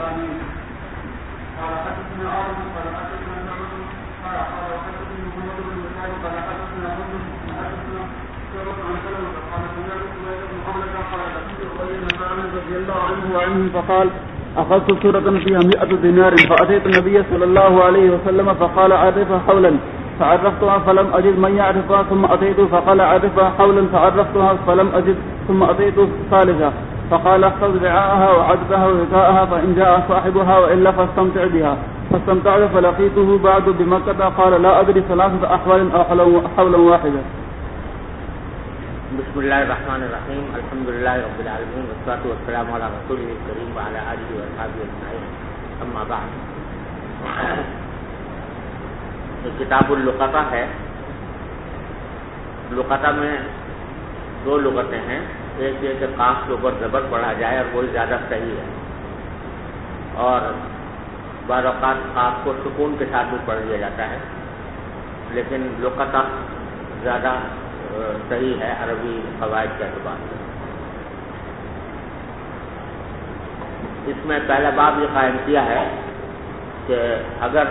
قال حدثنا آدم قال حدثنا نعمان قال حدثني محمد بن مسعود قال حدثنا مسلم حدثنا شعبة عن سلمة قال سمعت سويد بن حملة قال لقيت أبي بن كعب رضي الله عنه وعنهم فقال أخذت سورة فيها 100 دينار فأتيت النبي صلى الله عليه وسلم فقال عرفها حولا فعرفتها فلم أجد من يعرفها ثم أتيت فقال عرفها حولا فعرفتها فلم أجد ثم أتيت ثالثا فقال اخذ رعاءها وعدتها ووكاءها فإن جاء صاحبها وإلا فاستمتع بها فاستمتعت فلقيته بعد بمكة قال لا أدري 3 أحوال أو حولا واحدا. بسم الله الرحمن الرحيم الحمد لله رب العالمين والصلاة والسلام على رسوله الكريم وعلى آله وصحبه أجمعين أما بعد. کتاب اللقطہ ہے. لقطہ میں 2 لغتیں ہیں. ایک یہ کہ قاف کے اوپر زبر پڑھا جائے اور وہی زیادہ صحیح ہے, اور بعض اوقات قاف کو سکون کے ساتھ بھی پڑھ دیا جاتا ہے, لیکن لقطہ زیادہ صحیح ہے عربی قواعد کے اعتبار سے. اس میں پہلا باب یہ قائم کیا ہے کہ اگر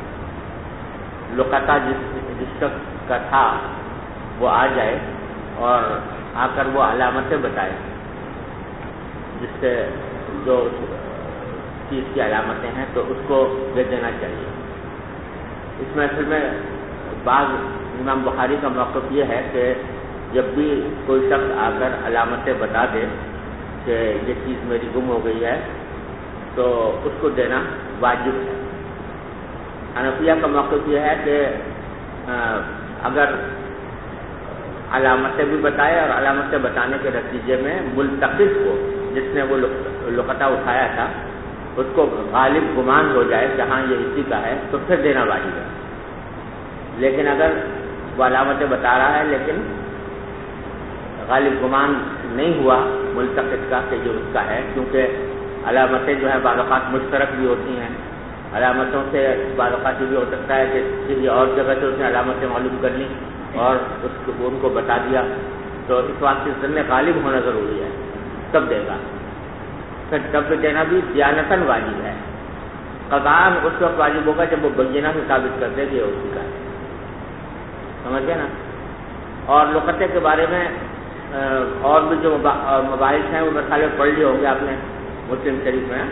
لقطہ جس شخص کا تھا وہ آ جائے اور آ کر وہ علامتیں بتائے جس سے جو چیز کی علامتیں ہیں تو اس کو دے دینا چاہیے. اس میں اصل میں بعض امام بخاری کا موقف یہ ہے کہ جب بھی کوئی شخص آ کر علامتیں بتا دے کہ یہ چیز میری گم ہو گئی ہے تو اس کو دینا واجب ہے. حنفیہ کا موقف یہ ہے کہ اگر علامتیں بھی بتائے اور علامتیں بتانے کے نتیجے میں ملتقط کو جس نے وہ لقطہ اٹھایا تھا اس کو غالب گمان ہو جائے کہ ہاں یہ اسی کا ہے تو پھر دینا واجب ہے. لیکن اگر وہ علامتیں بتا رہا ہے لیکن غالب گمان نہیں ہوا ملتقط کا کہ جو اس کا ہے, کیونکہ علامتیں جو ہے بعض اوقات مشترک بھی ہوتی ہیں. علامتوں سے بعض اوقات یہ بھی ہو سکتا ہے کہ کسی اور جگہ سے اس نے علامتیں معلوم کر لی اور ان کو بتا دیا, تو اس واسطے ظن غالب ہونا ضروری ہے تب دے گا. پھر تب دینا بھی دیانتاً واجب ہے. قضاءً اس وقت واجب ہوگا جب وہ بینہ سے ثابت کر دے کہ یہ اسی کا ہے. سمجھ گئے نا. اور لقطے کے بارے میں اور بھی جو مباحث ہیں وہ مسئلے پڑھ لیے ہوں گے آپ نے مسلم شریف میں.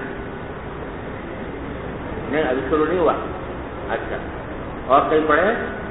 نہیں ابھی شروع نہیں ہوا. اچھا, اور کہیں پڑھے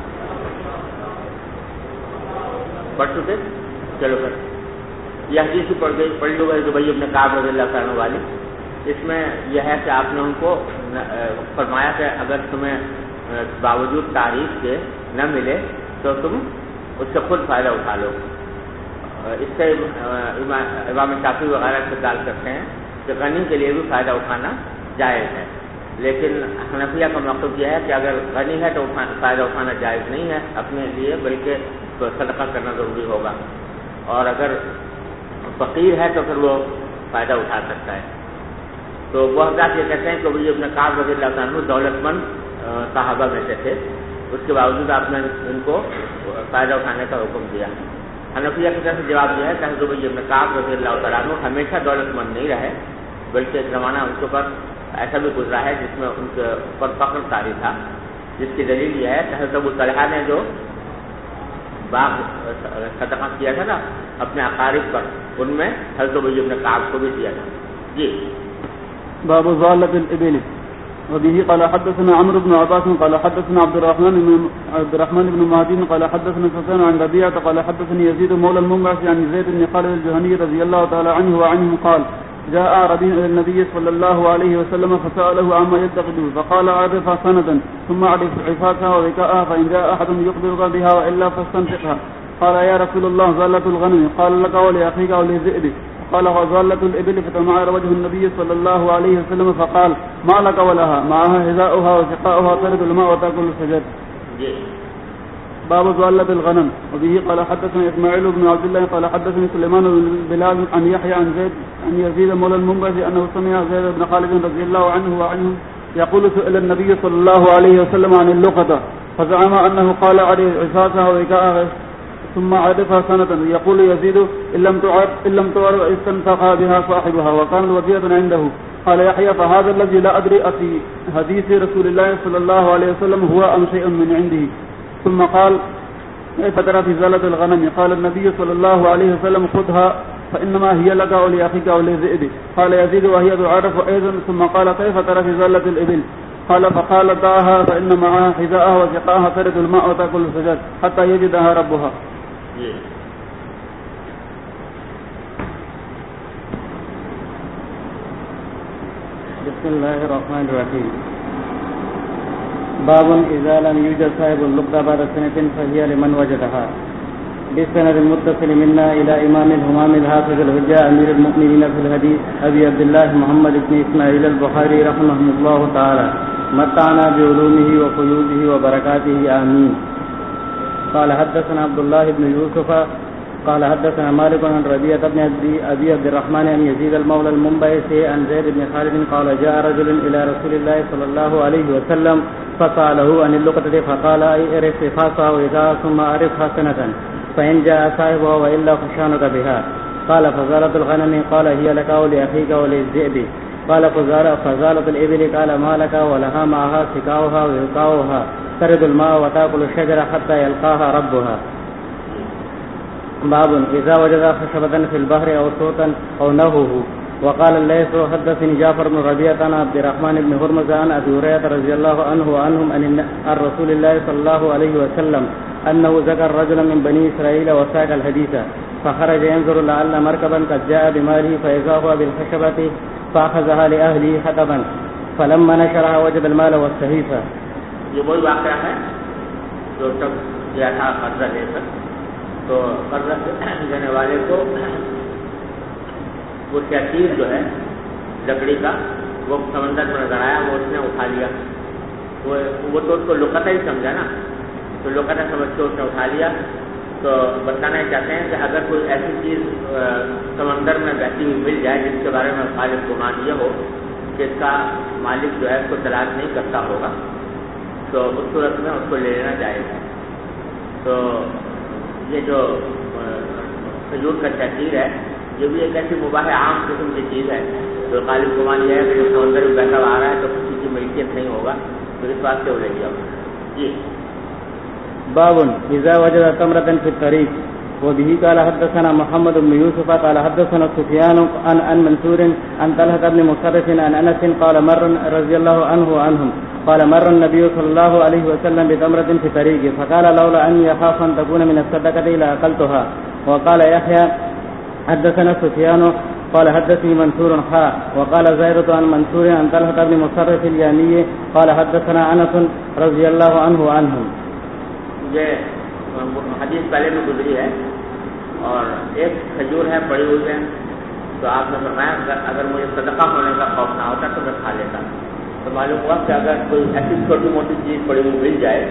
پڑھ چکے؟ چلو پھر یہ حدیث ہی پڑھ لو گئی تو بھائی ابن کعب رضی اللہ عنہ والی. اس میں یہ ہے کہ آپ نے ان کو فرمایا کہ اگر تمہیں باوجود تعریف کے نہ ملے تو تم اس سے خود فائدہ اٹھا لو. اس سے امام شافعی وغیرہ استدلال کرتے ہیں کہ غنی کے لیے بھی فائدہ اٹھانا جائز ہے, لیکن حنفیہ کا موقف یہ ہے کہ اگر غنی ہے تو فائدہ اٹھانا جائز نہیں ہے اپنے لیے, بلکہ صدقہ کرنا ضروری ہوگا, اور اگر فقیر ہے تو پھر وہ فائدہ اٹھا سکتا ہے. تو وہ حضرات یہ کہتے ہیں کہ وہ ابن کعب رضی اللہ عنہ دولت مند صحابہ میں سے تھے, اس کے باوجود آپ نے ان کو فائدہ اٹھانے کا حکم دیا. حنفیہ کی طرف سے جواب یہ ہے کہ حضرت ابن کعب رضی اللہ عنہ ہمیشہ دولت مند نہیں رہے, بلکہ ایک زمانہ ان کے اوپر ایسا بھی گزرا ہے جس میں ان کے اوپر فقر طاری تھا, جس کی دلیل یہ ہے کہ حضرت ابو طلحہ نے جو باغ صدقہ کیا تھا نا اپنے اقارب پر, ان میں حضرت ابی بن کعب کو بھی دیا تھا. جی باب ضالة الإبل. وبه قال حدثنا عمرو بن عباس قال حدثنا عبد الرحمن بن مهدي قال حدثنا سفيان عن ربيعة قال حدثني يزيد مولى المنبعث عن زيد بن خالد الجهني رضي الله تعالى عنه وعنه قال جاء أعرابي إلى النبي صلى الله عليه وسلم فسأله عما يتقده فقال عرفها سندا ثم عرف عفاتها وذكاءها فإن جاء أحد يخبرك بها وإلا فاستنفقها. قال يا رسول الله ضالة الغنم. قال لك ولأخيك وللذئب. قال وضالة الإبل فتمعر وجه النبي صلى الله عليه وسلم فقال ما لك ولها معها حذاؤها وسقاؤها ترد الماء وتأكل الشجر. باب ضالة الغنم. وبه قال حدثنا إسماعيل بن عبد الله قال حدثني سليمان بن بلال عن يحيى عن يزيد مولى المنبعث أنه سمع زيد بن خالد رضي الله عنه وعنه يقول سئل النبي صلى الله عليه وسلم عن اللقطة فزعم أنه قال عليه عفاتها ووكاءها ثم عرفها سنة. يقول يزيد إن لم تعرف استنفق بها صاحبها وكانت وكيلة عنده قال يحيى فهذا الذي لا أدري أفي حديث رسول الله صلى الله عليه وسلم هو أم شيء من عنده. ثم قال كيف ترى في زالة الغنم؟ قال النبي صلى الله عليه وسلم خذها فإنما هي لك ولأخيك وللذئب. قال يزيد وهي تعرف أيضا. ثم قال كيف ترى في زالة الإبل؟ قال فقال دعها فإن معها حذاءها وسقاها ترد الماء وتأكل الشجر حتى يجدها ربها. بسم الله الرحمن الرحيم. باب إذا لم يوجد صاحب اللقطة بعد سنة فهي لمن وجدها. بالسند المتصل منا إلى إمام الهمام الحافظ الحجة أمير المؤمنين في الحديث أبي عبد الله محمد بن إسماعيل البخاري رحمه الله تعالى متعنا بعلومه وفيوضه وبركاته آمين. قال حدثنا عبد الله بن يوسف قال حدثنا مالك عن ربيعة بن أبي عبد الرحمن عن يزيد المولى المنبعثي عن زيد بن خالد قال جاء رجل إلى رسول الله صلى الله عليه وسلم فسأله عن اللقطة فقال اعرف خاصها وإذا ثم أعرفها سنة فإن جاء صاحبها وإلا خشانك بها. قال فزالت الغنم قال هي لك ولأخيك وللذئب. قال فزالت الإبل قال ما لك ولها معها سقاؤها ووقاؤها ترد الماء وتأكل الشجر حتى يلقاها ربها. باب إذا وجد خشبة في البحر أو صوتا أو نهوه. وقال الليث حدثني جعفر بن ربيعة عن عبد الرحمن بن هرمز عن أبي هريرة رضي الله عنه وعنهم عن رسول الله صلى الله عليه وسلم أنه ذكر رجلا من بني إسرائيل وساق الحديث فخرج ينظر لعل مركبا قد جاء بماله فإذا هو بالخشبة فأخذها لأهله حطبا فلما نشرها وجد المال والصحيفة. یہ وہی واقعہ ہے جو تب گیا تھا قرضہ لے کر، تو قرضہ دینے والے کو وہ تحصیل جو ہے لکڑی کا وہ سمندر میں نظر آیا، وہ اس نے اٹھا لیا، وہ تو اس کو لقطہ ہی سمجھا نا، تو لقطہ سمجھ کے اس نے اٹھا لیا. تو بتانا چاہتے ہیں کہ اگر کوئی ایسی چیز سمندر میں بہتی ہوئی مل جائے جس کے بارے میں غالب گمان یہ ہو کہ اس کا مالک جو ہے اس کو تلاش نہیں کرتا ہوگا، تو اس صورت میں اس کو لے لینا جائز ہے. تو یہ جو کھجور کا تحصیل ہے یہ بھی ایک ایسی مباح عام قسم کی چیز ہے جو غالب گمان یہ ہے کہ جو سمندر میں بہتا ہوا آ رہا ہے تو کسی کی ملکیت نہیں ہوگا، تو اس بات سے وہ لے لیا ہوگا. جی. باب إذا وجد تمرة في الطريق. وبه قال حدثنا محمد بن يوسف قال حدثنا سفيان عن منصور عن طلحة بن مصرف عن أنس قال مر رضي الله عنه وعنهم قال مر النبي صلى الله عليه وسلم بتمرة في طريق فقال لولا أني أخاف أن تكون من الصدقة لأكلتها. وقال يحيى حدثنا سفيان قال حدثني منصور وقال زائرة عن منصور عن طلحة بن مصرف اليامي قال حدثنا أنس رضي الله عنه وعنهم. یہ حدیث پہلے میں گزری ہے اور ایک کھجور ہے پڑی ہوئی ہے، تو آپ نے فرمایا اگر مجھے صدقہ ہونے کا خوف نہ ہوتا تو میں کھا لیتا. تو معلوم ہوا کہ اگر کوئی ایسی چھوٹی موٹی چیز پڑی ہوئی مل جائے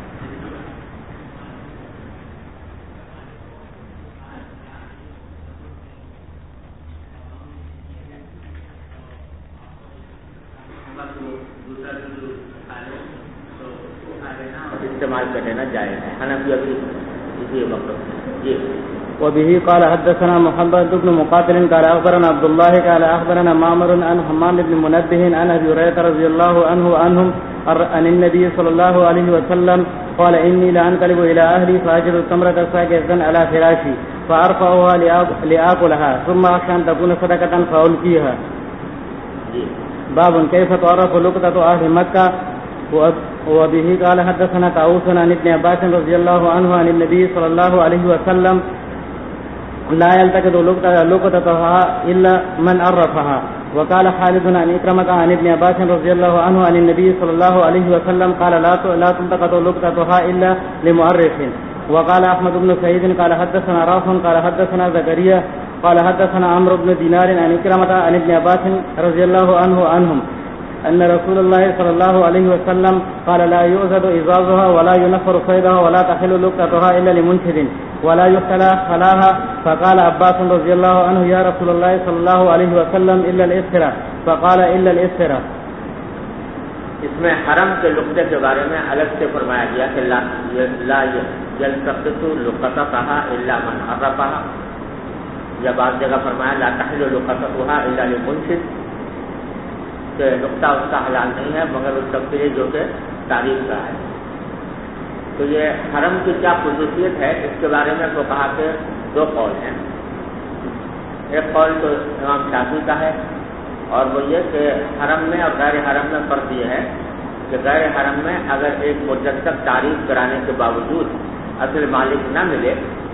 استعمال کر لینا جائز ہے. حنفی ابھی اسی وقت. جی. وبه قال حدثنا محمد بن مقاتل قال أخبرنا عبد الله قال أخبرنا معمر عن حمام بن منبه عن أبي هريرة رضي الله عنه وعنهم عن النبي صلى الله عليه وسلم قال إني لأنقلب إلى أهلي فأجد التمرة ساقطة على فراشي فأرفعها لآكلها ثم أخشى أن تكون صدقة فألقيها. باب كيف تعرف لقطة أهل مكة. وبه قال حدثنا طاووس عن ابن عباس رضي الله عنه عن النبي صلى الله عليه وسلم لا يلتقط لقطتها إلا من عرفها. وقال خالد عن إكرمة عن ابن عباس رضي الله عنه عن النبي صلى الله عليه وسلم قال لا تلتقط لقطتها إلا لمعرف. وقال أحمد بن سعيد قال حدثنا راف قال حدثنا زكريا قال حدثنا عمرو بن دينار عن إكرمة عن ابن عباس رضي الله عنه عنهم أن رسول الله صلى الله عليه وسلم قال لا يؤذد إزازها ولا ينفر صيدها ولا تحل لقطتها إلا لمنشد ولا يختلى خلاها. فقال عباس رضي الله عنه يا رسول الله صلى الله عليه وسلم إلا الإسرة. فقال إلا الإسرة. اس میں حرم کے لقطے کے بارے میں الگ سے فرمایا گیا کہ لا يلتقط لقطتها إلا من عرفها، یا بعض جگہ فرمایا لا تحل لقطتها إلا لمنشد، کہ نقطہ اس کا حلال نہیں ہے مگر اس شخص سے جو کہ تعریف کا ہے۔ تو یہ حرم کی کیا خصوصیت ہے اس کے بارے میں تو کہا کہ دو قول ہیں۔ ایک قول تو امام شافعی کا ہے اور وہ یہ کہ حرم میں اور غیر حرم میں فرق یہ ہے کہ غیر حرم میں اگر ایک مدت تک تعریف کرانے کے باوجود اصل مالک نہ ملے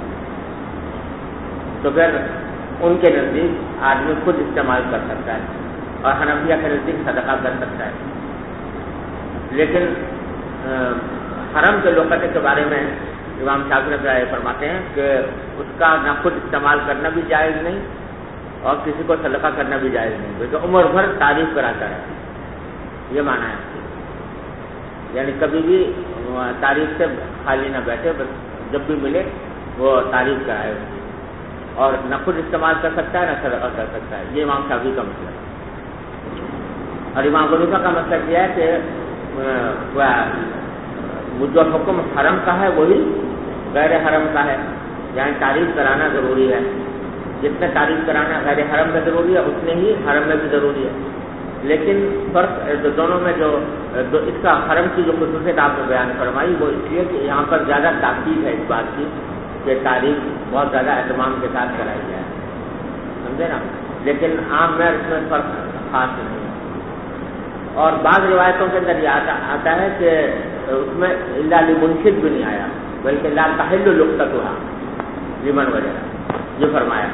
تو پھر ان کے نزدیک آدمی خود استعمال کر سکتا ہے اور حنفیہ کے نزدیک صدقہ کر سکتا ہے۔ لیکن حرم کے لقطے کے بارے میں امام شافعی رائے فرماتے ہیں کہ اس کا نہ خود استعمال کرنا بھی جائز نہیں اور کسی کو صدقہ کرنا بھی جائز نہیں، بلکہ عمر بھر تعریف کراتا ہے، یہ معنی ہے۔ یعنی کبھی بھی تعریف سے خالی نہ بیٹھے، بس جب بھی ملے وہ تعریف کرائے اس کی، اور نہ خود استعمال کر سکتا ہے نہ صدقہ کر سکتا ہے، یہ امام شافعی کا مسئلہ ہے۔ اور امام حنیفہ کا مطلب یہ ہے کہ جو حکم حرم کا ہے وہی غیر حرم کا ہے، یعنی تعریف کرانا ضروری ہے، جتنے تعریف کرانا غیر حرم میں ضروری ہے اتنے ہی حرم میں بھی ضروری ہے۔ لیکن فرق دونوں میں جو اس کا حرم کی جو خصوصیت آپ نے بیان فرمائی وہ اس لیے کہ یہاں پر زیادہ تاکید ہے اس بات کی کہ تعریف بہت زیادہ اہتمام کے ساتھ کرائی جائے، سمجھے نا، لیکن عام میں اس میں فرق خاص نہیں ہے۔ اور بعض روایتوں کے اندر یہ آتا ہے کہ اس میں الا لمنشد بھی نہیں آیا بلکہ لا تحل لقطتھا لمن وجدہ یہ فرمایا۔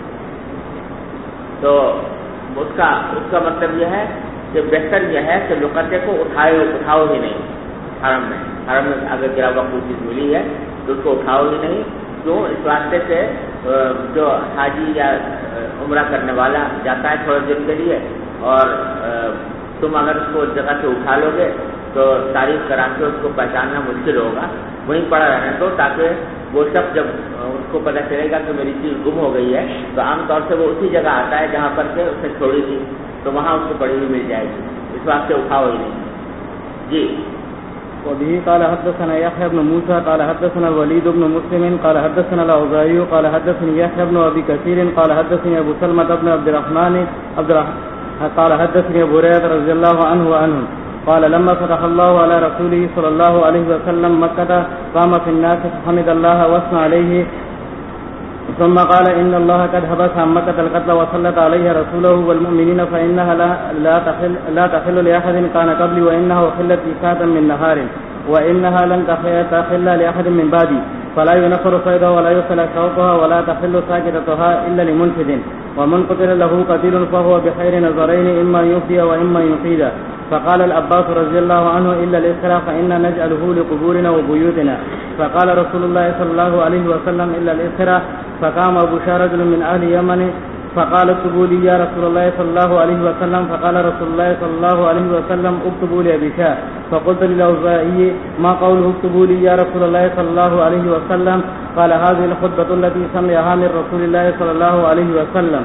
تو اس کا مطلب یہ ہے کہ بہتر یہ ہے کہ لقطے کو اٹھاؤ ہی نہیں حرم میں اگر گرا ہوا کوئی چیز ملی ہے تو اس کو اٹھاؤ ہی نہیں، کیوں؟ اس واسطے سے جو حاجی یا عمرہ کرنے والا جاتا ہے تھوڑے دن کے لیے اور تم اگر اس کو اس جگہ سے اٹھا لو گے تو تعریف کرا کے اس کو پہچاننا مشکل ہوگا، وہیں پڑا رہنے دو تاکہ وہ شخص جب اس کو پتہ چلے گا کہ میری چیز گم ہو گئی ہے تو عام طور سے وہ اسی جگہ آتا ہے جہاں پر کہ اس نے چھوڑی تھی تو وہاں اس کو پڑی ہوئی مل جائے گی، اس واسطے اٹھاؤ ہی نہیں جی۔ وبه قال حدثنا يحيى بن موسى قال حدثنا الوليد بن مسلم قال حدثنا الأوزاعي قال حدثني يحيى بن أبي كثير قال حدثني أبو سلمة بن عبد الرحمن قال حدثني أبو هريرة رضي الله عنه وعنهم قال لما فتح الله على رسوله صلى الله عليه وسلم مكة قام في الناس فحمد الله واثنى عليه ثم قال إن الله قد حبس عن مكة القتل وسلط عليها رسوله والمؤمنين فإنها لا تحل لأحد كان قبلي وإنها أحلت إساءة من نهار وإنها لن تحل لأحد من بعدي فلا ينفر صيدها ولا يصل شوقها ولا تحل ساكتتها إلا لمنفذ ومن قتل له قتيل فهو بخير نظرين إما يفدي وإما يقيد فقال العباس رضي الله عنه إلا الإسراء فإنا نجعله لقبورنا وبيوتنا فقال رسول الله صلى الله عليه وسلم إلا الإسراء فقام أبو شهر رجل من أهل اليمن فقال اكتبوا لي يا رسول الله صلى الله عليه وسلم فقال رسول الله صلى الله عليه وسلم اكتبوا لي أبي شهر فقلت للأوزاعي ما قوله اكتبوا لي يا رسول الله صلى الله عليه وسلم قال هذه الخطبة التي سمعها من رسول الله صلى الله عليه وسلم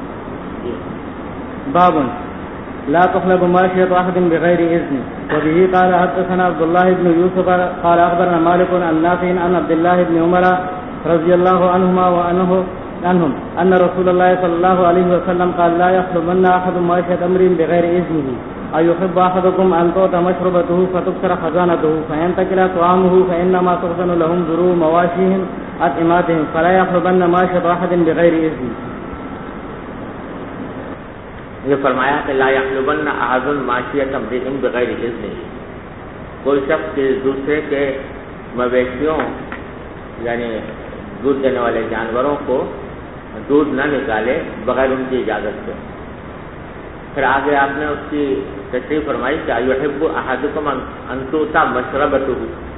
باب لا تخلب ماشية أحد بغير إذن وبه قال حدثنا عبد الله بن يوسف قال أخبرنا مالك عن نافع عن عبد الله بن عمر رضي الله عنهما عنهم أن رسول الله صلى الله عليه وسلم قال لا يخلبن أحد ماشية أمر بغير إذنه أيحب أحدكم أن تعطى مشربته فتكسر خزانته فينتقل طعامه فإنما تخزن لهم ذروع مواشيهم أطعماتهم فلا يخلبن ماشية أحد بغير إذنه۔ یہ فرمایا کہ لا يخلبن احد ماشیۃ امرئ بغیر اذنہ، کوئی شخص دوسرے کے مویشیوں یعنی دودھ دینے والے جانوروں کو دودھ نہ نکالے بغیر ان کی اجازت سے۔ پھر آگے آپ نے اس کی تشریح فرمائی کہ یحب احدکم ان تؤتى مشربته،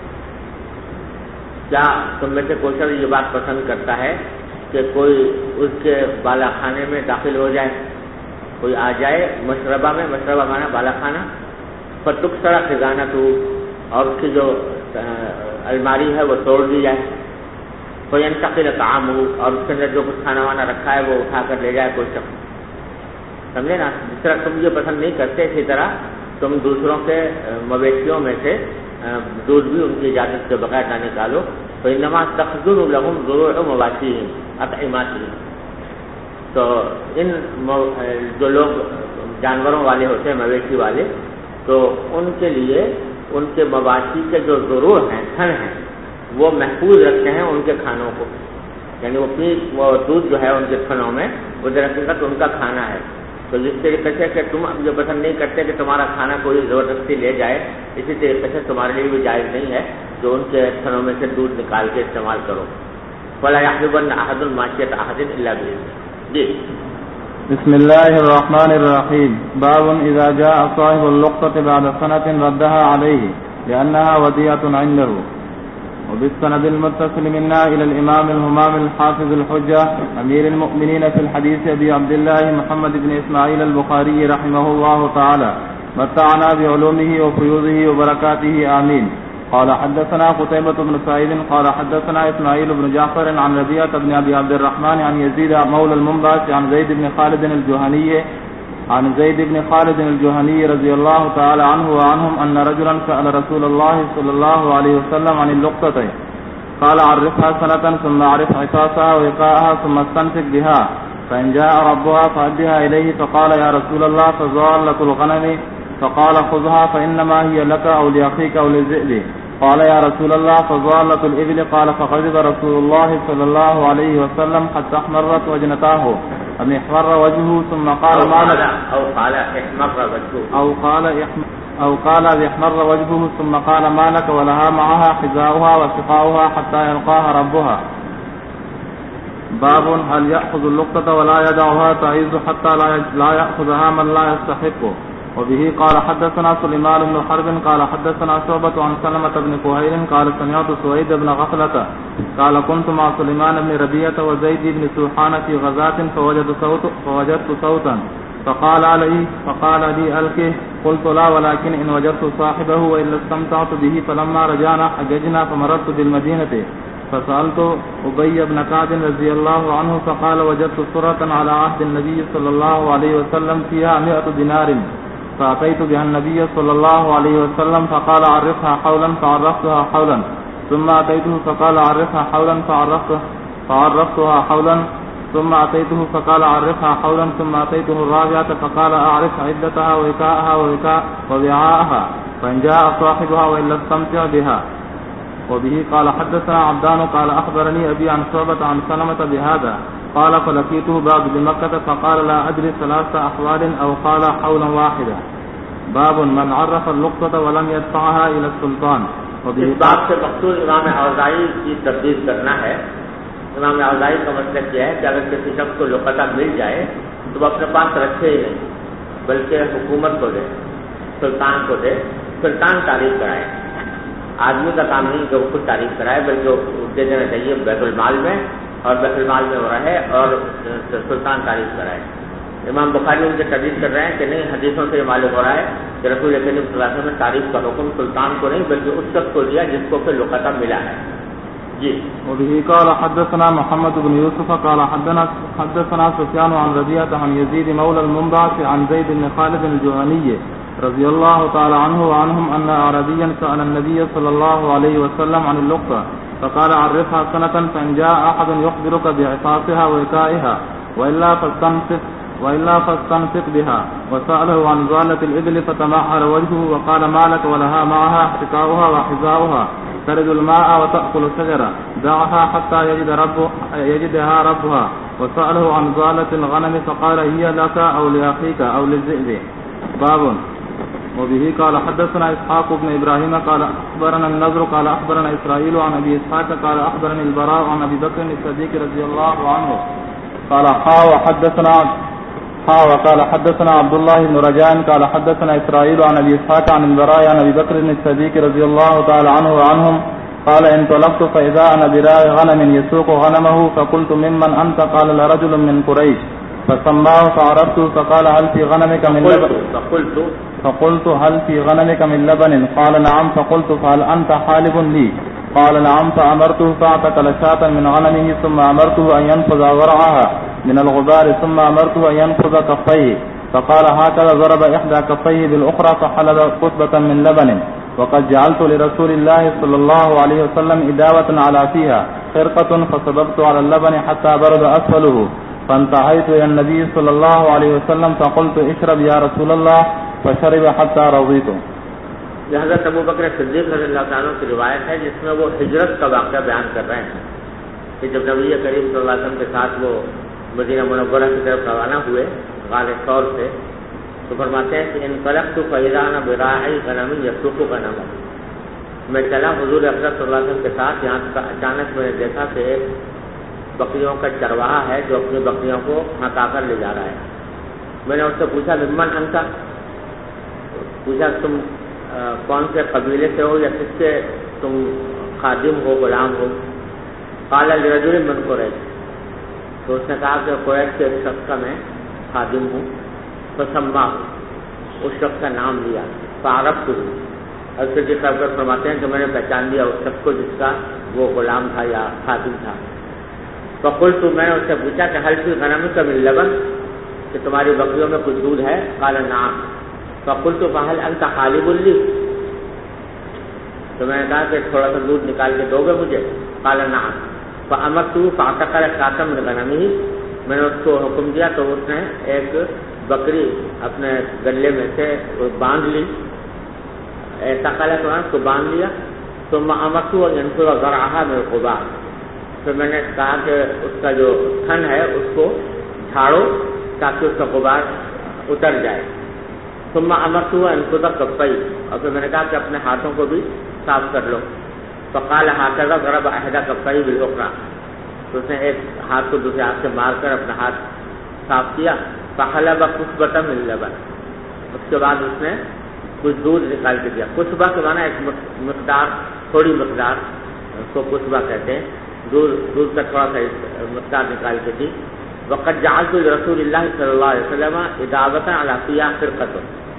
کیا تم میں سے کوئی شخص یہ بات پسند کرتا ہے کہ کوئی اس کے بالا خانے میں داخل ہو جائے، کوئی آ جائے مشربہ میں، مشربہ مانا بالا خانہ، فتکسر خزانته، اور اس کی جو الماری ہے وہ توڑ دی جائے، فینتقل طعامه، اور اس کے اندر جو کچھ کھانا وانا رکھا ہے وہ اٹھا کر لے جائے کوئی شخص، سمجھے نا؟ جس طرح تم یہ پسند نہیں کرتے اسی طرح تم دوسروں کے مویشیوں میں سے دودھ بھی ان کی اجازت کے بغیر نہ نکالو، فإنما تخزن لهم ذروع مواشيهم أطعماتهم، تو ان جو لوگ جانوروں والے ہوتے ہیں، مویشی والے، تو ان کے لیے ان کے مواشی کے جو ضرور ہیں، تھن ہیں، وہ محفوظ رکھتے ہیں ان کے کھانوں کو، یعنی وہ دودھ جو ہے ان کے تھنوں میں وہ درحقیقت ان کا کھانا ہے. تو جس طریقے سے کہ تم اب جو پسند نہیں کرتے کہ تمہارا کھانا کوئی زبردستی لے جائے، اسی طریقے سے تمہارے لیے بھی جائز نہیں ہے جو ان کے تھنوں میں سے دودھ نکال کے استعمال کرو. فلا يحلبن احد ماشية احد الا باذنه. جی بسم الله الرحمن الرحيم. باب اذا جاء صاحب اللقطة بعد سنة ردها عليه لانها وديعة عنده. وبالسند المتصل منا الى الامام الهمام الحافظ الحجة امير المؤمنين في الحديث ابي عبد الله محمد بن اسماعيل البخاري رحمه الله تعالى متعنا بعلومه وفيوضه وبركاته آمين. قال حدثنا قتيبة بن سعيد قال حدثنا اسماعيل بن جعفر عن ربيعة بن ابي عبد الرحمن عن يزيد مولى المنبعث عن زيد بن خالد الجهني رضي الله تعالى عنه وعنهم ان رجلا سأل رسول الله صلى الله عليه وسلم عن اللقطة قال عرفها سنة ثم عرف عصاصها ووقاءها ثم استمسك بها فإن جاء ربها فأدها إليه. فقال يا رسول الله فضالة الغنم؟ فقال خذها فإنما هي لك أو لأخيك أو للذئب. قال يا رسول الله فضالة الإبل؟ قال فغضب رسول الله صلى الله عليه وسلم حتى احمرت وجنتاه أم احمر وجهه ثم قال ما لك أو قال احمر وجهه ثم قال ما لك ولها معها حذاؤها وسقاؤها حتى يلقاها ربها. باب هل يأخذ اللقطة ولا يدعها تعيز حتى لا يأخذها من لا يستحقه. وبه قال حدثنا سليمان بن حرب قال حدثنا شعبة عن سلمة بن كهيل قال سمعت سويد بن غفلة قال كنت مع سليمان بن ربيعة وزيد بن سوحان في غزاة فوجدت صوتا فقال لي ألقه. قلت لا ولكن إن وجدت صاحبه وإلا استمتعت به. فلما رجعنا حججنا فمررت بالمدينة فسألت أبي بن كعب رضي الله عنه فقال وجدت سرة على عهد النبي صلى الله عليه وسلم فيها 100 دينار فأتيت بها النبي صلى الله عليه وسلم فقال عرفها حولا فعرفتها حولا ثم أتيته فقال عرفها حولا فعرفتها حولا ثم أتيته فقال عرفها حولا ثم أتيته الرابعة فقال أعرف عدتها ووكاءها ووعاءها فإن جاء صاحبها وإلا استمتع بها. وبه قال حدثنا عبدان قال أخبرني أبي عن شعبة عن سلمة بهذا قال فلقيته بعد بمكة فقال لا أدري 3 أحوال أو قال حولا واحدا. باب من عرف اللقطة ولم يدفعها إلى السلطان. اس بات سے مقصود امام اوزاعی کی تردید کرنا ہے. امام اوزاعی کا مطلب یہ ہے کہ اگر کسی شخص کو لقطہ مل جائے تو وہ اپنے پاس رکھے ہی نہیں، بلکہ حکومت کو دے، سلطان کو دے، سلطان تعریف کرائے. آدمی کا کام نہیں کہ وہ خود تعریف کرائے، بلکہ دے دینا چاہیے بیت المال میں، اور بیت المال میں وہ رہے اور سلطان تعریف کرائے. امام بخاری ان سے تردید کر رہے ہیں کہ نہیں، حدیثوں سے یہ معلوم ہو رہا ہے کہ رسول کریم صلی اللہ علیہ وسلم نے تعریف کا حکم سلطان کو نہیں بلکہ اس شخص کو دیا جس کو پھر لقطہ ملا ہے. جی وبه قال حدثنا محمد بن يوسف قال حدثنا سفيان عن ربيعة عن يزيد مولى المنبعث عن زيد بن خالد الجهني رضي الله تعالى عنه وعنهم أن أعرابيا سأل النبي صلى الله عليه وسلم عن اللقطة فقال عرفها سنة فإن جاء أحد يخبرك بعصاصها ووكائها وإلا فاستنفق بها. وسأله عن ضالة الإبل فتمحر وجهه وقال ما لك ولها معها حكاؤها وحذاؤها ترد الماء وتأكل الشجرة دعها حتى يجدها ربها. وسأله عن ضالة الغنم فقال هي لك أو لأخيك أو للذئب. باب وبه قال حدثنا إسحاق بن إبراهيم قال أخبرنا النضر قال أخبرنا إسرائيل عن أبي إسحاق قال أخبرني البراء عن أبي بكر الصديق رضي الله عنه قال وقال حدثنا عبد الله بن رجاء قال حدثنا إسرائيل عن أبي إسحاق عن البراء عن أبي بكر الصديق رضي الله تعالى عنه وعنهم قال انطلقت فإذا أنا براء غنم يسوق غنمه فقلت ممن أنت؟ قال لرجل من قريش. فسماه فعرفته فقال هل في غنمك من لبن؟ فقلت هل في غنمك من لبن؟ قال نعم. فقلت فهل أنت حالب لي؟ قال نعم. فأمرته فاعتقل شاة من غنمه ثم أمرته أن ينفذ ورعها من الغبار ثم أمرته أن ينفذ كفيه فقال هكذا ضرب إحدى كفيه بالأخرى فحلب قطبة من لبن. وقد جعلت لرسول الله صلى الله عليه وسلم إداوة على فيها خرقة فصببت على اللبن حتى برد أسفله فانتهيت إلى النبي صلى الله عليه وسلم فقلت اشرب يا رسول الله فشرب حتى رضيت. یہ حضرت ابو بکر صدیق رضی اللہ تعالیٰ کی روایت ہے جس میں وہ ہجرت کا واقعہ بیان کر رہے ہیں کہ جب نبی کریم صلی اللہ علیہ وسلم کے ساتھ وہ مدینہ منورہ کی طرف روانہ ہوئے غار ثور سے تو فرماتے ہیں کہ انطلقت فإذا أنا براعي غنم يسوق غنما. میں چلا حضور اکرم صلی اللہ علیہ وسلم کے ساتھ، یہاں اچانک میں نے دیکھا کہ ایک بکریوں کا چرواہا ہے جو اپنی بکریوں کو ہٹا کر لے جا رہا ہے. میں نے اس سے پوچھا ممن انت، پوچھا تم کون سے قبیلے سے ہو یا کس کے تم خادم ہو، غلام ہو؟ قال لرجل من قریش، تو اس نے کہا کہ قریش کے ایک شخص کا میں خادم ہوں. تو سما اس شخص کا نام لیا، فعرفت، اور پھر جس طرح فرماتے ہیں کہ میں نے پہچان لیا اس شخص کو جس کا وہ غلام تھا یا خادم تھا. فقلت، میں نے اس سے پوچھا کہ هل فی غنمک من لبن، کہ تمہاری بکریوں میں کچھ دودھ ہے؟ قال نعم. فقلت فهل انت حالب لی، تو میں نے کہا کہ تھوڑا سا دودھ نکال کے دو گے مجھے؟ قال نعم. فامرته فاعتقل شاة من غنمه، میں نے اس کو حکم دیا تو اس نے ایک بکری اپنے گلے میں سے باندھ لی، اعتقل اس کو باندھ لیا. ثم امرته ان ينفر ذرعها من الغبار، پھر میں نے کہا کہ اس کا جو تھن ہے اس کو جھاڑو تاکہ اس کا غبار اتر جائے. ثم امرته ان ينفض كفيه، اور پھر میں نے کہا کہ اپنے ہاتھوں کو بھی صاف کر لو. فقال هكذا ضرب احد كفيه بالاخرى، تو اس نے ایک ہاتھ کو دوسرے ہاتھ سے مار کر اپنا ہاتھ صاف کیا. فحلب كسبة من لبن، اس کے بعد اس نے کچھ دودھ نکال کے دیا. کسبہ کے معنی ایک مقدار، تھوڑی مقدار، اس کو کسبہ کہتے ہیں. دودھ کا تھوڑا سا مقدار نکال کے دی. وقد جعلت لرسول اللہ صلی اللہ علیہ وسلم ادابة على فيها فرقة،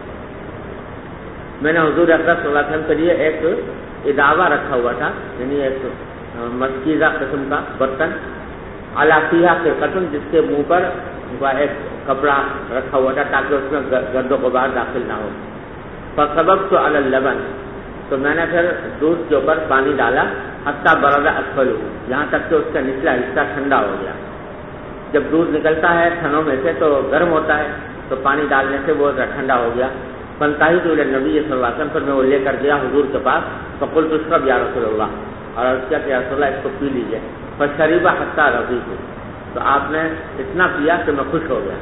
میں نے حضور اکرم صلی اللہ علیہ وسلم کے لیے ایک اداوا رکھا ہوا تھا، یعنی ایک مشکیزہ قسم کا برتن، على فيها فرقة، جس کے منہ پر ایک کپڑا رکھا ہوا تھا تاکہ اس میں گرد و غبار داخل نہ ہو. فصببت على اللبن، تو میں نے پھر دودھ کے اوپر پانی ڈالا. حتى برد اسفله، یہاں تک کہ اس کا نچلا حصہ ٹھنڈا ہو گیا. جب دودھ نکلتا ہے تھنوں میں سے تو گرم ہوتا ہے، تو پانی ڈالنے سے وہ ٹھنڈا ہو گیا. فانتهيت الى النبي صلی اللہ علیہ وسلم، پھر میں وہ لے کر گیا حضور کے پاس. فقلت اشرب یا رسول اللہ، اور عرض کیا کہ یا رسول اللہ اس کو پی لیجیے. فشرب حتى رضيت، تو آپ نے اتنا پیا کہ میں خوش ہو گیا.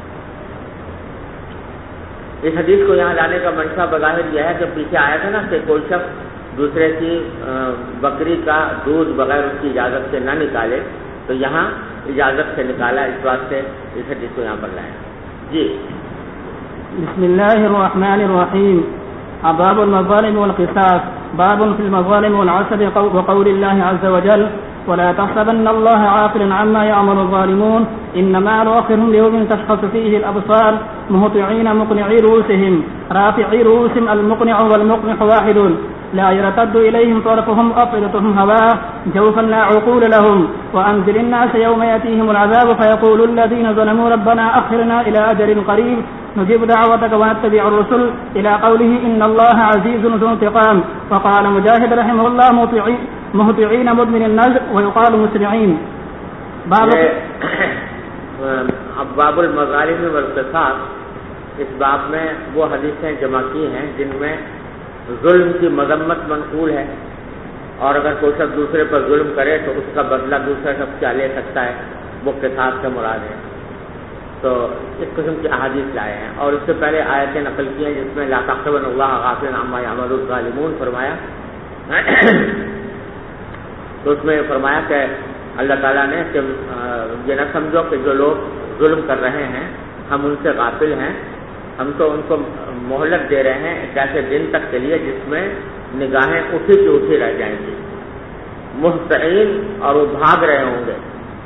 اس حدیث کو یہاں لانے کا منشا بظاہر یہ ہے کہ پیچھے آیا تھا نا کہ کوئی شخص دوسرے کی بکری کا دودھ بغیر اس کی اجازت سے نہ نکالے، تو یہاں اجازت سے نکالا، اس بات سے اس حدیث کو یہاں پر لائے. جی بسم الله الرحمن الرحيم. باب المظالم والقصاص. باب في المظالم والعسب وقول الله عز وجل ولا تحسبن الله غافلا عما يعمل الظالمون انما نؤخرهم ليوم تشخص فيه الابصار مهطعين مقنعي رؤوسهم رافعي رؤوسهم المقنع والمقنع واحد لا يرتد اليهم طرفهم افئدتهم هواء جوفا لا عقول لهم وانذر الناس يوم ياتيهم العذاب فيقول الذين ظلموا ربنا اخرنا الى اجل قريب نجيب دعوتك ونتبع الرسل الى قوله ان الله عزيز ذو انتقام. وقال مجاهد رحمه الله مهطعين مدمن النذر ويقال مسرعين. باب المظالم والقصاص، اس باب میں وہ حدیثیں جمع کی ہیں جن میں ظلم کی مذمت منقول ہے، اور اگر کوئی شخص دوسرے پر ظلم کرے تو اس کا بدلہ دوسرا شخص کیا لے سکتا ہے، وہ قصاص سے مراد ہے. تو اس قسم کی احادیث لائے ہیں. اور اس سے پہلے آیتیں نقل کی ہیں جس میں لا تحسبن اللہ غافلا عما يعمل الظالمون فرمایا، تو اس میں فرمایا کہ اللہ تعالیٰ نے کہ یہ نہ سمجھو کہ جو لوگ ظلم کر رہے ہیں ہم ان سے غافل ہیں، ہم تو ان کو مہلت دے رہے ہیں ایک ایسے دن تک کے لیے جس میں نگاہیں اٹھی کی اٹھی رہ جائیں گی. مہطعین، اور وہ بھاگ رہے ہوں گے.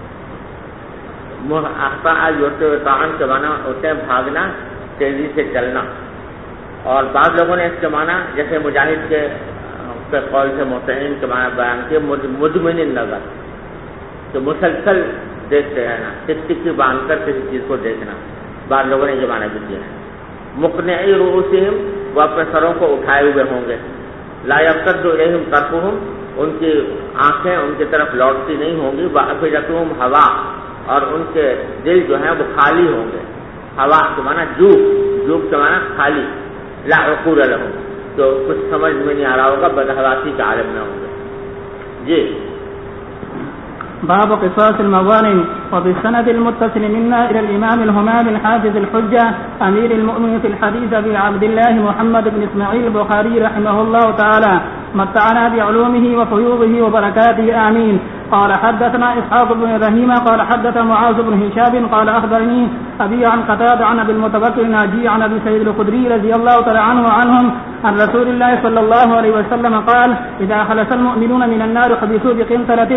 تعان کے معنی ہوتے ہیں بھاگنا، تیزی سے چلنا. اور بعض لوگوں نے اس کے معنی جیسے مجاہد کے قول سے مہطعین کے معنی بیان کیے مدمن النظر، کہ مسلسل دیکھتے رہنا، ٹک ٹکی باندھ کر کسی چیز کو دیکھنا. بعض لوگوں نے یہ معنی بھی دیا ہے. مقنعی رؤوسہم، وہ اپنے سروں کو اٹھائے ہوئے ہوں گے. لا یرتد الیہم طرفہم، ان کی آنکھیں ان کی طرف لوٹتی نہیں ہوں گی. وافئدتہم ہوا، اور ان کے دل جو ہیں وہ خالی ہوں گے. ہوا کے معنی جوب کے معنی خالی. لا عقول لهم، تو کچھ سمجھ میں نہیں آ رہا ہوگا، بدحواسی کا عالم میں ہوں گے. جی باب قصاص المظالم. وبالسند المتصل منا إلى الإمام الهمام الحافظ الحجة أمير المؤمنين في الحديث أبي عبد الله محمد بن إسماعيل البخاري رحمه الله تعالى متعنا بعلومه وفيوضه وبركاته آمين. قال حدثنا إسحاق بن إبراهيم قال حدث معاذ بن هشام قال أخبرني أبي عن قتادة عن أبي المتوكل الناجي عن أبي سعيد الخدري رضي الله تعالى عنه وعنهم عن رسول الله صلى الله عليه وسلم قال إذا خلص المؤمنون من النار حبسوا بقنطرة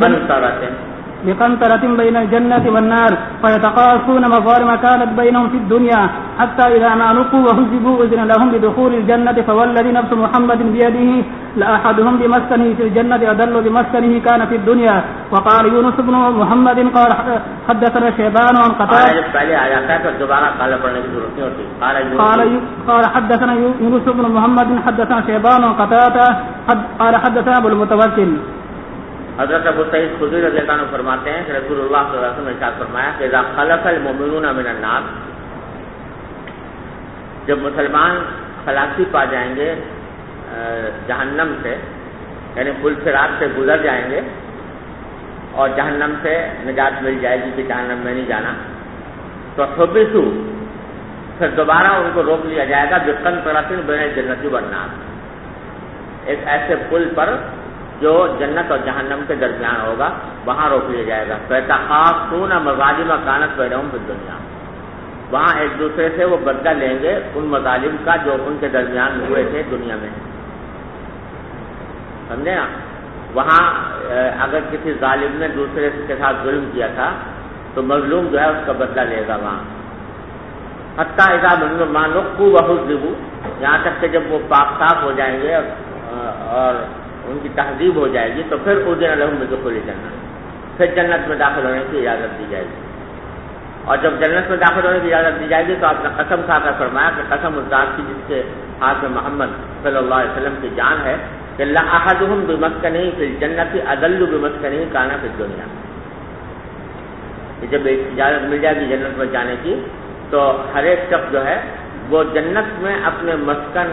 بين الجنة والنار فيتقاصون مظالم كانت بينهم في الدنيا حتى إذا ما نقوا وهزبوا إذن لهم بدخول الجنة فوالذي نفس محمد بيده لأحدهم بمسكنه في الجنة أدل بمسكنه كان في الدنيا. وقال يونس بن محمد قال حدثنا شيبان عن قتادة قال حدثنا يونس بن محمد حدثنا شيبان عن قتادة قال حدثنا أبو المتوكل. حضرت ابو سعید خدری رضی اللہ عنہ فرماتے ہیں کہ رسول اللہ صلی اللہ علیہ وسلم نے ارشاد فرمایا کہ اذا خلص المؤمنون من النار، جب مسلمان خلاصی پا جائیں گے جہنم سے، یعنی پل صراط سے گزر جائیں گے اور جہنم سے نجات مل جائے گی کہ جہنم میں نہیں جانا، تو حبسوا، پھر دوبارہ ان کو روک لیا جائے گا بقنطرۃ بین الجنۃ والنار، ایک ایسے پل پر جو جنت اور جہنم کے درمیان ہوگا، وہاں روک لیا جائے گا. فَيَتَخَافُونَ مَظَالِمَ كَانَتْ بَيْنَهُمْ فِي الدُّنْيَا، وہاں ایک دوسرے سے وہ بدلہ لیں گے ان مظالم کا جو ان کے درمیان ہوئے تھے دنیا میں. سمجھے نا؟ وہاں اگر کسی ظالم نے دوسرے کے ساتھ ظلم کیا تھا تو مظلوم جو ہے اس کا بدلہ لے گا وہاں. حتیٰ اذا ما نقوا وحذبوا، یہاں تک کہ جب وہ پاک صاف ہو جائیں گے اور ان کی تہذیب ہو جائے گی تو پھر اذن لهم بدخول الجنۃ، پھر جنت میں داخل ہونے کی اجازت دی جائے گی. اور جب جنت میں داخل ہونے کی اجازت دی جائے گی تو آپ نے قسم کھا کر فرمایا کہ قسم اس ذات کی جس کے ہاتھ میں محمد صلی اللہ علیہ وسلم کی جان ہے کہ لا احدهم بمسکنه فی الجنۃ اذل بمسکنه کان فی الدنیا، جب اجازت مل جائے گی جنت میں جانے کی تو ہر ایک شخص جو ہے وہ جنت میں اپنے مسکن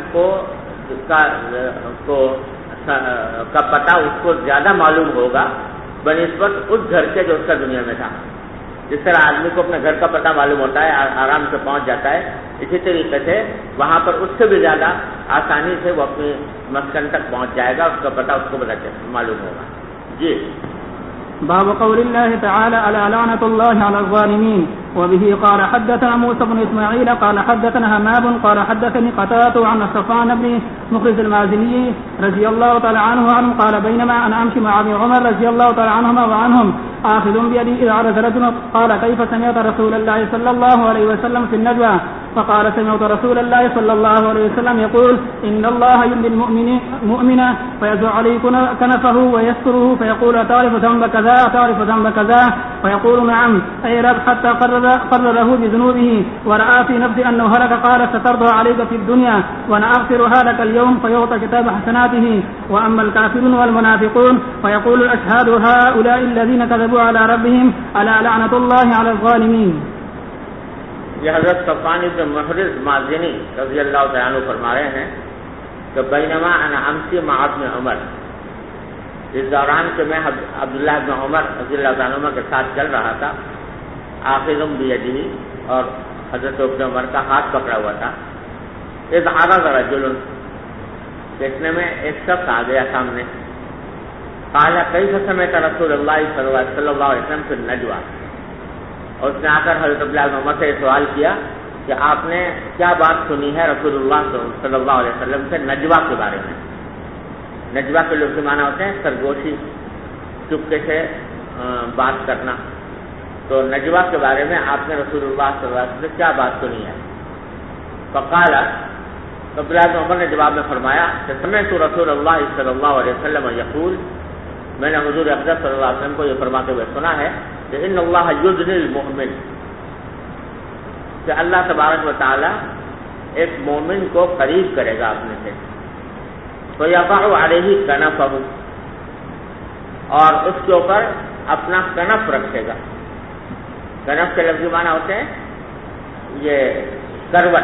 کا پتہ اس کو زیادہ معلوم ہوگا بنسبت اس گھر کے جو اس کا دنیا میں تھا. جس طرح آدمی کو اپنے گھر کا پتہ معلوم ہوتا ہے، آرام سے پہنچ جاتا ہے، اسی طریقے سے وہاں پر اس سے بھی زیادہ آسانی سے وہ اپنی مسکن تک پہنچ جائے گا، اس کا پتہ اس کو معلوم ہوگا. جی باب قول الله تعالى على لعنة الله على الظالمين. وبه قال حدثنا موسى بن إسماعيل قال حدثنا همام قال حدثني قتادة عن صفوان بن مخرز المازني رضي الله تعالى عنه قال بينما أنا أمشي مع ابن عمر رضي الله تعالى عنهما وعنهم آخذ بيدي إذ عرض رجل قال كيف سمعت رسول الله صلى الله عليه وسلم في النجوى؟ فقال سمعت رسول الله صلى الله عليه وسلم يقول إن الله يملي المؤمن فيزع عليه كنفه ويستره فيقول أتعرف ذنب كذا أتعرف ذنب كذا فيقول نعم أي رب حتى قرره بذنوبه ورأى في نفسه أنه هلك قال سترضى عليك في الدنيا وأنا أغفر هذا اليوم فيعطى كتاب حسناته. وأما الكافرون والمنافقون فيقول الأشهاد هؤلاء الذين كذبوا على ربهم ألا لعنة الله على الظالمين. یہ حضرت صفوان بن محرز مازنی رضی اللہ تعالیٰ عنہ فرما رہے ہیں کہ بینما انا امشی مع ابن عمر، اس دوران کہ میں عبداللہ بن عمر رضی اللہ تعالیٰ عنہ کے ساتھ چل رہا تھا، آخذ بیدہ، اور حضرت ابن عمر کا ہاتھ پکڑا ہوا تھا. اذ عرض رجل، دیکھنے میں ایک شخص آ گیا سامنے. قال کیف سمعت رسول اللہ صلی اللہ علیہ وسلم فی النجوى، اور اس نے آ کر حضرت عبداللہ بن عمر سے سوال کیا کہ آپ نے کیا بات سنی ہے رسول اللہ صلی اللہ علیہ وسلم سے نجوہ کے بارے میں. نجوہ کے لفظ معنی ہوتے ہیں سرگوشی، چپکے سے بات کرنا. تو نجوہ کے بارے میں آپ نے رسول اللہ صلی اللہ علیہ وسلم سے کیا بات سنی ہے؟ فقال، عبداللہ بن عمر نے جواب میں فرمایا کہ سمعت رسول اللہ صلی اللہ علیہ وسلم یقول، میں نے حضور اقدس صلی اللہ علیہ وسلم کو یہ فرماتے ہوئے سنا ہے کہ ان اللہ یدنی المؤمن، کہ اللہ تبارک و تعالی ایک مومن کو قریب کرے گا اپنے سے. تو یضع علیہ کنفہ، اور اس کے اوپر اپنا کنف رکھے گا. کنف کے لفظی معنی ہوتے ہیں یہ کروٹ،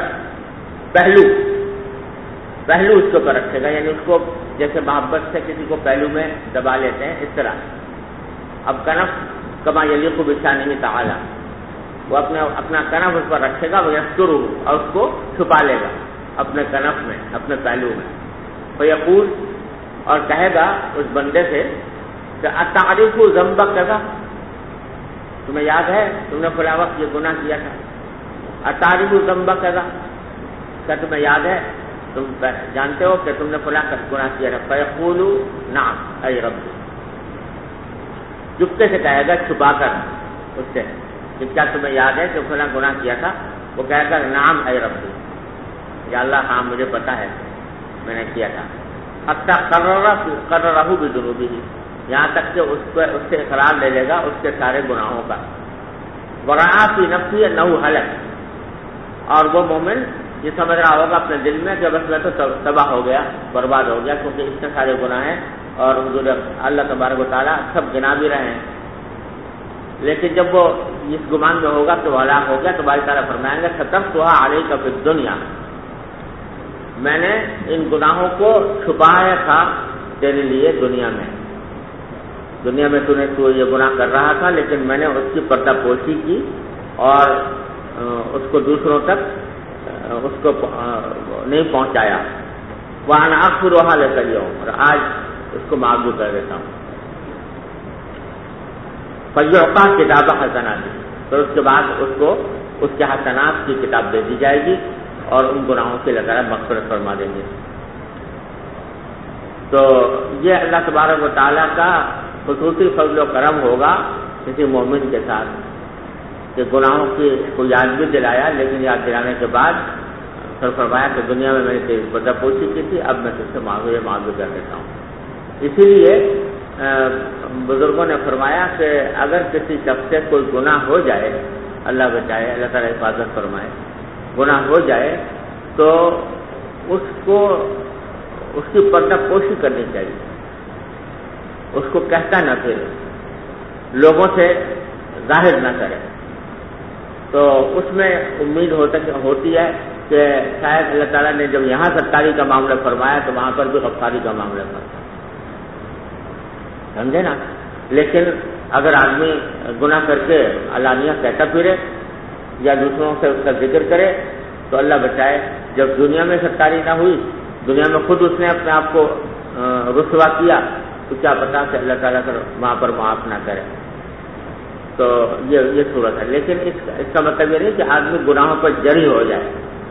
پہلو اس کے اوپر رکھے گا، یعنی اس کو جیسے محبت سے کسی کو پہلو میں دبا لیتے ہیں اس طرح. اب کنف کما یلیق بشانہ تعالی، وہ اپنا کنف اس پر رکھے گا، وہ یسترہ، اور اس کو چھپا لے گا اپنے کنف میں، اپنے پہلو میں. فیقول، اور کہے گا اس بندے سے کہ اتعرف ذنبک کذا، تمہیں یاد ہے تم نے فلاں وقت یہ گناہ کیا تھا. اتعرف ذنبک کذا، کیا تمہیں یاد ہے، تم جانتے ہو کہ تم نے فلاں گناہ کیا تھا. فیقول نعم اے رب، چپکے سے کہے گا، چھپا کر اس سے کہ کیا تمہیں یاد ہے کہ فلاں گناہ کیا تھا. وہ کہے گا نعم اے رب، یا اللہ ہاں مجھے پتا ہے میں نے کیا تھا. حتی قررہ بذنوبہ، یہاں تک کہ اس سے اقرار لے لے گا اس کے سارے گناہوں کا. ورعا فی نفسی انہ ہلک، اور وہ مومن یہ سمجھ رہا ہوگا اپنے دل میں کہ بس میں تو تباہ ہو گیا، برباد ہو گیا، کیونکہ اتنے سارے گناہ ہیں اور حضور اللہ تبارک و تعالیٰ سب گنا بھی رہے ہیں. لیکن جب وہ اس گمان میں ہوگا کہ وہ ہلاک ہو گیا تو باری تعالیٰ فرمائیں گے سترتھا علیک فی الدنیا، میں نے ان گناہوں کو چھپایا تھا تیرے لیے دنیا میں تو یہ گناہ کر رہا تھا، لیکن میں نے اس کی پردہ پوشی کی اور اس کو دوسروں تک اس کو نہیں پہنچایا. وَأَنَا أَغْفِرُهَا لَكَ الْيَوْمَ، اور آج اس کو معاف بھی کر دیتا ہوں. فَيُعْطَىٰ كِتَابَ حَسَنَاتِهِ، پھر اس کے بعد اس کو اس کے حسنات کی کتاب دے دی جائے گی اور ان گناہوں سے اللہ تعالیٰ مغفرت فرما دیں گے. تو یہ اللہ تبارک و تعالیٰ کا خصوصی فضل و کرم ہوگا کسی مومن کے ساتھ کہ گناہوں کی کو یاد بھی دلایا، لیکن یاد دلانے کے بعد فرمایا کہ دنیا میں میں نے تیری پردہ پوشی کی تھی، اب میں تجھ سے معاف بھی کر دیتا ہوں. اسی لیے بزرگوں نے فرمایا کہ اگر کسی شخص سے کوئی گناہ ہو جائے، اللہ بچائے، اللہ تعالیٰ حفاظت فرمائے، گناہ ہو جائے تو اس کی پردہ پوشی کرنی چاہیے، اس کو کہتا نہ پھرے، لوگوں سے ظاہر نہ کرے. تو اس میں امید ہوتی ہے کہ شاید اللہ تعالیٰ نے جب یہاں ستاری کا معاملہ فرمایا تو وہاں پر بھی غفاری کا معاملہ فرمایا، سمجھے نا. لیکن اگر آدمی گناہ کر کے علانیہ کہتا پھرے یا دوسروں سے اس کا ذکر کرے تو اللہ بچائے، جب دنیا میں ستاری نہ ہوئی، دنیا میں خود اس نے اپنے آپ کو رسوا کیا تو کیا پتا کہ اللہ تعالیٰ وہاں پر معاف نہ کرے. تو یہ صورت ہے. لیکن اس کا مطلب یہ نہیں کہ آدمی گناہوں پر جری ہو جائے.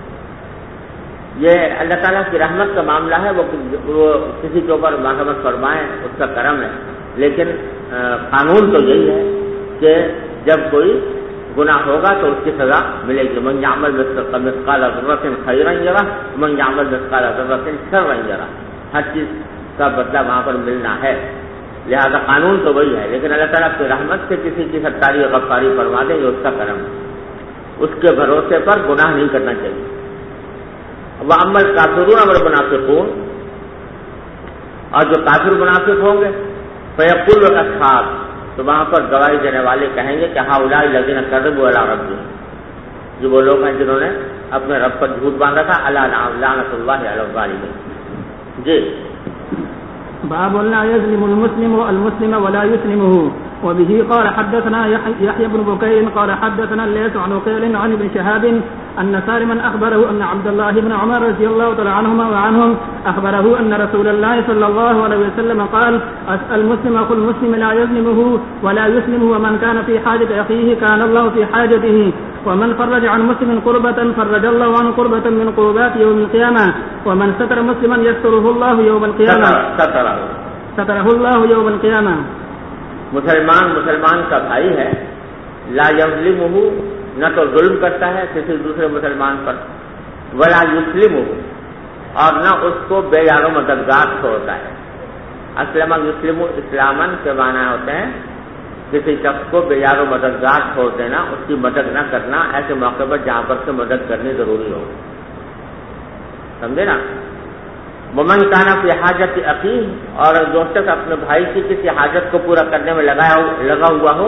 یہ اللہ تعالیٰ کی رحمت کا معاملہ ہے، وہ کسی کے اوپر مرحمت فرمائے، اس کا کرم ہے. لیکن قانون تو یہی ہے کہ جب کوئی گناہ ہوگا تو اس کی سزا ملے گی. من یعمل مثقال ذرۃ خیرا یرہ ومن یعمل مثقال ذرۃ شرا یرہ، ہر چیز کا بدلہ وہاں پر ملنا ہے. لہذا قانون تو وہی ہے، لیکن اللہ تعالیٰ کی رحمت سے کسی کی ستاری اور غفاری فرما دے، یہ اس کا کرم ہے. اس کے بھروسے پر گناہ نہیں کرنا چاہیے. وَأَمَّا الْكَافِرُونَ وَالْمُنَافِقُونَ، اور جو کافر منافق ہوں گے فَيَقُولُ الْأَصْحَابُ، تو وہاں پر گواہی دینے والے کہیں گے کہ هَؤُلَاءِ الَّذِينَ كَذَبُوا عَلَىٰ رَبِّهِمْ، جو وہ لوگ ہیں جنہوں نے اپنے رب پر جھوٹ باندھا تھا. أَلَا لَعْنَةُ اللَّهِ عَلَى الظَّالِمِينَ. جی باب لا يظلم المسلم المسلم ولا يسلمه. وبه قال حدثنا يحيى بن بكير قال حدثنا الليث عن عقيل عن ابن شهاب أن سالما أخبره أن عبد الله بن عمر رضي الله تعالى عنهما وعنهم أخبره أن رسول الله صلى الله عليه وسلم قال المسلم أخو المسلم لا يظلمه ولا يسلمه ومن كان في حاجة أخيه كان الله في حاجته ومن فرج عن مسلم قربة فرج الله عن قربة من قربات يوم القيامة ومن ستر مسلما يستره الله يوم القيامة ستره الله يوم القيامة. مسلمان کا بھائی ہے، لا یظلمہ، نہ تو ظلم کرتا ہے کسی دوسرے مسلمان پر، ولا یسلمہ، اور نہ اس کو بے یار و مددگار چھوڑتا ہے. اسلم یسلم اسلامن کے معنی ہوتے ہیں کسی شخص کو بے یار و مددگار چھوڑ دینا، اس کی مدد نہ کرنا ایسے موقع پر جہاں پر سے مدد کرنی ضروری ہو. سمجھے نا. ومن کان فی حاجت اخیہ، اور جو شخص اپنے بھائی کی کسی حاجت کو پورا کرنے میں لگا ہوا ہو،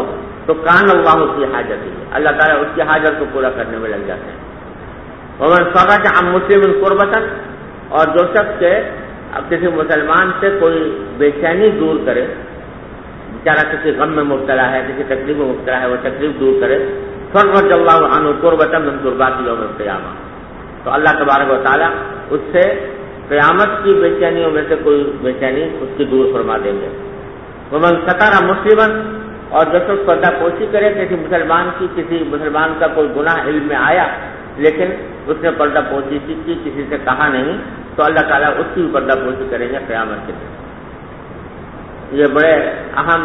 تو کان اللہ کی حاجت ہے، اللہ تعالیٰ اس کی حاجت کو پورا کرنے میں لگ جاتے ہیں. ومن فرج عن مسلم قربتاً، اور جو شخص کے اب کسی مسلمان سے کوئی بے چینی دور کرے، بیچارہ کسی غم میں مبتلا ہے، کسی تکلیف میں مبتلا ہے، وہ تکلیف دور کرے، فرج اللہ عنہ قربتاً من قربات یوم القیامہ، تو اللہ تبارک و تعالیٰ اس سے قیامت کی بے چینیوں میں سے کوئی بے چینی اس کی دور فرما دیں گے. ومن ستر مسلما، اور جو شخص پردہ پوشی کرے کسی مسلمان کا کوئی گناہ علم میں آیا لیکن اس نے پردہ پوشی کی کسی سے کہا نہیں، تو اللہ تعالیٰ اس کی بھی پردہ پوشی کریں گے قیامت کے دن. یہ بڑے اہم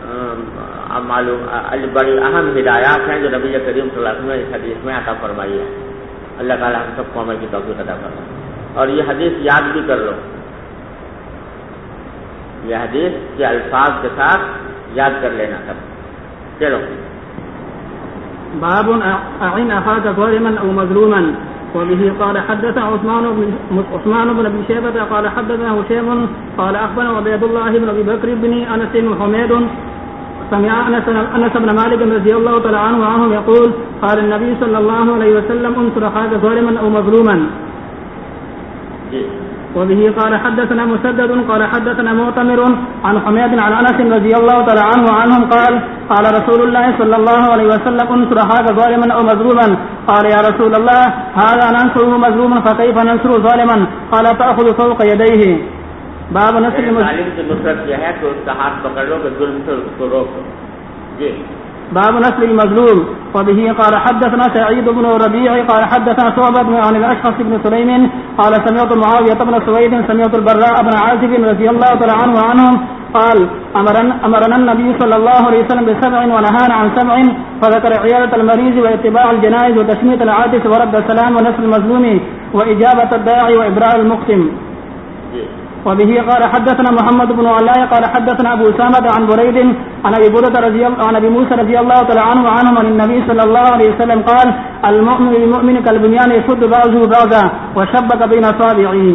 بڑی اہم ہدایات ہیں جو نبی کریم صلی اللہ علیہ وسلم نے اس حدیث میں عطا فرمائی ہے. اللہ تعالیٰ ہم سب کو عمل کی توفیق عطا فرمائے. اور یہ حدیث یاد بھی کر لو، یہ حدیث کے الفاظ کے ساتھ یاد کر لینا سب. چلو. باب اعن اخاك ظالما او مظلوما. وبه قال حدث عثمان بن ابي شيبه قال حدثنا هشام قال اخبرنا عبيد الله بن ابي بكر بن انس حميد سمع انس بن مالك رضي الله تعالى عنه يقول قال النبي صلى الله عليه وسلم انصر اخاك ظالما او مظلوما. وبه قال حدثنا مسدد قال حدثنا معتمر عن حميد عن انس رضي الله تعالى عنهم قال قال رسول الله صلى الله عليه وسلم انصر اخاك ظالما او مظلوما. قال يا رسول الله هذا ننصره مظلوما فكيف ننصر ظالما؟ قال تأخذ فوق يديه. باب نصر ظالم کی نصرت یہ ہے کہ اس کا ہاتھ پکڑ لو کہ ظلم سے اس کو روکو. جی. باب نصر المظلوم. وبه قال حدثنا سعيد بن ربيع قال حدثنا شعبة عن الأشخص بن سليم قال سمعت معاوية بن سويد سمعت البراء بن عازب رضي الله تعالى عنهم قال أمرنا النبي صلى الله عليه وسلم ب7 ونهانا عن 7، فذكر عيادة المريض واتباع الجنائز وتشميت العاطس ورد السلام ونصر المظلوم وإجابة الداعي وإبراء المقسم. وبه قال حدثنا محمد بن علاء قال حدثنا ابو اسامه عن بريد عن ابي موسى رضي الله تعالى عنه عن النبي صلى الله عليه وسلم قال المؤمن للمؤمن كالبنيان يشد بعضه بعضا وشبك بين اصابعه.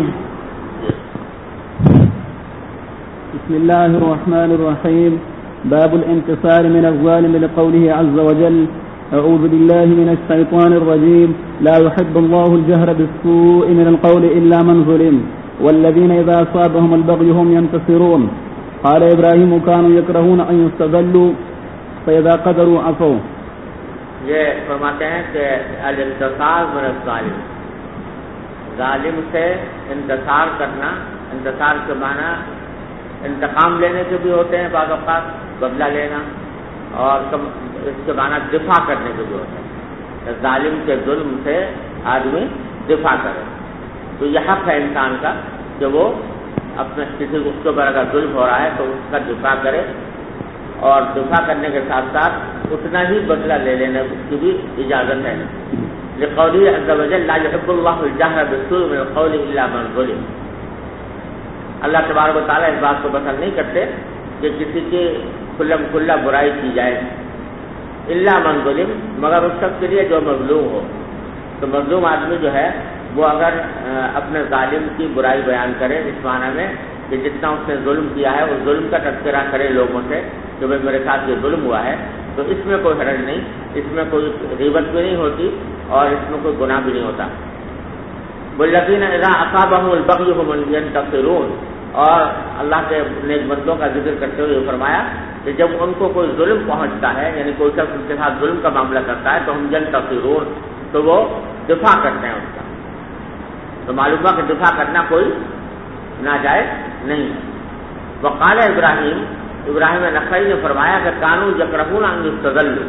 بسم الله الرحمن الرحيم. باب الانتصار من الظالم لقوله عز وجل أعوذ بالله من الشيطان الرجيم لا يحب الله الجهر بالسوء من القول إلا من ظلم والذين إذا أصابهم البغي هم ينتصرون. قال إبراهيم كانوا يكرهون أن يستذلوا فإذا قدروا عفوا. یہ فرماتے ہیں کہ الانتصار من الظالم، ظالم سے انتصار کرنا، انتصار کے معنی انتقام لینے کے بھی ہوتے ہیں، بعض اوقات بدلہ لینا، اور اس کے معنی دفاع کرنے کے بھی ہوتے ہیں. ظالم کے ظلم سے آدمی دفاع کرے. تو یہ حق ہے انسان کا کہ وہ اپنے کسی اس کے اوپر اگر ظلم ہو رہا ہے تو اس کا دفاع کرے، اور دفاع کرنے کے ساتھ ساتھ اتنا ہی بدلہ لے لینے کی بھی اجازت ہے. لقوله عز وجل لا يحب الله الجهر بالسوء من القول الا من ظلم. اللہ تبارک و تعالیٰ اس بات کو پسند نہیں کرتے کہ کسی کی کھلم کھلا برائی کی جائے، الا من ظلم، مگر اس شخص کے لیے جو مظلوم ہو. تو مظلوم آدمی جو ہے وہ اگر اپنے ظالم کی برائی بیان کرے اس معنی میں کہ جتنا اس نے ظلم کیا ہے اس ظلم کا تذکرہ کرے لوگوں سے کہ بھائی میرے ساتھ یہ ظلم ہوا ہے، تو اس میں کوئی حرج نہیں، اس میں کوئی غیبت بھی نہیں ہوتی اور اس میں کوئی گناہ بھی نہیں ہوتا. والذین اذا اصابهم البغی هم ينتصرون. اور اللہ کے نیک بندوں کا ذکر کرتے ہوئے فرمایا کہ جب ان کو کوئی ظلم پہنچتا ہے، یعنی کوئی شخص ان کے ساتھ ظلم کا معاملہ کرتا ہے تو ہم ينتصرون، تو وہ دفاع کرتے ہیں اس کا. تو معلوم ہوا کہ دفاع کرنا کوئی ناجائز نہیں ہے. وقال ابراہیم نخعی نے فرمایا کہ کانوا یکرہون ان یستذلوا.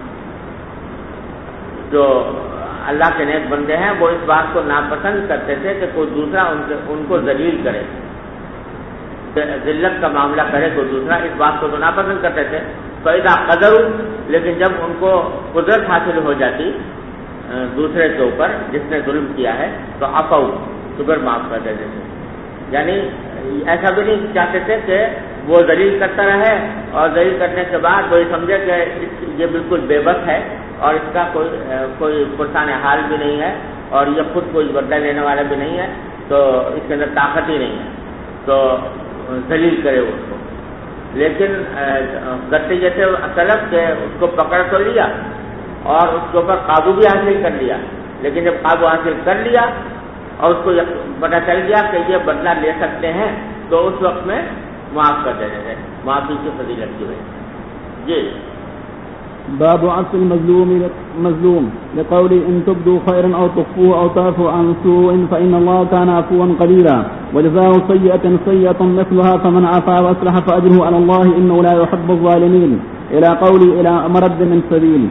جو اللہ کے نیک بندے ہیں وہ اس بات کو ناپسند کرتے تھے کہ کوئی دوسرا ان کو ذلیل کرے، ذلت کا معاملہ کرے کوئی دوسرا، اس بات کو تو ناپسند کرتے تھے. فإذا قدروا، لیکن جب ان کو قدرت حاصل ہو جاتی دوسرے کے اوپر جس نے ظلم کیا ہے تو عفو، تو پھر معاف کر دیتے تھے. یعنی ایسا بھی نہیں چاہتے تھے کہ وہ ذلیل کرتا رہے اور ذلیل کرنے کے بعد وہ یہ سمجھے کہ یہ بالکل بے بس ہے اور اس کا کوئی پرسان حال بھی نہیں ہے اور یہ خود کوئی بدلہ لینے والا بھی نہیں ہے، تو اس کے اندر طاقت ہی نہیں ہے، تو ذلیل کرے اس کو. لیکن کرتے جیسے طلب کہ اس کو پکڑ تو لیا اور اس کے اوپر قابو بھی حاصل کر لیا، لیکن جب قابو حاصل کر لیا اور اس کو پتہ چل گیا کہ یہ بدلہ لے سکتے ہیں تو اس وقت میں معاف کر دینے ہیں، معافی کی فضیلت کی وجہ سے۔ جی باب عفو المظلوم لقول ان تبدوا خيرا او تخفوه او تعفوا عن سوء فان الله كان عفوا قديرا وجزاء سيئة سيئة مثلها فمن عفا واصلح فاجره على الله انه لا يحب الظالمين الى قولي الى مرد من سبيل.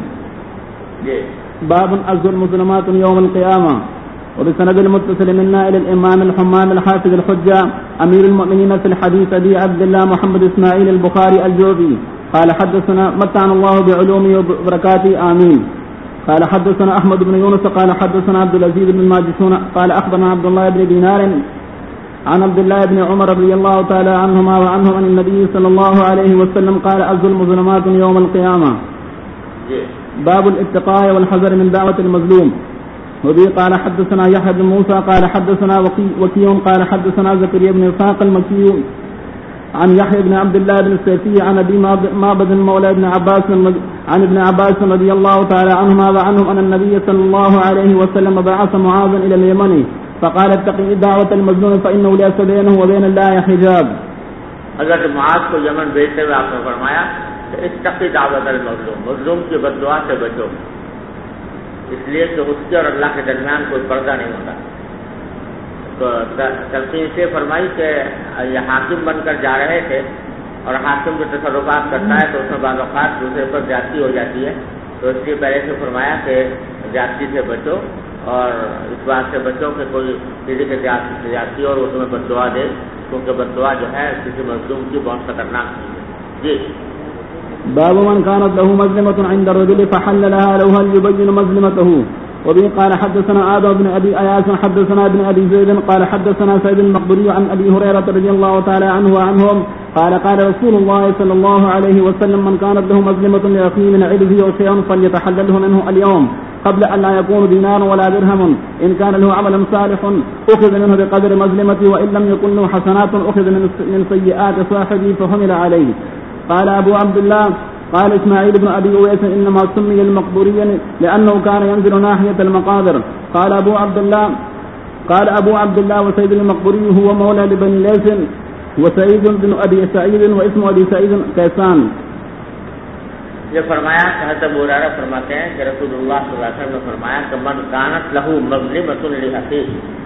باب الظلم ظلمات يوم القيامة. وبسند المتصل منا الى الامام الحمام الحافظ الحجة امير المؤمنين في الحديث ابي عبد الله محمد اسماعيل البخاري الجوزي قال حدثنا متعنا الله بعلومه وبركاته آمين. قال حدثنا أحمد بن يونس قال حدثنا عبد العزيز بن ماجشون قال أخبرنا عبد الله بن دينار عن عبد الله بن عمر رضي الله تعالى عنهما وعنهم عن النبي صلى الله عليه وسلم قال الظلم ظلمات يوم القيامة. باب الاتقاء والحذر من دعوة المظلوم. وبه قال حدثنا يحيى بن موسى قال حدثنا وكيع قال حدثنا زكريا بن إسحاق المكي عن يحيى بن عبد الله بن السيفي عن ابي معبد مولى ابن عباس عن ابن عباس رضي الله تعالى عنهما وعنهم ان النبي صلى الله عليه وسلم بعث معاذا الى اليمن فقال اتقي دعوة المظلوم فانه ليس بينه وبين الله حجاب. حضرت معاذ کو یمن بھیجتے ہوئے آپ نے فرمایا کہ اتقی دعوت المظلوم، مظلوم کی بددعا سے بچو، اس لیے کہ اس کے اور اللہ کے درمیان کوئی پردہ نہیں ہوتا۔ تو تلقین سے فرمائی کہ یہ حاکم بن کر جا رہے تھے اور حاکم جو تصرفات کرتا ہے تو اس میں بعض اوقات دوسرے پر زیادتی ہو جاتی ہے، تو اس لیے پہلے سے فرمایا کہ زیادتی سے بچو اور اس بات سے بچو کہ کوئی کسی کے زیادتی اور وہ تمہیں بد دعا دے، کیونکہ بد دعا جو ہے کسی مظلوم کی بہت خطرناک چیز ہے۔ جی باب من كانت له مظلمة عند الرجل فحل لها له هل يبين مظلمته. وبه قال حدثنا آدم بن أبي أياس حدثنا ابن أبي زيد قال حدثنا سيد المقبري عن أبي هريرة رضي الله تعالى عنه وعنهم قال قال رسول الله صلى الله عليه وسلم من كانت له مظلمة لأخيه من عرضه أو شيء فليتحلله منه اليوم قبل أن لا يكون دينار ولا درهم إن كان له عمل صالح أخذ منه بقدر مظلمته وإن لم يكن له حسنات أخذ من سيئات صاحبه فحمل عليه. قال أبو عبد الله قال إسماعيل بن أبي أويس إنما سمي المقبوريا لأنه كان ينزل ناحية المقابر. قال أبو عبد الله وسيد المقبوري هو مولى لبني ليث وسعيد بن أبي سعيد واسم أبي سعيد كيسان. یہ فرمایا کہ حضرت ابو ہریرہ فرماتے ہیں کہ رسول اللہ صلی اللہ علیہ وسلم نے فرمایا کہ من کانت لہ مظلمۃ لأخیہ،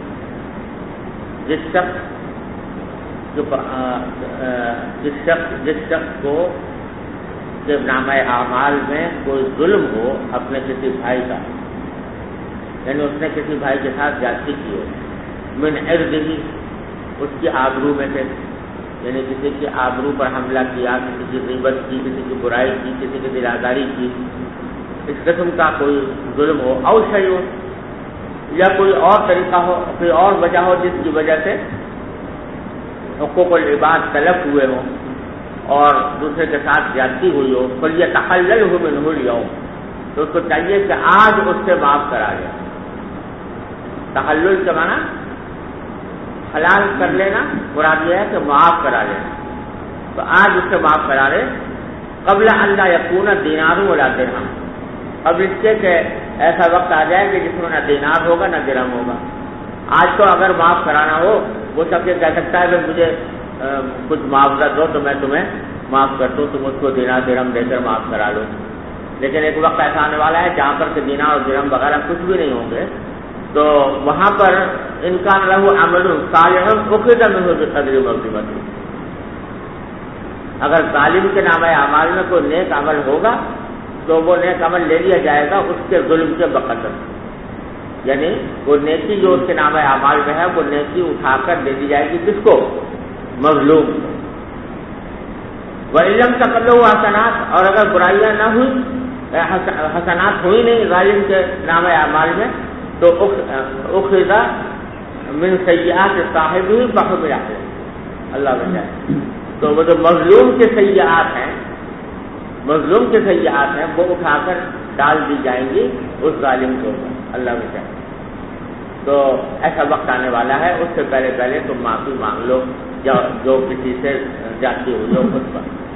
جس شخص کو جب نامہ اعمال میں کوئی ظلم ہو اپنے کسی بھائی کا، یعنی اس نے کسی بھائی کے ساتھ زیادتی کی ہو، من عرضہ، اس کی آبرو میں سے، یعنی کسی کی آبرو پر حملہ کیا، کسی کی غیبت کی، کسی کی برائی کی، کسی کی دل آزاری کی، اس قسم کا کوئی ظلم ہو، او شیء، یا کوئی اور طریقہ ہو، کوئی اور وجہ ہو جس کی وجہ سے حقوق العباد تلف ہوئے ہوں اور دوسرے کے ساتھ زیادتی ہوئی ہو، فلیتحللہ منہ اليوم، تو اس کو چاہیے کہ آج اس سے معاف کرا لے۔ تحلل کے معنی حلال کر لینا، مراد یہ ہے کہ معاف کرا لینا، تو آج اس سے معاف کرا لے، قبل ان لا یکون دینار ولا درہم، اب اس کے کہ ایسا وقت آ جائے کہ جس میں نہ دینار ہوگا نہ درہم ہوگا۔ آج تو اگر معاف کرانا ہو وہ سب یہ کہہ سکتا ہے کہ مجھے کچھ معاوضہ دو تو میں تمہیں معاف کر دوں، تم اس کو دینار درہم دے کر معاف کرا لو، لیکن ایک وقت ایسا آنے والا ہے جہاں پر کہ دینار اور درہم وغیرہ کچھ بھی نہیں ہوں گے، تو وہاں پر ان کا لہو عمل صالح اخذ منہ بقدر مظلمتہ، اگر ظالم کے نامہ اعمال میں کوئی نیک عمل ہوگا تو وہ نیک عمل لے لیا جائے گا اس کے ظلم کے بقدر، یعنی وہ نیکی جو اس کے نامہ اعمال میں ہے وہ نیکی اٹھا کر دے دی جائے گی کس کو؟ مظلوم۔ وَإِلَّمْ تَكُن لَهُ حَسَنَاتٌ، اور اگر برائیاں نہ ہوئی، حسنات ہوئی نہیں ظالم کے نامہ اعمال میں، تو اخذ من سیئات صاحبہ فحمل علیہ، اللہ بچائے، تو وہ جو مظلوم کے سیئات ہیں وہ اٹھا کر ڈال دی جائیں گی اس ظالم کے اوپر، اللہ بچائے۔ تو ایسا وقت آنے والا ہے، اس سے پہلے تم معافی مانگ لو جو کسی سے جاتی ہوئی ہو اس پر۔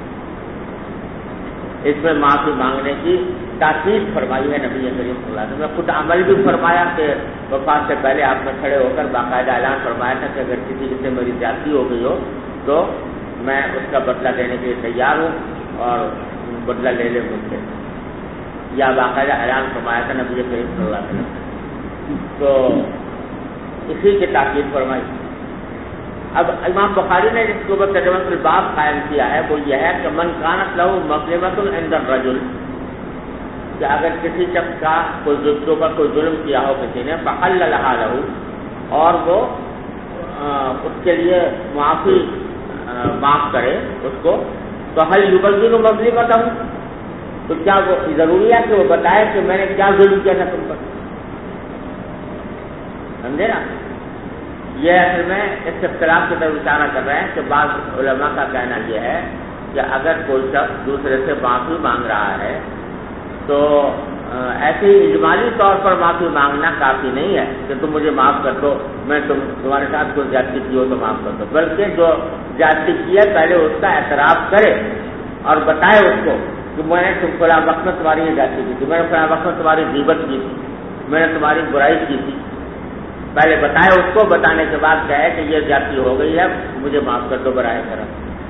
اس میں معافی مانگنے کی تاکید فرمائی ہے نبی کریم صلی اللہ علیہ وسلم نے. خود عمل بھی فرمایا کہ وفات سے پہلے آپ نے کھڑے ہو کر باقاعدہ اعلان فرمایا تھا کہ اگر کسی سے میری زیادتی ہو گئی ہو تو میں اس کا بدلہ لینے کے لیے تیار ہوں اور بدلہ لے لے مجھ سے. یا باقاعدہ اعلان فرمایا تھا نبی کریم صلی اللہ علیہ وسلم. تو اسی کی تاکید فرمائی. اب امام بخاری نے جس کے اوپر ترجمۃ الباب قائم کیا ہے وہ یہ ہے کہ من کانت لہ مظلمۃ عند الرجل، کہ اگر کسی شخص کا کوئی پر کوئی ظلم کیا ہو کسی نے فحل لہا لہ، اور وہ اس کے لیے معافی معاف کرے اس کو، تو حل یبین مظلمتہ، تو کیا وہ ضروری ہے کہ وہ بتائے کہ میں نے کیا ظلم کیا تھا تم پر؟ سمجھے نا؟ یہ اصل میں اس اختلاف کی طرف اشارہ کر رہے ہیں کہ بعض علماء کا کہنا یہ ہے کہ اگر کوئی شخص دوسرے سے معافی مانگ رہا ہے تو ایسے ہی اجمالی طور پر معافی مانگنا کافی نہیں ہے کہ تم مجھے معاف کر دو، میں تمہارے ساتھ کوئی زیادتی کی ہو تو معاف کر دو، بلکہ جو زیادتی کی ہے پہلے اس کا اعتراف کرے اور بتائے اس کو کہ میں نے فلاں وقت میں تمہاری یہ زیادتی کی تھی، میں نے فلاں وقت میں تمہاری غیبت کی تھی، میں نے تمہاری برائی کی تھی. پہلے بتائے اس کو، بتانے کے بعد کہے کہ یہ زیادتی ہو گئی ہے مجھے معاف کر دو برائے کرم.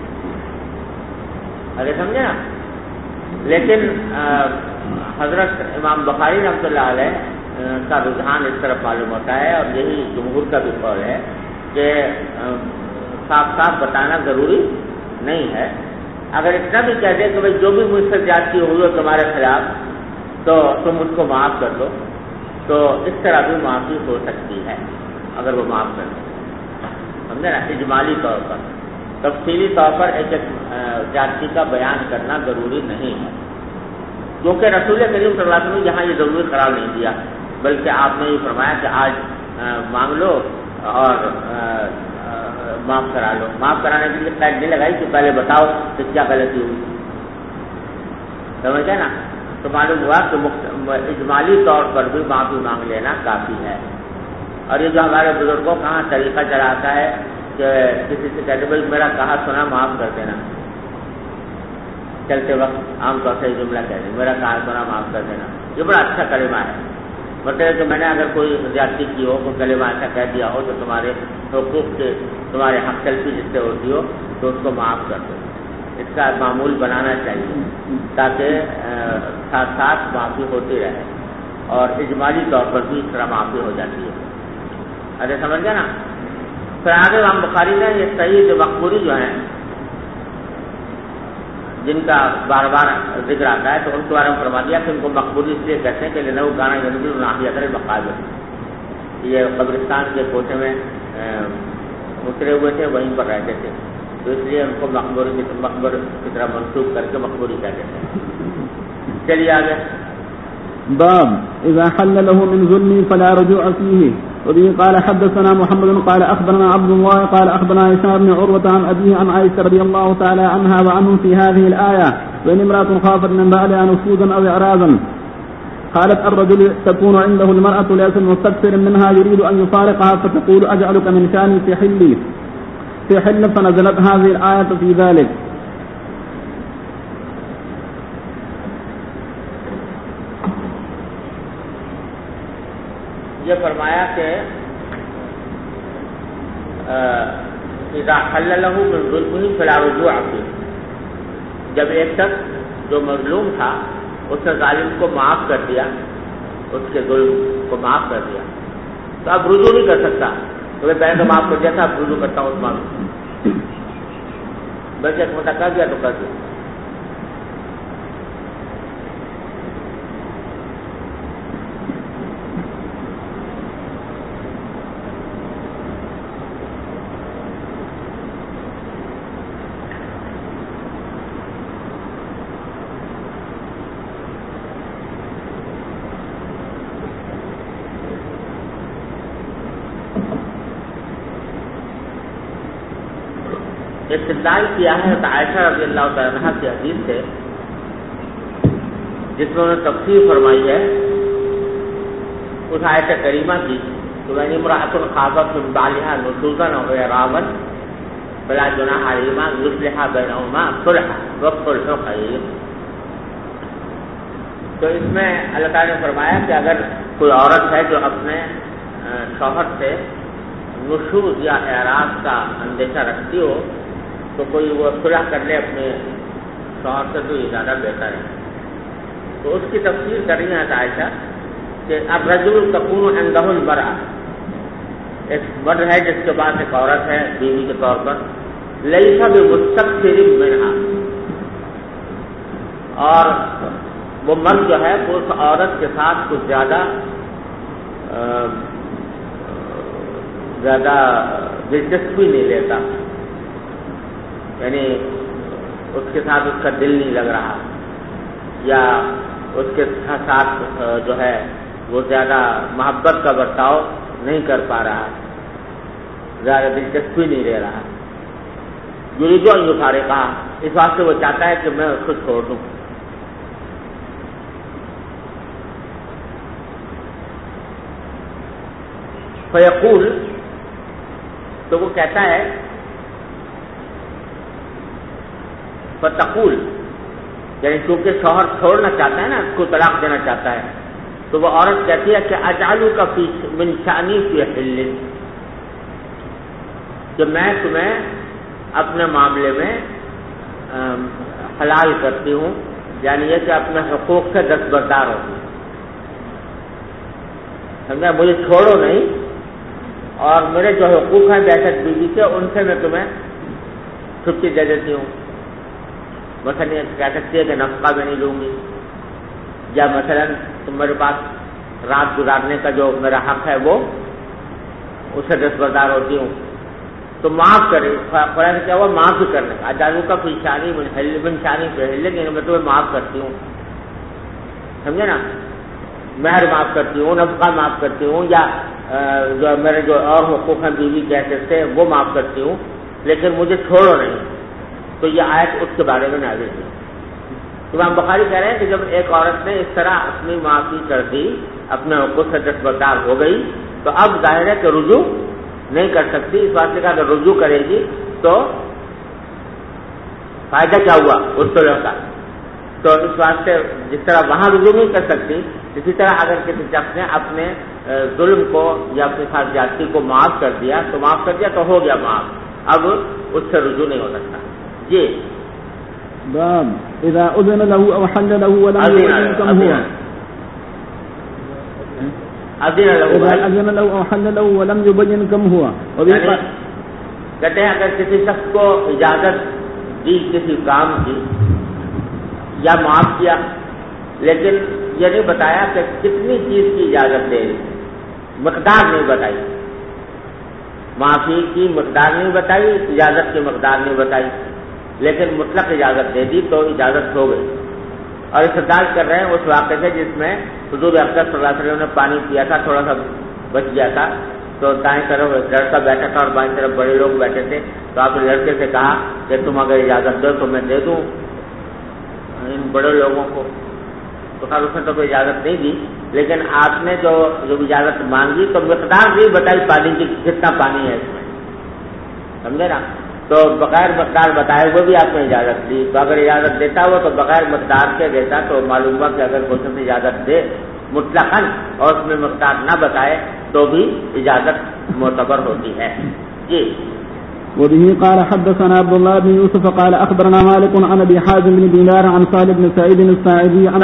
اگر سمجھے نا؟ لیکن حضرت امام بخاری رحمۃ اللہ علیہ کا رجحان اس طرف معلوم ہوتا ہے، اور یہی جمہور کا بھی قول ہے کہ صاف صاف بتانا ضروری نہیں ہے. اگر اتنا بھی کہہ دے کہ بھائی جو بھی مجھ سے زیادتی ہوئی ہو تمہارے خلاف تو تم مجھ کو معاف کر دو، تو اس طرح بھی معافی ہو سکتی ہے اگر وہ معاف کر دے. سمجھے نا؟ اجمالی طور پر، تفصیلی طور پر ایک زیادتی کا بیان کرنا ضروری نہیں ہے، کیونکہ رسول کریم صلی اللہ علیہ وسلم نے یہاں یہ ضروری قرار نہیں دیا، بلکہ آپ نے یہ فرمایا کہ آج مانگ لو اور معاف کرا لو. معاف کرانے کے لیے قید نہیں لگائی کہ پہلے بتاؤ کہ کیا غلطی ہوئی. سمجھے نا؟ تو معلوم ہوا کہ اجمالی طور پر بھی معافی مانگ لینا کافی ہے. اور یہ جو ہمارے بزرگوں کا طریقہ چلاتا ہے کہ کسی سے کہتے بھائی میرا کہا سنا معاف کر دینا، چلتے وقت عام طور سے یہ جملہ کہتے ہیں میرا کہا سنا معاف کر دینا، یہ بڑا اچھا کلمہ ہے. مطلب کہ میں نے اگر کوئی زیادتی کی ہو، کوئی کلمہ ایسا کہہ دیا ہو تو تمہارے حقوق کے تمہارے حق تلفی جس سے ہوتی ہو تو اس کو معاف کر دو. اس کا معمول بنانا چاہیے تاکہ ساتھ ساتھ معافی ہوتی رہے، اور اجمالی طور پر بھی اس طرح معافی ہو جاتی ہے. ارے سمجھ گئے نا؟ پھر آگے امام بخاری نے یہ صحیح مقبولی جو ہیں جن کا بار بار ذکر آتا ہے تو ان کے بارے میں فرما دیا کہ ان کو مقبولی اس لیے کہتے ہیں کہ لنو گانا جنگی ناحیہ کرے مقابل، یہ قبرستان کے کوٹے میں اترے ہوئے تھے، وہیں پر رہتے تھے، تو اس لیے ان کو مقبر کی طرح منسوخ کر کے مقبولی کہتے ہیں. چلیے آگے. باب اذا حل له من ظلم فلا رجوع فيه. وبه قال حدثنا محمد قال اخبرنا عبد الله قال اخبرنا هشام بن عروة عن ابيه عن عائشة رضي الله تعالى عنها وعنهم في هذه الآية وان امرأة خافت من بعلها نشوزا او اعراضا قالت الرجل تكون عنده المرأة ليس مستكثر منها يريد ان يفارقها فتقول اجعلك من شاني في حل فنزلت هذه الآية في ذلك. یہ فرمایا کہ اذا حل له من ظلمه فلا رجوع فيه، جب ایک شخص جو مظلوم تھا اس نے ظالم کو معاف کر دیا، اس کے ظلم کو معاف کر دیا، تو اب رجوع نہیں کر سکتا تو میں تو معاف کر دیا تھا، اب رجوع کرتا ہوں اس معاملے، بلکہ ایک موٹا کر دیا تو کر دیا. استدلال کیا ہے عائشہ رضی اللہ تعالیٰ عنہا کی حدیث سے جس میں انہوں نے تفسیر فرمائی ہے اس آیت کریمہ کی کہ وَإِنِ امْرَأَةٌ خَافَتْ مِن بَعْلِهَا نُشُوزًا أَوْ إِعْرَاضًا فَلَا جُنَاحَ عَلَيْهِمَا أَن يُصْلِحَا بَيْنَهُمَا صُلْحًا وَالصُّلْحُ خَيْرٌ. تو اس میں اللہ تعالیٰ نے فرمایا کہ اگر کوئی عورت ہے جو اپنے شوہر سے نشوز یا اعراض کا اندیشہ رکھتی ہو تو کوئی وہ صلح کر لے اپنے شوہر سے تو یہ زیادہ بہتر ہے. تو اس کی تفسیر کر رہی ہیں عائشہ کہ الرجل تکون عنده المرأة، ایک مرد ہے جس کے پاس ایک عورت ہے بیوی کے طور پر، لیس بمستكثر منها، اور وہ مرد جو ہے وہ اس عورت کے ساتھ کچھ زیادہ دلچسپی نہیں لیتا، یعنی اس کے ساتھ اس کا دل نہیں لگ رہا، یا اس کے ساتھ جو ہے وہ زیادہ محبت کا برتاؤ نہیں کر پا رہا، زیادہ دلچسپی نہیں لے رہا. یرید ان یفارقھا، اس واسطے وہ چاہتا ہے کہ میں اس کو چھوڑ دوں. فیقول، تو وہ کہتا ہے، فتقول، یعنی چونکہ شوہر چھوڑنا چاہتا ہے نا، اس کو طلاق دینا چاہتا ہے، تو وہ عورت کہتی ہے کہ اجعلک فی من شأنی فی حل، کہ میں تمہیں اپنے معاملے میں حلال کرتی ہوں، یعنی یہ کہ اپنے حقوق سے دستبردار ہوتی ہوں، سمجھا، مجھے چھوڑو نہیں، اور میرے جو حقوق ہیں بیٹھک بیوی کے ان سے میں تمہیں چھٹی دے دیتی ہوں. مثلا یہ کہہ سکتی ہے کہ نفقہ بھی نہیں لوں گی، یا مثلا تم میرے پاس رات گزارنے کا جو میرا حق ہے وہ اسے دستبردار ہوتی ہوں، تو معاف کرے. قرآن کیا ہوا، معاف بھی کرنے کا، اجعلک فی شأنی من شأنی فی حل، لیکن میں تمہیں معاف کرتی ہوں، سمجھے نا، مہر معاف کرتی ہوں، نفقہ معاف کرتی ہوں، یا جو میرے جو اور حقوق ہیں بیوی کے حیثیت سے وہ معاف کرتی ہوں، لیکن مجھے چھوڑو نہیں. تو یہ آیت اس کے بارے میں نازل ہوئی. امام بخاری کہہ رہے ہیں کہ جب ایک عورت نے اس طرح اپنی معافی کر دی، اپنے حقوق سے دستبردار ہو گئی، تو اب ظاہر ہے کہ رجوع نہیں کر سکتی. اس واسطے کا اگر رجوع کرے گی تو فائدہ کیا ہوا اس طرح کا. تو اس واسطے جس طرح وہاں رجوع نہیں کر سکتی، اسی طرح اگر کسی شخص نے اپنے ظلم کو یا اپنے ساتھ زیادتی کو معاف کر دیا تو معاف کر دیا تو ہو گیا معاف، اب اس سے رجوع نہیں ہو سکتا. جی باب اذا اذن له او حل له ولم يبين كم هو، اذن له او حل له ولم يبين كم هو. کہتے ہیں اگر کسی شخص کو اجازت دی کسی کام کی یا معاف کیا، لیکن یہ نہیں بتایا کہ کتنی چیز کی اجازت دے، مقدار نہیں بتائی، معافی کی مقدار نہیں بتائی، اجازت کی مقدار نہیں بتائی، لیکن مطلق اجازت دے دی تو اجازت ہو گئی. اور استدلال کر رہے ہیں اس واقعے سے جس میں حضور اقدس صلی اللہ علیہ وسلم نے پانی پیا تھا، تھوڑا سا بچ گیا تھا، تو دائیں طرف لڑکا بیٹھا تھا اور بائیں طرف بڑے لوگ بیٹھے تھے، تو آپ نے لڑکے سے کہا کہ تم اگر اجازت دو تو میں دے دوں ان بڑے لوگوں کو. تو خیر اس نے تو کوئی اجازت نہیں دی، لیکن آپ نے جو اجازت مانگی تو مقدار نہیں بتائی پانی کی، کتنا پانی ہے اس میں، سمجھے نا. تو بغیر مقدار بتائے ہوئے بھی آپ نے اجازت دی. تو اگر اجازت دیتا ہو تو بغیر مقدار کے دیتا، تو معلوم ہوا کہ اگر کوئی سے اجازت دے مطلقاً اور اس میں مقدار نہ بتائے تو بھی اجازت معتبر ہوتی ہے. جی وبه قال حدثنا عبد الله بن يوسف قال اخبرنا مالك عن ابي حازم بن دينار عن سهل بن سعيد الساعدي عن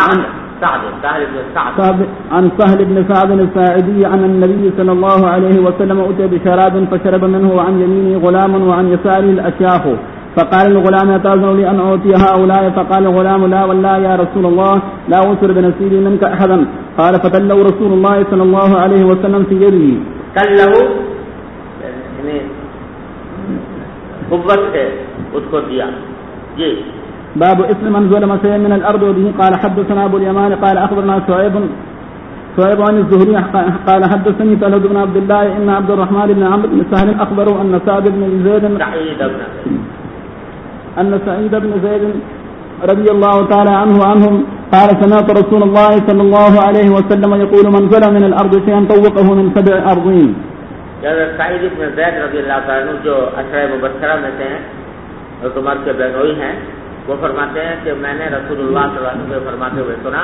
سهل بن سعد الساعدي عن النبي صلى الله عليه وسلم أتي بشراب فشرب منه وعن يمينه غلام وعن يساره الأشياخ، فقال الغلام أتأذن لي أن أعطي هؤلاء؟ فقال الغلام لا والله يا رسول الله لا أوصر بنصيبي منك أحدا. قال فتله رسول الله صلى الله عليه وسلم في يده، تله قوت سے اس کو دیا. جی باب اسم من ظلم شيئا من الارض. وبه قال حدثنا ابو اليمان قال اخبرنا شعيب عن الزهري قال حدثني طلحة بن عبد الله ان عبد الرحمن بن عمرو بن سهل اخبره ان سعيد بن زيد رضي الله تعالى عنهم قال سمعت رسول الله صلى الله عليه وسلم يقول من ظلم من الارض شيئا طوقه من 7 ارضين. سعید بن زید رضی اللہ تعالیٰ عنہ جو عشرہ مبشرہ میں سے ہیں اور عمر کے بہنوئی ہیں، وہ فرماتے ہیں کہ میں نے رسول اللہ صلی اللہ علیہ وسلم فرماتے ہوئے سنا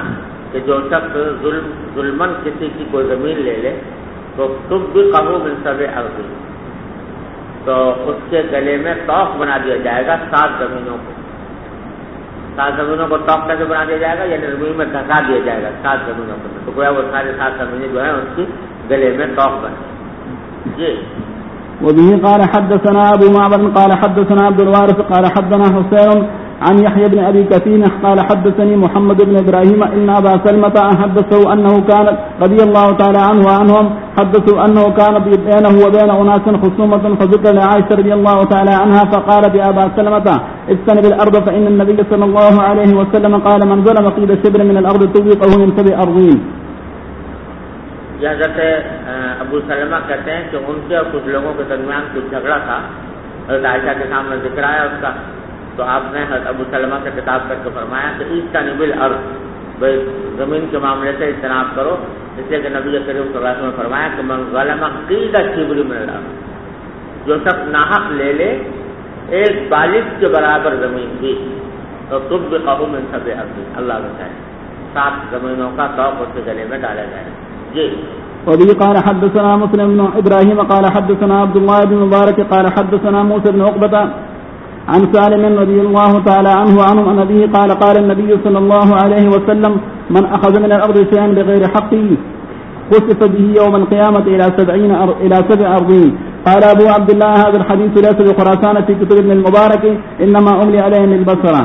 کہ جو شخص ظلمن کسی کی کوئی زمین لے لے تو تب بھی قبو من سبع ارض، تو اس کے گلے میں توق بنا دیا جائے گا 7 زمینوں کو. 7 زمینوں کو توق کیسے بنا دیا جائے گا؟ یعنی زمین میں دھسا دیا جائے گا 7 زمینوں کو، تو گویا وہ سارے 7 زمینیں جو ہیں اس کی گلے میں توق بنے. جی. وبه قال حدثنا ابو معمر قال حدثنا عبد الوارث قال حدثنا حسين عن يحيى بن ابي كثير قال حدثني محمد بن ابراهيم ان ابا سلمة حدثه انه كان رضي الله تعالى عنه وعنهم حدثوا انه كان بينه وبين اناس خصومة فذكر لعائشة رضي الله تعالى عنها فقال بأبا سلمة اجتنب الارض فان النبي صلى الله عليه وسلم قال من ظلم قيد شبر من الارض توقه من 7 ارضين. یہ حضرت ابو سلمہ کہتے ہیں کہ ان کے اور کچھ لوگوں کے درمیان کچھ جھگڑا تھا، حضرت عائشہ کے سامنے ذکر آیا اس کا، تو آپ نے حضرت ابو سلمہ سے خطاب کر کے فرمایا کہ اجتنب الارض، بھائی زمین کے معاملے سے اجتناب کرو، اس لیے کہ نبی کریم صلی اللہ علیہ وسلم نے فرمایا کہ من ظلم قید شبر من الارض، جو شخص ناحق لے لے 1 بالغ کے برابر زمین بھی تو تب بھی قبو من 7 ارض، اللہ بچائے 7 زمینوں کا توق اس کے گلے میں ڈالا جائے. جی. وبه قال حدثنا مسلم بن ابراهيم قال حدثنا عبد الله بن مبارك قال حدثنا موسى بن عقبة عن سالم رضي الله تعالى عنه وعنه عن أبيه قال قال النبي صلى الله عليه وسلم من أخذ من الأرض شيئا بغير حقه خسف به يوم القيامة إلى 7 أرضين. قال أبو عبد الله هذا الحديث ليس بخراسان في كتب ابن المبارك إنما أملي عليه من البصرة.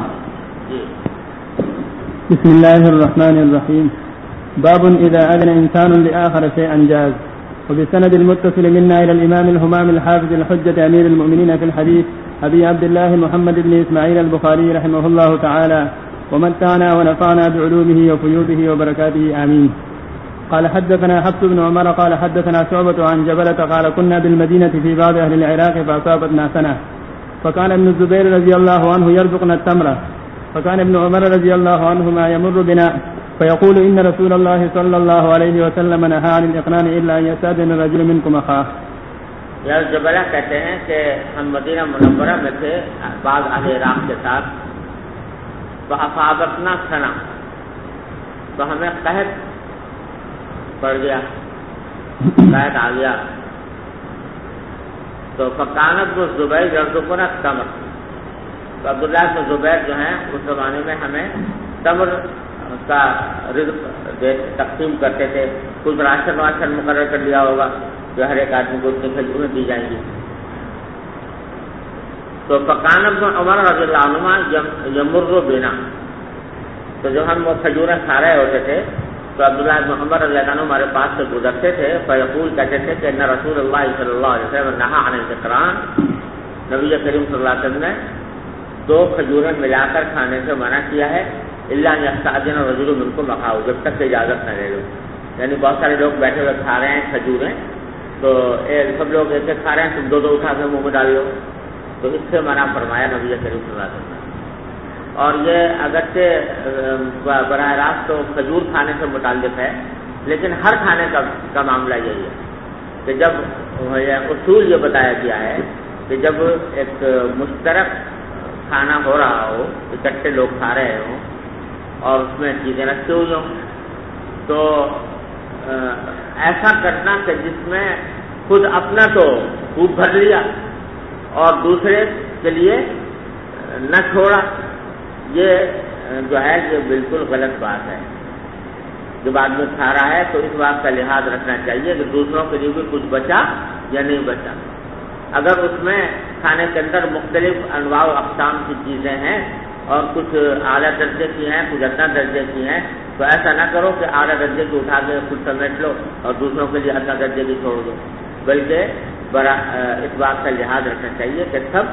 بسم الله الرحمن الرحيم. باب إذا أذن إنسان لآخر شيئا جاز. وبسند المتصل منا إلى الإمام الهمام الحافظ الحجة أمير المؤمنين في الحديث أبي عبد الله محمد بن إسماعيل البخاري رحمه الله تعالى ومتعنا ونفعنا بعلومه وفيوضه وبركاته آمين. قال حدثنا حفص بن عمر قال حدثنا شعبة عن جبلة قال كنا بالمدينة في بعض أهل العراق فأصابتنا سنة فكان ابن الزبير رضي الله عنه يرزقنا التمرة فكان ابن عمر رضي الله عنهما يمر بنا فيقول إن رسول الله صلى الله عليه وسلم نهى عن الإقنان إلا أن يستأذن الرجل منكم أخاه. یا جبلہ کہتے ہیں کہ ہم مدینہ منورہ میں تھے بعض اہل عراق کے ساتھ، فأصابتنا سنہ، تو ہمیں قحط پڑ گیا، قحط آ گیا، تو فکانت ابن زبیر یرزقنا التمر، تو عبداللہ بن زبیر جو ہیں اس زمانے میں ہمیں تمر کا رزق تقسیم کرتے تھے، کچھ راشن مقرر کر لیا ہوگا جو ہر ایک آدمی کو اتنی کھجوریں دی جائیں گی. تو فکان ابن عمر رضی اللہ عنہما یمر بنا، تو جب ہم وہ کھجوریں کھا رہے ہوتے تھے تو عبداللہ بن عمر رضی اللہ عنہ ہمارے پاس سے گزرتے تھے، فیقول کہتے تھے کہ ان رسول اللہ صلی اللہ علیہ وسلم نہا عن الاقران، نبی کریم صلی اللہ علیہ وسلم نے 2 کھجوریں ملا کر کھانے سے منع کیا ہے، الا ان یستأذن الرجل منکم اخاہ، جب تک کہ اجازت نہ لے لو. یعنی بہت سارے لوگ بیٹھے ہوئے کھا رہے ہیں کھجوریں، تو سب لوگ ایسے کھا رہے ہیں، تم 2 اٹھا کے منہ میں ڈال لو، تو اس سے منع فرمایا نبی کریم صلی اللہ علیہ وسلم. اور یہ اگرچہ براہ راست تو کھجور کھانے سے متعلق ہے، لیکن ہر کھانے کا معاملہ یہی ہے کہ جب اصول یہ بتایا گیا ہے کہ جب ایک مشترک کھانا ہو رہا ہو، اکٹھے لوگ کھا رہے ہوں اور اس میں چیزیں رکھی ہوئی ہوں، تو ایسا کرنا کہ جس میں خود اپنا تو خوب بھر لیا اور دوسرے کے لیے نہ چھوڑا، یہ جو ہے یہ بالکل غلط بات ہے. جب آدمی کھا رہا ہے تو اس بات کا لحاظ رکھنا چاہیے کہ دوسروں کے لیے بھی کچھ بچا یا نہیں بچا. اگر اس میں کھانے کے اندر مختلف انواع و اقسام کی چیزیں ہیں اور کچھ اعلیٰ درجے کی ہیں کچھ ادنا درجے کی ہیں، تو ایسا نہ کرو کہ اعلیٰ درجے کی اٹھا کے خود سمیٹ لو اور دوسروں کے لیے ادنا درجے کی چھوڑ دو، بلکہ اس بات کا لحاظ رکھنا چاہیے کہ سب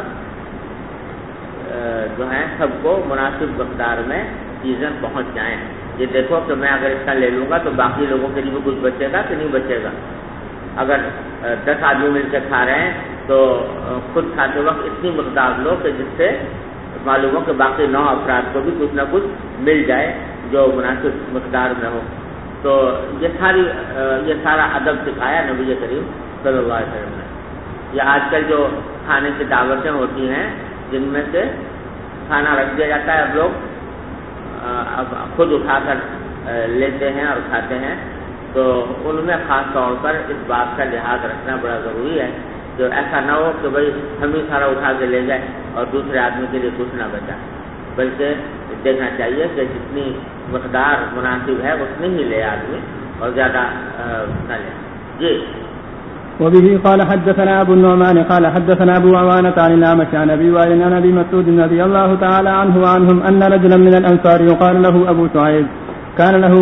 جو ہیں سب کو مناسب مقدار میں چیزیں پہنچ جائیں. یہ دیکھو کہ میں اگر اتنا لے لوں گا تو باقی لوگوں کے لیے کچھ بچے گا کہ نہیں بچے گا. اگر 10 آدمی مل کے کھا رہے ہیں تو خود کھاتے وقت اتنی مقدار لو کہ جس سے معلوم ہو کہ باقی 9 افراد کو بھی کچھ نہ کچھ مل جائے جو مناسب مقدار میں ہو. تو یہ سارا ادب سکھایا نبی کریم صلی اللہ علیہ وسلم نے. یہ آج کل جو کھانے کی دعوتیں ہوتی ہیں جن میں سے کھانا رکھ دیا جاتا ہے، اب لوگ خود اٹھا کر لیتے ہیں اور کھاتے ہیں، تو ان میں خاص طور پر اس بات کا لحاظ رکھنا بڑا ضروری ہے کہ ایسا نہ ہو کہ بھائی ہم ہی سارا اٹھا کے لے جائیں اور دوسرے آدمی کے لیے کچھ نہ بچا، بلکہ دیکھنا چاہیے کہ جتنی مقدار مناسب ہے اتنی ہی لے آدمی اور زیادہ نہ لے. جی. وبه قال حدثنا ابو النعمان قال حدثنا ابو عوانة عن الأعمش عن ابي وائل عن ابي مسعود رضي الله تعالى عنه وعنهم ان رجلا من الانصار يقال له ابو شعيب كان له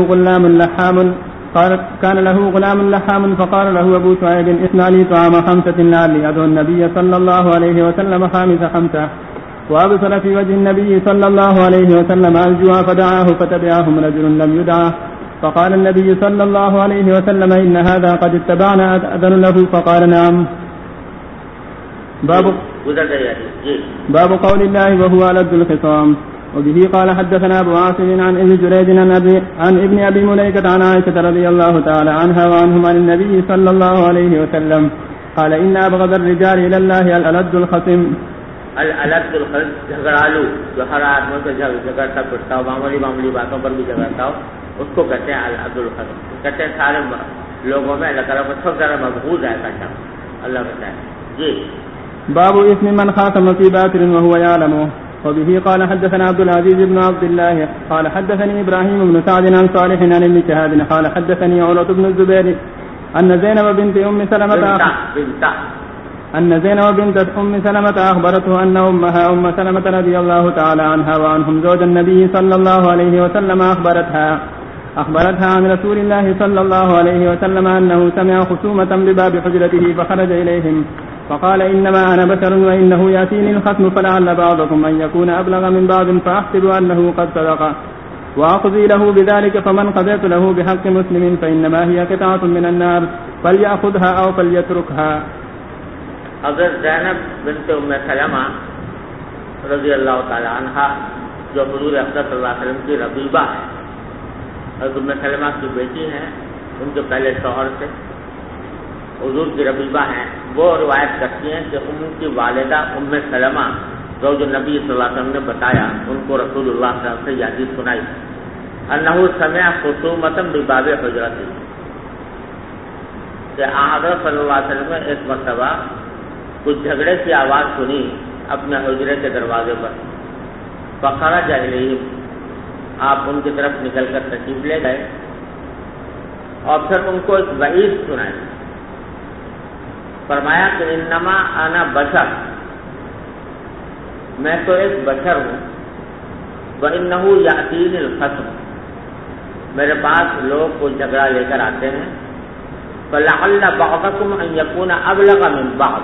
غلام لحام فقال له ابو شعيب اصنع لي طعام 5 لعلي ادعو النبي صلى الله عليه وسلم خامس 5 وابصر في وجه النبي صلى الله عليه وسلم الجوع فدعاه فتبعهم رجل لم يدعه فقال النبي صلى الله عليه وسلم إن هذا قد اتبعنا أذن له فقال نعم. باب قول الله وهو ألد الخصام. وبه قال حدثنا أبو عاصم عن ابن جريج عن ابن أبي مليكة عن عائشة رضي الله تعالى عنها وعنهم عن النبي صلى الله عليه وسلم قال إن أبغض الرجال إلى الله الألد الخصم. الألد الخصم جھگڑالو، جو ہر آدمی سے جھگڑتا پھرتا ہو، معمولی باتوں پر بھی جھگڑتا ہو، اس کو کہتے ہیں العدل الخصم. کہتے ہیں سارے لوگوں میں اللہ تعالیٰ کو سب زیادہ مقبول ہے ایسا شخص. اللہ کہتا ہے. جی. باب اسم من خاتم في باطل وهو يعلمه. وبه قال حدثنا عبد العزيز بن عبد الله قال حدثني ابراهيم بن سعد عن صالح عن ابن شهاب قال حدثني عروة بن الزبير أن زينب بنت أم سلمة أخبرته أن أمها أم سلمة رضي الله تعالى عنها وعنهم زوج النبي صلى الله عليه وسلم أخبرتها عن رسول الله صلى الله عليه وسلم أنه سمع خصومة بباب حجرته فخرج إليهم فقال إنما أنا بشر وإنه يأتيني الختم فلعل بعضكم أن يكون أبلغ من بعض فأحسب أنه قد صدق وأقضي له بذلك فمن قضيت له بحق مسلم فإنما هي قطعة من النار فليأخذها أو فليتركها. حضرت زینب بنت ام سلمہ رضی اللہ تعالی عنہا جو حضور اقدس صلی اللہ علیہ وسلم کی ربیبہ ہے، حضرت ام سلمہ کی بیٹی ہیں، ان کے پہلے شوہر سے حضور کی ربیبہ ہیں، وہ روایت کرتی ہیں کہ ان کی والدہ ام سلمہ زوج النبی صلی اللہ علیہ وسلم نے بتایا ان کو رسول اللہ صلی اللہ علیہ وسلم سے یہ حدیث سنائی انہ سمع خصومۃ بباب حجرتی، کہ حضرت صلی اللہ علیہ وسلم نے ایک مرتبہ کچھ جھگڑے کی آواز سنی اپنے حجرے کے دروازے پر. فخرج الیہم، آپ ان کی طرف نکل کر تشریف لے گئے اور پھر ان کو ایک وعید سنائی. فرمایا کہ انما انا بشر، میں تو ایک بشر ہوں، وانہ یاتینی الخصم، میرے پاس لوگ کوئی جھگڑا لے کر آتے ہیں، فلعل بعضکم ان یکون ابلغ من بعض،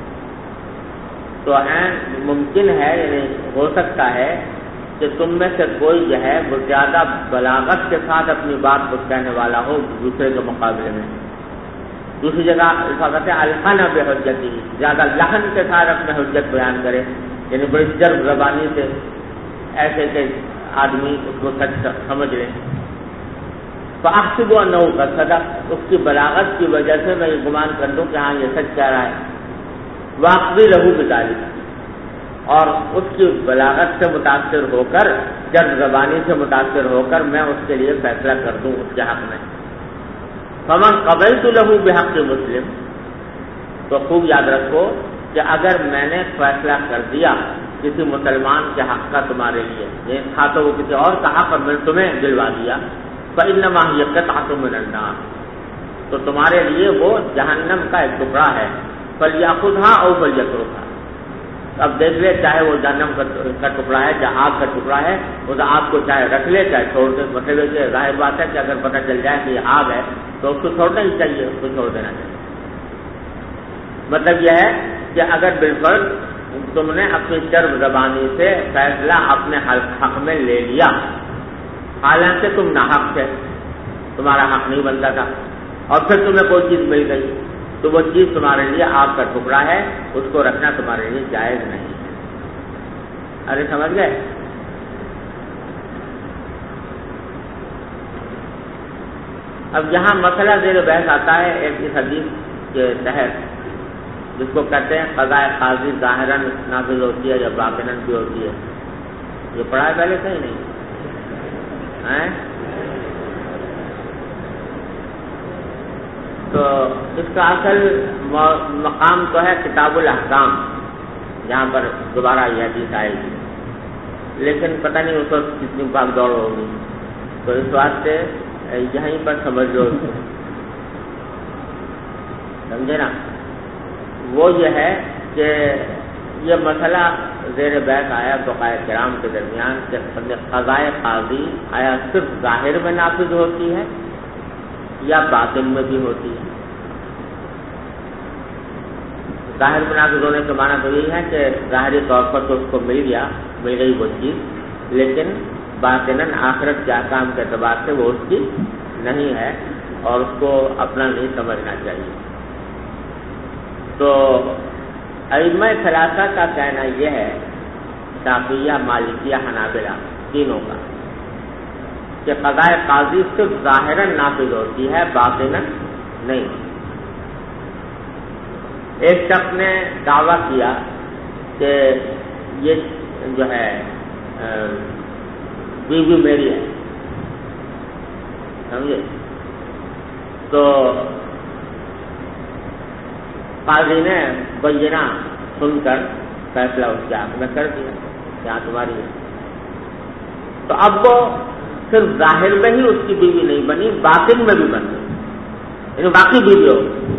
تو ممکن ہے یعنی ہو سکتا ہے کہ تم میں سے کوئی جو ہے وہ زیادہ بلاغت کے ساتھ اپنی بات کو کہنے والا ہو دوسرے کے مقابلے میں. دوسری جگہ الفاظ ہے الحن بحجتی، زیادہ لحن کے ساتھ اپنے حجت بیان کرے، یعنی بڑی جرب زبانی سے ایسے کہ آدمی اس کو سچ سمجھ لے. فاحسب انہ قد صدق، اس کی بلاغت کی وجہ سے میں یہ گمان کر لوں کہ ہاں یہ سچ کہہ رہا ہے. واقعی لہو بذالک، اور اس کی بلاغت سے متاثر ہو کر، جرب زبانی سے متاثر ہو کر میں اس کے لیے فیصلہ کر دوں اس کے حق میں. فمن قبلت لہو بحق مسلم، تو خوب یاد رکھو کہ اگر میں نے فیصلہ کر دیا کسی مسلمان کے حق کا تمہارے لیے، یہ تھا تو وہ کسی اور کا حق میں تمہیں دلوا دیا، فإنما هي قطعة من النار، تو تمہارے لیے وہ جہنم کا ایک ٹکڑا ہے. فلیأخذها أو فلیترکها، اب دیکھ لے چاہے وہ جہنم کا ٹکڑا ہے یا آگ کا ٹکڑا ہے، اس آگ کو چاہے رکھ لے چاہے چھوڑ دے. مطلب یہ ظاہر بات ہے کہ اگر پتہ چل جائے کہ یہ آگ ہے تو اس کو چھوڑنا ہی چاہیے، اس کو چھوڑ دینا چاہیے. مطلب یہ ہے کہ اگر بالفرض تم نے اپنی چرب زبانی سے فیصلہ اپنے حق میں لے لیا، حالانکہ تم ناحق تھے، تمہارا حق نہیں بنتا تھا، اور پھر تمہیں کوئی چیز مل گئی، تو وہ چیز تمہارے لیے آگ کا ٹکڑا ہے، اس کو رکھنا تمہارے لیے جائز نہیں ہے. ارے سمجھ گئے؟ اب یہاں مسئلہ زیر بحث آتا ہے ایک اس حدیث کے تحت جس کو کہتے ہیں قضاء قاضی ظاہراً نافذ ہوتی ہے یا باطناً بھی ہوتی ہے. یہ پڑھا ہے پہلے سے ہی نہیں؟ تو اس کا اصل مقام تو ہے کتاب الاحکام، جہاں پر دوبارہ یہ حدیث آئے گی، لیکن پتہ نہیں اس وقت کتنی بھاگ دوڑ ہوگی، تو اس واسطے یہیں پر سمجھ لو، سمجھے نا؟ وہ یہ ہے کہ یہ مسئلہ زیر بحث آیا فقہاء کرام کے درمیان کہ قضائے قاضی آیا صرف ظاہر میں نافذ ہوتی ہے یا باطن میں بھی ہوتی ہے؟ ظاہر میں نافذ ہونے کا معنی تو یہی ہے کہ ظاہری طور پر تو اس کو مل گئی وہ چیز، لیکن باطناً آخرت کے احکام کے اعتبار سے وہ اس کی نہیں ہے اور اس کو اپنا نہیں سمجھنا چاہیے۔ تو ائمہ ثلاثہ کا کہنا یہ ہے، شافعیہ، مالکیہ، حنابلہ تینوں کا، کہ قضائے قاضی صرف ظاہراً نافذ ہوتی ہے، باطناً نہیں۔ ایک شخص نے دعویٰ کیا کہ یہ جو ہے بیوی میری ہے، سمجھے؟ تو قاضی نے بینہ سن کر فیصلہ اس کے حق میں کر دیا کہ ہاں تمہاری ہے۔ تو اب وہ صرف ظاہر میں ہی اس کی بیوی نہیں بنی، باطن میں بھی بن گئی، یعنی باقی بیوی ہو گئی۔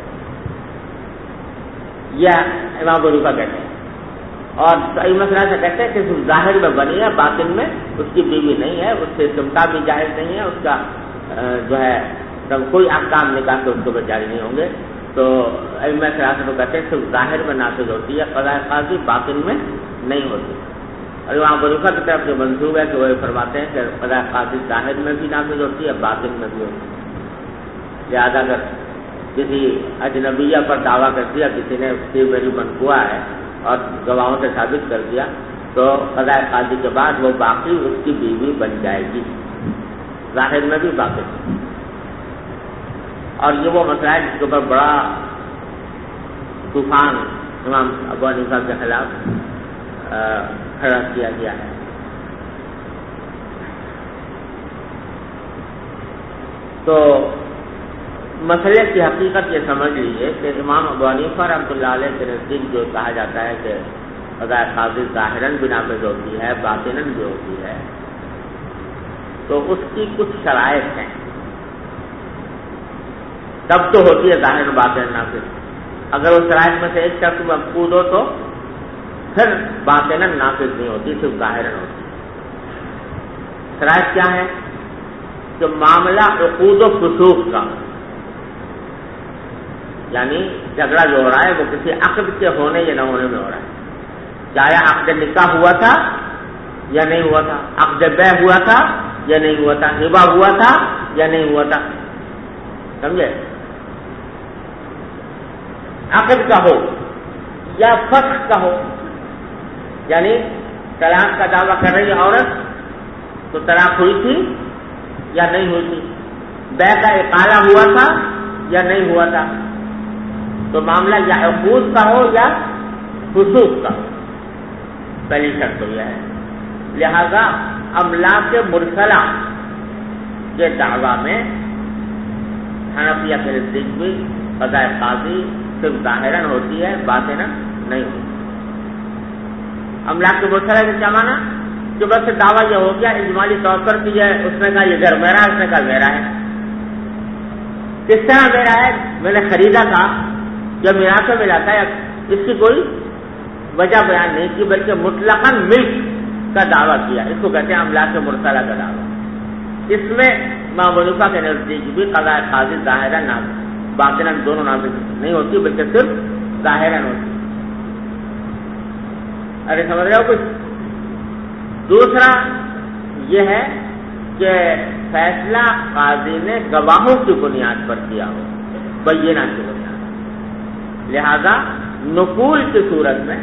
یہ امام ابو حنیفہ کہتے ہیں، اور ائمہ ثلاثہ کہتے ہیں کہ صرف ظاہر میں بنی ہے، باطن میں اس کی بیوی نہیں ہے، اس سے استمتاع بھی جائز نہیں ہے، اس کا جو ہے کوئی احکام نکاح کے اس کو جاری نہیں ہوں گے۔ تو ائمہ ثلاثہ تو کہتے ہیں صرف ظاہر میں نافذ ہوتی ہے قضائے قاضی، باطن میں نہیں ہوتی۔ اور امام ابو حنیفہ کی طرف جو منسوب ہے کہ وہ فرماتے ہیں کہ قضائے قاضی ظاہر میں بھی نافذ ہوتی ہے، باطن میں بھی ہوتی ہے۔ لہٰذا اگر کسی اجنبیہ پر دعویٰ کر دیا کسی نے اس کی میری منقوع ہے اور گواہوں سے ثابت کر دیا، تو قضائے قاضی کے بعد وہ باقی اس کی بیوی بن جائے گی، ظاہر میں بھی باطن میں۔ اور یہ وہ مسئلہ ہے جس کے اوپر بڑا طوفان امام ابو حنیفہ کے خلاف کھڑا کیا گیا ہے۔ تو مسئلے کی حقیقت یہ سمجھ لیجیے کہ امام ابو حنیفہ رحمۃ اللہ علیہ کے نزدیک جو کہا جاتا ہے کہ قضائے قاضی ظاہراً بھی نافذ ہوتی ہے، باطناً بھی ہوتی ہے، تو اس کی کچھ شرائط ہیں، تب تو ہوتی ہے ظاہر باطن نافذ۔ اگر اس شرائط میں سے ایک شرط مفقود ہو تو پھر باطناً نافذ نہیں ہوتی، صرف ظاہراً ہوتی۔ شرائط کیا ہے؟ کہ معاملہ عقود و فسوق کا، یعنی جھگڑا جو ہو رہا ہے وہ کسی عقد کے ہونے یا نہ ہونے میں ہو رہا ہے، چاہے عقد نکاح ہوا تھا یا نہیں ہوا تھا، عقد بیع ہوا تھا یا نہیں ہوا تھا، ہبہ ہوا تھا یا نہیں ہوا تھا، سمجھے؟ عقد کا ہو یا فسخ کا ہو، یعنی طلاق کا دعویٰ کر رہی عورت تو طلاق ہوئی تھی یا نہیں ہوئی تھی، بیع کا اقالہ ہوا تھا یا نہیں ہوا تھا، تو معاملہ یا عقود کا ہو یا فسوق کا، پہلی شرط تو یہ ہے۔ لہذا املاک مرسلہ کے دعویٰ میں حنفیہ کے نزدیک بھی قضائے قاضی صرف ظاہراً ہوتی ہے، باطناً نہیں ہوتی۔ املاک مرسلہ سے کیا مانا؟ کہ بس دعویٰ یہ ہو گیا اجمالی طور پر کہ یہ اس نے کہا یہ گھر میرا ہے، اس نے کہا میرا ہے۔ کس طرح میرا ہے؟ میں نے خریدا تھا یا میراث میں ملا تھا، اس کی کوئی وجہ بیان نہیں کی، بلکہ مطلقاً ملک کا دعویٰ کیا، اس کو کہتے ہیں املاک مرسلہ کا دعویٰ۔ اس میں امام ابو حنیفہ کے نزدیک بھی قضائے قاضی ظاہراً باطناً دونوں نافذ نہیں ہوتی، بلکہ صرف ظاہراً ہوتی۔ ارے سمجھ رہے ہو کچھ؟ دوسرا یہ ہے کہ فیصلہ قاضی نے گواہوں کی بنیاد پر کیا ہو، بینہ کی بنیاد پر، لہذا نقول کی صورت میں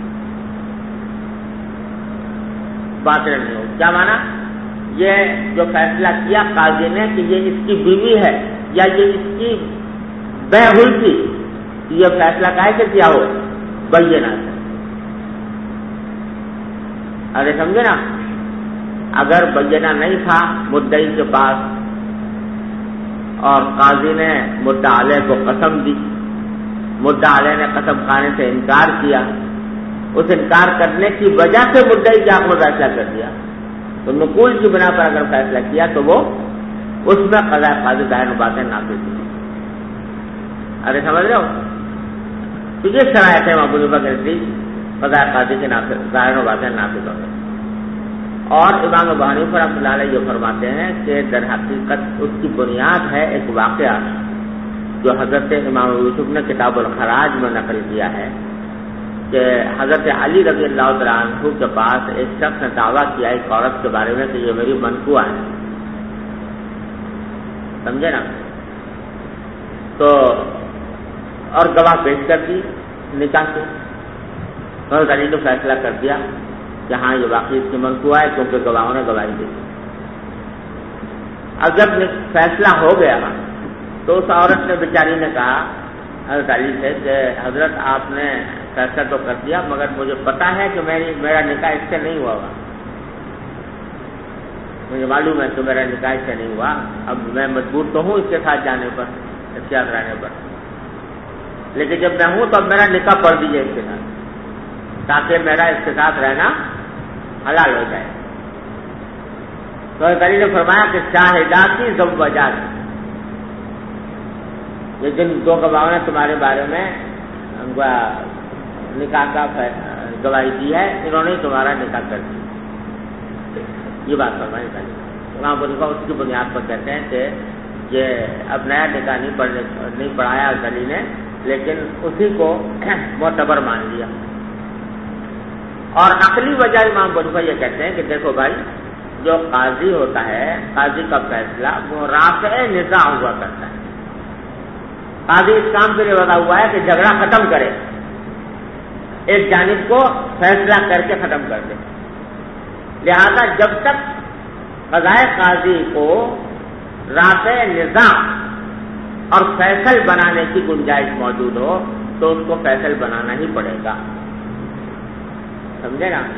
باطل نہیں ہو۔ کیا مانا؟ یہ جو فیصلہ کیا قاضی نے کہ یہ اس کی بیوی ہے یا یہ اس کی بیع ہوئی تھی، یہ فیصلہ کہے کہ کیا ہو؟ بینہ سے۔ ارے سمجھے نا؟ اگر بینہ نہیں تھا مدعی کے پاس اور قاضی نے مدعا علیہ کو قسم دی، مدعا علیہ نے قسم کھانے سے انکار کیا، اس انکار کرنے کی وجہ سے مدعی کے حق میں فیصلہ کر دیا، تو نقول کی بنا پر اگر فیصلہ کیا تو وہ اس میں قضاء قاضی ظاہر باتیں نافذ ہوئی۔ ارے سمجھ رہے ہو؟ تو یہ شرائط ہے ابو حنیفہ کے نزدیک قضاء قاضی کے ظاہر باتیں نافذ ہو گئی۔ اور امام ابو حنیفہ رحمۃ اللہ علیہ یہ فرماتے ہیں کہ در حقیقت اس کی بنیاد ہے ایک واقعہ جو حضرت امام یوسف نے کتاب الخراج میں نقل کیا ہے کہ حضرت علی رضی اللہ تعالیٰ عنہ کے پاس ایک شخص نے دعویٰ کیا ایک عورت کے بارے میں کہ یہ میری منقوع ہے، سمجھے نا؟ تو اور گواہ پیش کر دی نکاح سے، حضرت علی نے فیصلہ کر دیا کہ ہاں یہ واقعی اس کی منقوع ہے کیونکہ گواہوں نے گواہی دی۔ اب جب فیصلہ ہو گیا تو اس عورت نے بیچاری نے کہا حضرت علی سے کہ حضرت آپ نے فیصلہ تو کر دیا مگر مجھے پتا ہے کہ میرا نکاح اس سے نہیں ہوا ہوگا، مجھے معلوم ہے کہ میرا نکاح اس سے نہیں ہوا، اب میں مجبور تو ہوں اس کے ساتھ جانے پر، اس کے ساتھ رہنے پر، لیکن جب میں ہوں تو اب میرا نکاح پڑھ دیجیے اس کے ساتھ تاکہ میرا اس کے ساتھ رہنا حلال ہو جائے۔ تو علی نے فرمایا کہ شاہداتی زوجات، یہ جن دو گواہوں نے تمہارے بارے میں نکاح کا گواہی دی ہے انہوں نے تمہارا نکاح کر دیا، یہ بات فرمائی علی۔ امام ابو حنیفہ اس کی بنیاد پر کہتے ہیں کہ یہ اب نیا نکاح نہیں پڑھایا علی نے، لیکن اسی کو معتبر مان لیا۔ اور عقلی وجہ امام ابو حنیفہ یہ کہتے ہیں کہ دیکھو بھائی، جو قاضی ہوتا ہے قاضی کا فیصلہ وہ رافع نزاع ہوا کرتا ہے، قاضی اس کام کے لیے وضع ہوا ہے کہ جھگڑا ختم کرے، ایک جانب کو فیصلہ کر کے ختم کر دے، لہذا جب تک قضائے قاضی کو رافع نزاع اور فیصل بنانے کی گنجائش موجود ہو تو اس کو فیصل بنانا ہی پڑے گا، سمجھے نا؟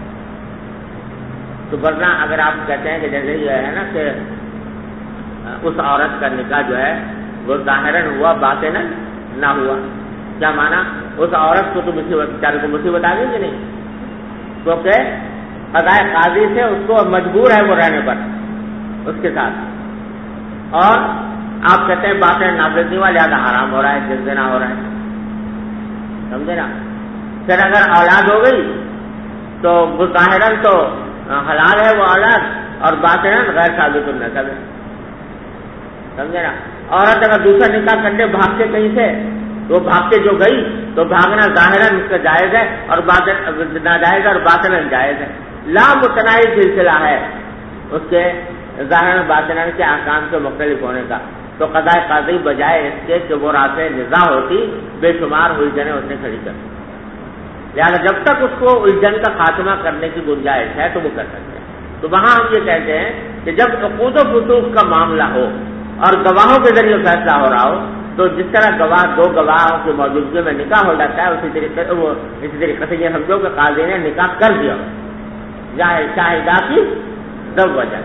تو ورنہ اگر آپ کہتے ہیں کہ جیسے یہ ہے نا کہ اس عورت کا نکاح جو ہے وہ ظاہراً ہوا باطناً نہ ہوا، کیا مانا؟ اس عورت کو تو بیچارے کو مصیبت آ گئی کہ نہیں، کیونکہ قضائے قاضی سے اس کو مجبور ہے وہ رہنے پر اس کے ساتھ، اور آپ کہتے ہیں باطن نافذ نہیں ہوا لہٰذا حرام ہو رہا ہے، جس زنا ہو رہا ہے، سمجھے نا؟ پھر اگر اولاد ہو گئی تو ظاہراً تو حلال ہے وہ اولاد اور باطناً غیر ثابت النسب ہے، سمجھے نا؟ عورت اگر دوسرا نکاح کرنے بھاگ کے کہیں سے تو بھاگ کے جو گئی تو بھاگنا ظاہراً اس کا جائز ہے اور ناجائز ہے اور باطناً جائز ہے، لا متناہی سلسلہ ہے اس کے ظاہراً باطناً کے احکام سے مختلف ہونے کا، تو قضاء قاضی بجائے اس کے کہ وہ رافع نزاع ہوتی بے شمار الجھنیں اس نے کھڑی کر، لہٰذا جب تک اس کو الجھن کا خاتمہ کرنے کی گنجائش ہے تو وہ کر سکتے ہیں۔ تو وہاں ہم یہ کہتے ہیں کہ جب عقود و فسوق کا معاملہ ہو اور گواہوں کے ذریعے فیصلہ ہو رہا ہو تو جس طرح دو گواہوں کی موجودگی میں نکاح ہو جاتا ہے اسی طریقے سے یہ سمجھو کہ قاضی نے نکاح کر دیا، شاہداتی زوجات۔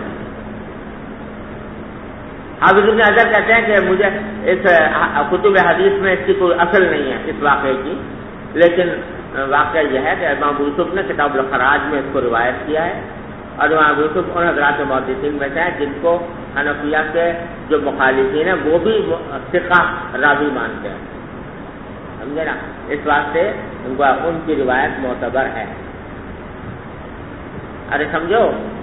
حافظ ابن حجر کہتے ہیں کہ مجھے اس کتب حدیث میں اس کی کوئی اصل نہیں ہے اس واقعے کی، لیکن واقعہ یہ ہے کہ امام یوسف نے کتاب الخراج میں اس کو روایت کیا ہے، اور امام یوسف ان حضرات محدثین میں سے ہیں جن کو حنفیہ کے جو مخالفین ہیں وہ بھی ثقہ راوی مانتے ہیں، سمجھے نا؟ اس واسطے ان کی روایت معتبر ہے۔ ارے سمجھو،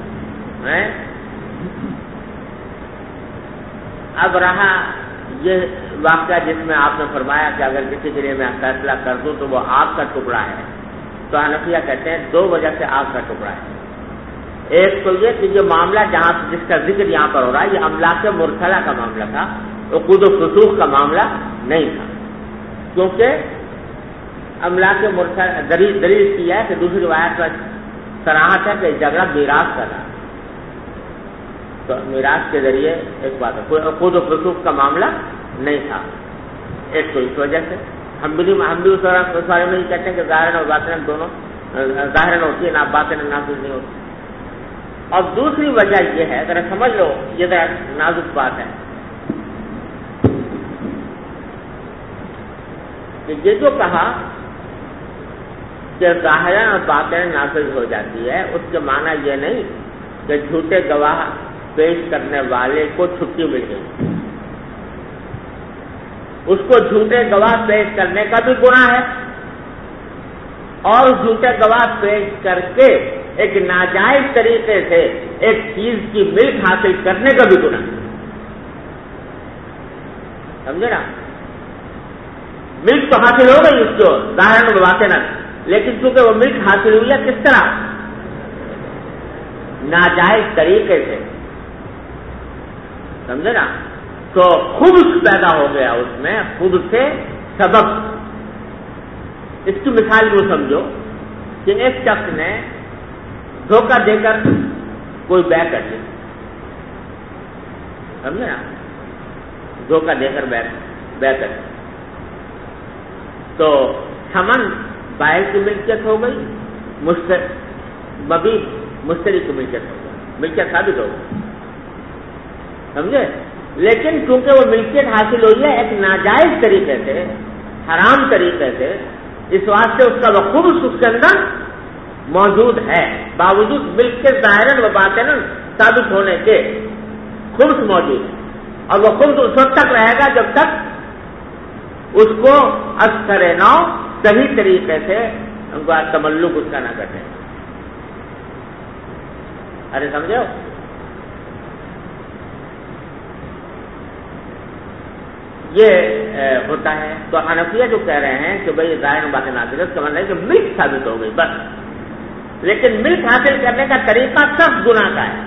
اب رہا یہ واقعہ جس میں آپ نے فرمایا کہ اگر کسی کے لیے میں فیصلہ کر دوں تو وہ آگ کا ٹکڑا ہے، تو حنفیہ کہتے ہیں دو وجہ سے آگ کا ٹکڑا ہے۔ ایک تو یہ کہ یہ معاملہ جس کا ذکر یہاں پر ہو رہا ہے یہ املاک مرسلہ کا معاملہ تھا، عقود و فسوق کا معاملہ نہیں تھا، کیونکہ املاک مرسلہ دلیل کی ہے کہ دوسری روایت میں صراحت ہے کہ جھگڑا میراث کا تھا، تو میراث کے ذریعے ایک بات ہے، کوئی عقود و فسوق کا معاملہ نہیں تھا، ایک تو اس وجہ سے ہم بھی اس بارے میں یہ کہتے ہیں کہ ظاہراً اور باطناً دونوں ظاہراً ہوتی ہے، باطناً نافذ نہیں ہوتی۔ اور دوسری وجہ یہ ہے، ذرا سمجھ لو، یہ ذرا نازک بات ہے کہ یہ جو کہا کہ ظاہراً اور باطناً نافذ ہو جاتی ہے، اس کے معنی یہ نہیں کہ جھوٹے گواہ پیش کرنے والے کو چھٹی مل گئی، اس کو جھوٹے گواہ پیش کرنے کا بھی گناہ ہے، اور جھوٹے گواہ پیش کر کے ایک ناجائز طریقے سے ایک چیز کی ملک حاصل کرنے کا بھی گناہ ہے، سمجھے نا؟ ملک تو حاصل ہو گئی اس کو ظاہراً و باطناً، لیکن چونکہ وہ ملک حاصل ہوئی ہے کس طرح؟ ناجائز طریقے سے، سمجھے نا؟ تو خبث پیدا ہو گیا اس میں، خبث سے سبب۔ اس کی مثال کو سمجھو کہ ایک شخص نے دھوکہ دے کر کوئی بیع کر لی، سمجھے نا؟ دھوکہ دے کر بیع کر لی تو ثمن بائع کی ملکیت ہو گئی، مبیع مشتری کی ملکیت ہو گئی، ملکیت ثابت ہو گئی، سمجھے؟ لیکن چونکہ وہ ملکیت حاصل ہوئی ہے ایک ناجائز طریقے سے، حرام طریقے سے، اس واسطے اس کا خبث اس کے اندر موجود ہے، باوجود ملک کے ظاہراً و باطناً ثابت ہونے کے خبث موجود ہے، اور وہ خبث اس وقت تک رہے گا جب تک اس کو اثر نو صحیح طریقے سے ان کو تملک اس کا نہ کرے۔ ارے سمجھے ہو؟ یہ ہوتا ہے۔ تو حنفیہ جو کہہ رہے ہیں کہ بھئی ظاہر باطن ناظر کا مطلب ہے کہ ملک ثابت ہو گئی بس، لیکن ملک حاصل کرنے کا طریقہ سخت گناہ کا ہے،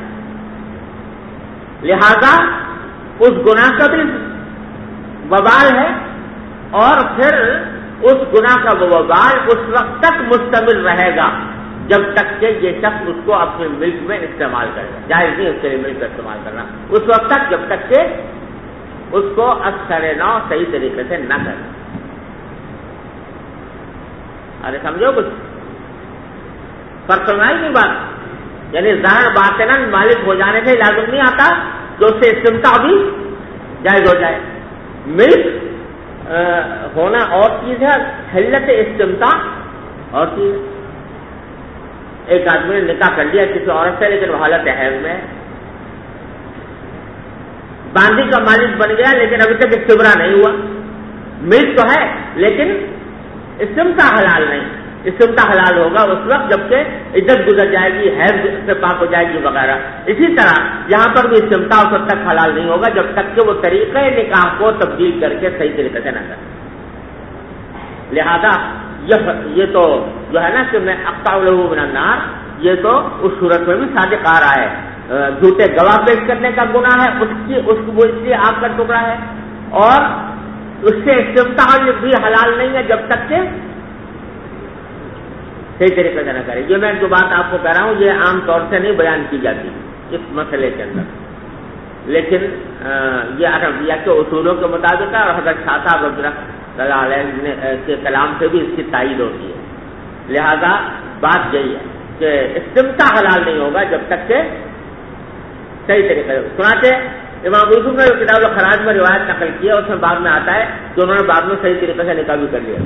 لہذا اس گناہ کا بھی وبال ہے، اور پھر اس گناہ کا وہ وبال اس وقت تک مستمر رہے گا جب تک کہ یہ شخص اس کو اپنے ملک میں استعمال کرے گا، جائز نہیں اس کے لیے ملک کا استعمال کرنا اس وقت تک جب تک کہ اس کو اثر نو صحیح طریقے سے نہ کرے۔ ارے سمجھو کچھ فرق سمجھائی نہیں بات؟ یعنی ظاہر باطناً مالک ہو جانے سے لازم نہیں آتا کہ اس سے استمتاع بھی جائز ہو جائے۔ ملک ہونا اور چیز ہے، حلت استمتاع اور چیز۔ ایک آدمی نے نکاح کر لیا کسی عورت سے لیکن وہ حالت حیض میں، باندی کا مالک بن گیا لیکن ابھی تک استبرا نہیں ہوا، ملک تو ہے لیکن استمتاع حلال نہیں۔ استمتاع حلال ہوگا اس وقت جبکہ عدت گزر جائے گی، حیض سے پاک ہو جائے گی وغیرہ۔ اسی طرح یہاں پر بھی استمتاع اس وقت تک حلال نہیں ہوگا جب تک کہ وہ طریقہ نکاح کو تبدیل کر کے صحیح طریقے سے نہ کرے۔ لہذا یہ تو جو ہے نا کہ میں اقطع لہ من النار، یہ تو اس صورت میں بھی صادق آ رہا ہے۔ جھوٹے گواہ پیش کرنے کا گناہ ہے، وہ اس لیے آگ کا ٹکڑا ہے، اور اس سے استمتاع بھی حلال نہیں ہے جب تک کہ صحیح طریقے سے نہ کرے۔ یہ میں جو بات آپ کو کہہ رہا ہوں یہ عام طور سے نہیں بیان کی جاتی اس مسئلے کے اندر، لیکن یہ عربیہ کے اصولوں کے مطابق ہے، اور حضرت شاہ صاحب رضی اللہ علیہ کے کلام سے بھی اس کی تائید ہوتی ہے۔ لہذا بات یہی ہے کہ استمتاع حلال نہیں ہوگا جب تک کہ صحیح طریقے سے۔ سناتے امام یوسف نے جو کتاب الخراج میں روایت نقل کی ہے اس میں بعد میں آتا ہے کہ انہوں نے بعد میں صحیح طریقے سے نکاح بھی کر لیا،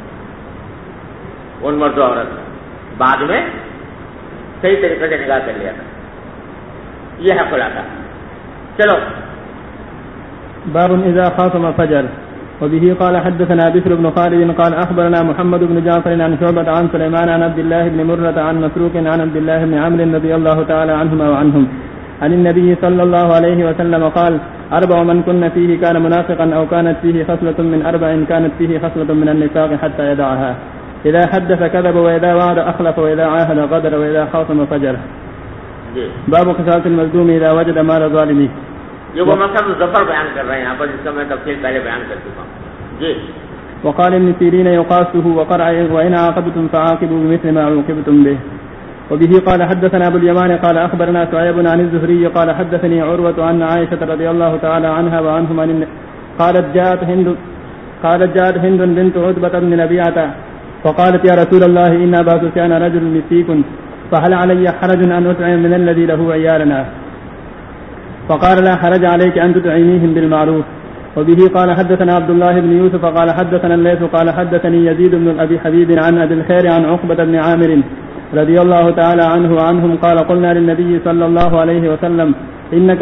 ان مرد و عورت بعد میں صحیح طریقے سے نکاح کر لیا تھا۔ یہ ہے خلاصہ۔ چلو باب اذا خاصم فجر. وبه قال حدثنا بشر بن خالد قال اخبرنا محمد بن جعفر عن شعبة عن سليمان عن عبد الله بن مرة عن مسروق عن عبد الله بن عمرو رضي الله تعالى عنهما وعنهم عن النبي صلى الله عليه وسلم قال: أربع من كن فيه كان منافقا أو كانت فيه خصلة من أربع كانت فيه خصلة من النفاق حتى يدعها: إذا حدث كذب، وإذا وعد أخلف، وإذا عاهد غدر، وإذا خاصم فجر. باب قصاص المظلوم إذا وجد مال ظالمه. یہ وہ مسئلہ ظفر بیان کر رہے ہیں یہاں پر، جس کا میں تفصیل پہلے بیان کر چکا ہوں۔ جی وقال ابن سيرين يقاسه وقرع وإن عاقبتم فعاقبوا بمثل ما عوقبتم به. وبه قال حدثنا أبو اليمان قال أخبرنا شعيب عن الزهري قال حدثني عروة عن عائشة رضي الله تعالى عنها وعنهم قالت جاءت هند بنت عتبة بن ربيعة فقالت: يا رسول الله إن أبا سفيان رجل مسيك، فهل علي حرج أن أطعم من الذي له عيالنا؟ فقال: لا حرج عليك أن تطعميهم بالمعروف. وبه قال حدثنا عبد الله بن يوسف قال حدثنا الليث قال حدثني يزيد بن أبي حبيب عن أبي الخير عن عقبة بن عامر رضي الله تعالى عنه وعنهم قال قلنا للنبي صلى الله عليه وسلم إنك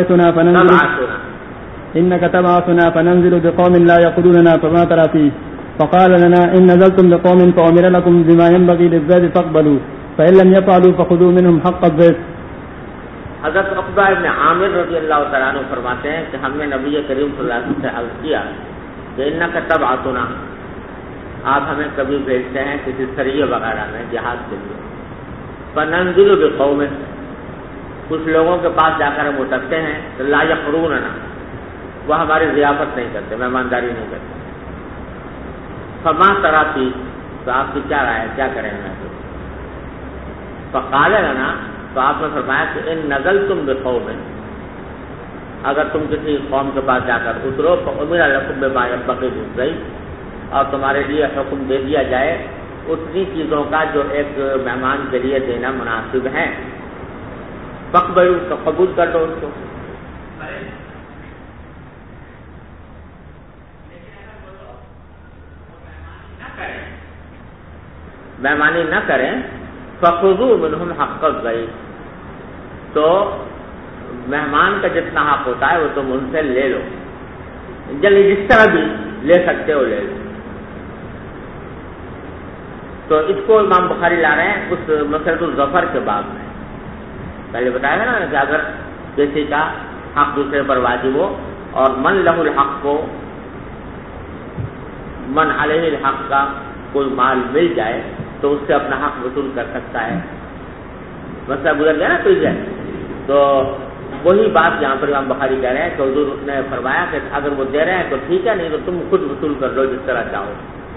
تبعثنا فننزل بقوم لا يقولوننا فما ترى فيه فقال لنا إن نزلتم بقوم فأمر لكم بما ينبغي للضيف فاقبلوا فإن لم يفعلوا فخذوا منهم حق الضيف. حضرت عقبہ ابن عامر رضی اللہ تعالیٰ عنہ فرماتے ہیں کہ ہم نے نبی کریم صلی اللہ علیہ وسلم سے عرض کیا کہ انک تبعثنا، آپ ہمیں کبھی بھیجتے ہیں کسی سریہ وغیرہ میں جہاد کے لیے، فننزل بقوم، کچھ لوگوں کے پاس جا کر ہم اترتے ہیں تو لا یقروننا، وہ ہماری ضیافت نہیں کرتے، مہمانداری نہیں کرتے. فما ترى فی، تو آپ کی کیا رائے ہے، کیا کریں گے؟ فقال لنا، تو آپ نے فرمایا کہ ان نزلتم بقوم، اگر تم کسی قوم کے پاس جا کر اترو فامر لکم بما ينبغي للضيف، اور تمہارے لیے حکم دے دیا جائے اتنی چیزوں کا جو ایک مہمان کے لیے دینا مناسب ہے، فاقبلوا، تو قبول کر دو اس کو. مہمانی نہ کریں فخذوا منهم حق الضيف، تو مہمان کا جتنا حق ہوتا ہے وہ تم ان سے لے لو، جلدی جس طرح بھی لے سکتے ہو لے لو. تو اس کو امام بخاری لا رہے ہیں اس مسئلۃ الظفر کے باب میں. پہلے بتایا نا کہ اگر کسی کا حق دوسرے پر واجب ہو اور من لہ الحق کو، من علیہ الحق کا کوئی مال مل جائے تو اس سے اپنا حق وصول کر سکتا ہے. مسئلہ گزر گیا نا کوئی جائے. تو وہی بات یہاں پر امام بخاری کہہ رہے ہیں کہ حضور نے فرمایا کہ اگر وہ دے رہے ہیں تو ٹھیک ہے، نہیں تو تم خود وصول کر لو جس طرح چاہو.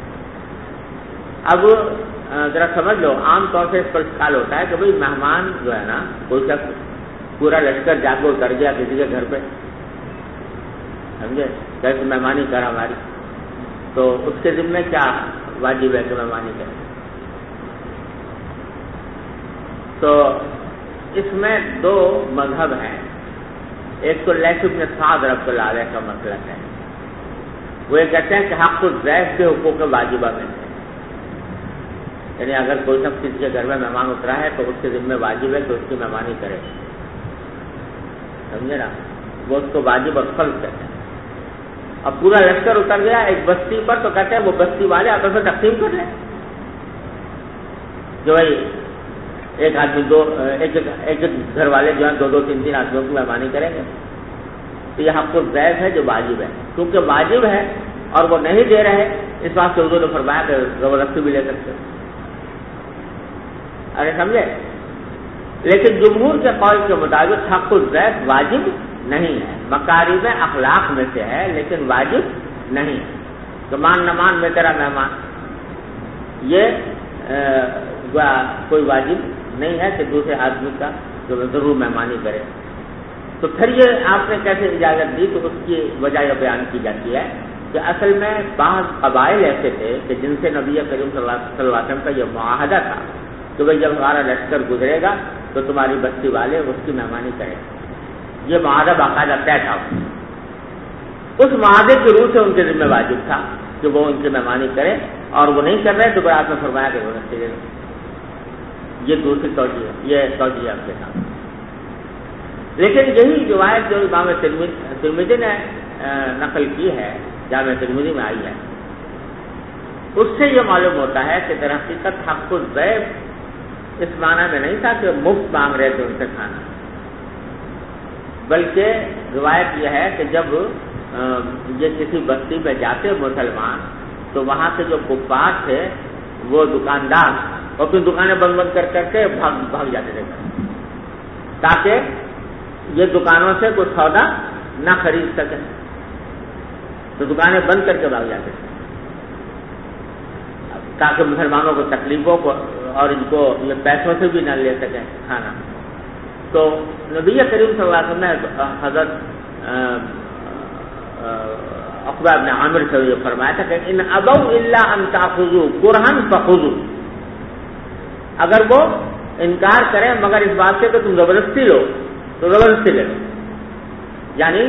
اب ذرا سمجھ لو، عام طور سے اس پر خیال ہوتا ہے کہ بھئی مہمان جو ہے نا، کوئی شخص پورا لشکر جا کے اتر گیا کسی کے گھر پہ، سمجھے، کیسے مہمانی کر ہماری، تو اس کے ذمہ کیا واجب ہے کہ مہمانی کرے. تو اس میں دو مذہب ہیں. ایک تو لیث بن سعد رحمۃ اللہ علیہ کا مسلک ہے، وہ یہ کہتے ہیں کہ حق الضیف کے حقوق واجبہ میں ہے، یعنی اگر کوئی شخص کسی کے گھر میں مہمان اترا ہے تو اس کے ذمہ واجب ہے کہ اس کی مہمانی کرے، سمجھے نا، وہ اس کو واجب اور فرض کہتے ہیں. اب پورا لشکر اتر گیا ایک بستی پر تو کہتے ہیں وہ بستی والے آپس میں تقسیم کر لیں کہ بھائی ایک آدمی ایک گھر والے جو ہیں دو تین آدمیوں کی مہمانی کریں گے. تو یہ حق الضیف ہے جو واجب ہے، کیونکہ واجب ہے اور وہ نہیں دے رہے، اس بات سے حضور نے فرمایا کہ زبردستی بھی لے سکتے. ارے سمجھے، لیکن جمہور کے قول کے مطابق حق الضیف واجب نہیں ہے، مکارم اخلاق میں سے ہے لیکن واجب نہیں ہے. تو مان نہ مان میں تیرا مہمان، یہ کوئی واجب نہیں ہے کہ دوسرے آدمی کا ضرور مہمانی کرے. تو پھر یہ آپ نے کیسے اجازت دی؟ تو اس کی وجہ یہ بیان کی جاتی ہے کہ اصل میں بعض قبائل ایسے تھے کہ جن سے نبی کریم صلی اللہ علیہ وسلم کا یہ معاہدہ تھا کہ بھائی جب ہمارا لشکر گزرے گا تو تمہاری بستی والے اس کی مہمانی کریں. یہ معاہدہ باقاعدہ طے تھا. اس معاہدے کی روح سے ان کے ذمہ واجب تھا کہ وہ ان کی مہمانی کریں، اور وہ نہیں کر رہے تو پھر آپ نے فرمایا کہ ہونا چاہیے. یہ دوسری توجہ ہے، یہ توجہ آپ کے ساتھ. لیکن یہی روایت جو امام ترمذی نے نقل کی ہے، جامع ترمذی میں آئی ہے، اس سے یہ معلوم ہوتا ہے کہ در حقیقت حق الضیف اس معنی میں نہیں تھا کہ مفت مانگ رہے تھے ان سے کھانا، بلکہ روایت یہ ہے کہ جب یہ کسی بستی میں جاتے مسلمان تو وہاں سے جو کفار تھے وہ دکاندار اپنی دکانیں بند کر کے بھاگ جاتے تھے تاکہ یہ دکانوں سے کوئی سودا نہ خرید سکے. تو دکانیں بند کر کے بھاگ جاتے تھے تاکہ مسلمانوں کو تکلیفوں کو اور ان کو یہ پیسوں سے بھی نہ لے سکیں کھانا. تو نبی کریم صلی اللہ علیہ وسلم نے حضرت عقبہ بن عامر سے یہ فرمایا تھا کہ ان ابوا الا ان تاخذوا قرہن فخذوا، اگر وہ انکار کریں مگر اس بات سے کہ تم زبردستی لو تو زبردستی لے لو. یعنی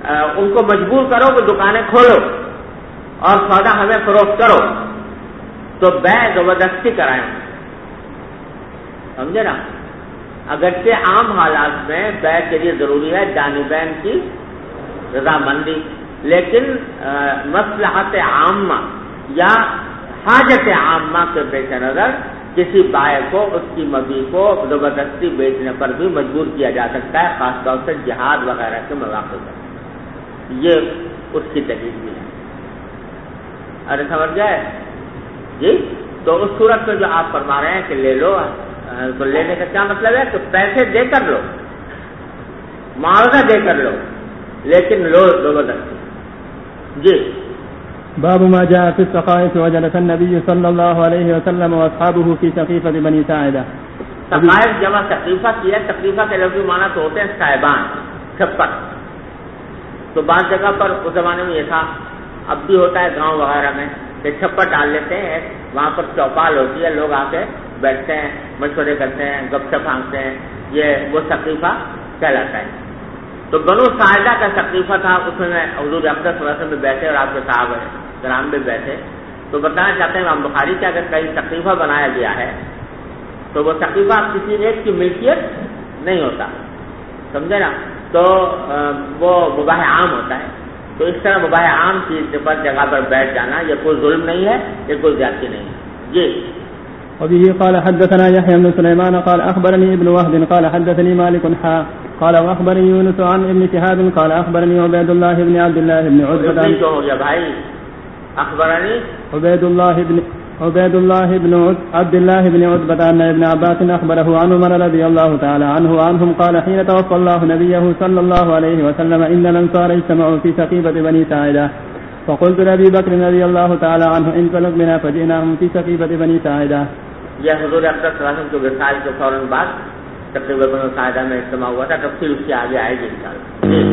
ان کو مجبور کرو کہ دکانیں کھولو اور سودا ہمیں فروخت کرو، تو بیع زبردستی کرائیں، سمجھے نا؟ اگرچہ عام حالات میں بیع کے لیے ضروری ہے جانبین کی رضامندی، لیکن مصلحت عامہ یا حاجت عامہ کے پیش نظر کسی بائع کو اس کی مبیع کو زبردستی بیچنے پر بھی مجبور کیا جا سکتا ہے، خاص طور سے جہاد وغیرہ کے مواقع پر، یہ اس کی دلیل بھی ہے۔ ارے سمجھ گئے جی؟ تو اس صورت میں جو آپ فرما رہے ہیں کہ لے لو، تو لینے کا کیا مطلب ہے کہ پیسے دے کر لو، معاوضہ دے کر لو، لیکن لو زبردستی۔ جی باب ما جاء في السقائف وجلس النبي صلى الله عليه وسلم واصحابه في سقيفة بني ساعدة۔ سقائف جمع سقیفہ کی ہے، سقیفہ کے لفظی معنی تو ہوتے ہیں صاحبان، چھپر۔ تو بعض جگہ پر اس زمانے میں یہ تھا، اب بھی ہوتا ہے گاؤں وغیرہ میں کہ چھپر ڈال لیتے ہیں، وہاں پر چوپال ہوتی ہے، لوگ آ کے بیٹھتے ہیں، مشورے کرتے ہیں، گپ شپ ہانکتے ہیں، یہ وہ سقیفہ کہلاتا ہے۔ تو بنو ساعدہ کا سقیفہ تھا، اس میں حضور اقدس صلی اللہ علیہ وسلم میں بیٹھے اور آپ کے صحابہ کرام میں بیٹھے۔ تو بتانا چاہتے ہیں امام بخاری کہ اگر کہیں سقیفہ بنایا گیا ہے تو وہ سقیفہ کسی ایک کی ملکیت نہیں ہوتا، سمجھے نا؟ تو وہ مباح عام ہوتا ہے۔ تو اس طرح مباح عام کی پر جگہ پر بیٹھ جانا یہ کوئی ظلم نہیں ہے، یہ کوئی زیادتی نہیں ہے۔ جی وبه قال حدثنا يحيى بن سليمان قال أخبرني ابن وهب قال حدثني مالك قال وأخبرني يونس عن ابن شهاب قال أخبرني عبيد الله بن عبد الله بن عتبة أخبرني عبيد الله بن عبد الله بن عتبة أن ابن عباس أخبره عن عمر رضي الله تعالى عنه وعنهم قال حين توفى الله نبيه صلى الله عليه وسلم إن الأنصار اجتمعوا في سقيفة بني ساعدة فقلت لأبي بكر رضي الله تعالى عنه انطلق بنا فجئناهم في سقيفة بني ساعدة۔ یہ حضور اقدس صلی اللہ علیہ وسلم کے وصال کے فوراً بعد تقریباً بنو ساعدہ میں اجتماع ہوا تھا، تفصیل اس کے آگے آئے گی انشاءاللہ۔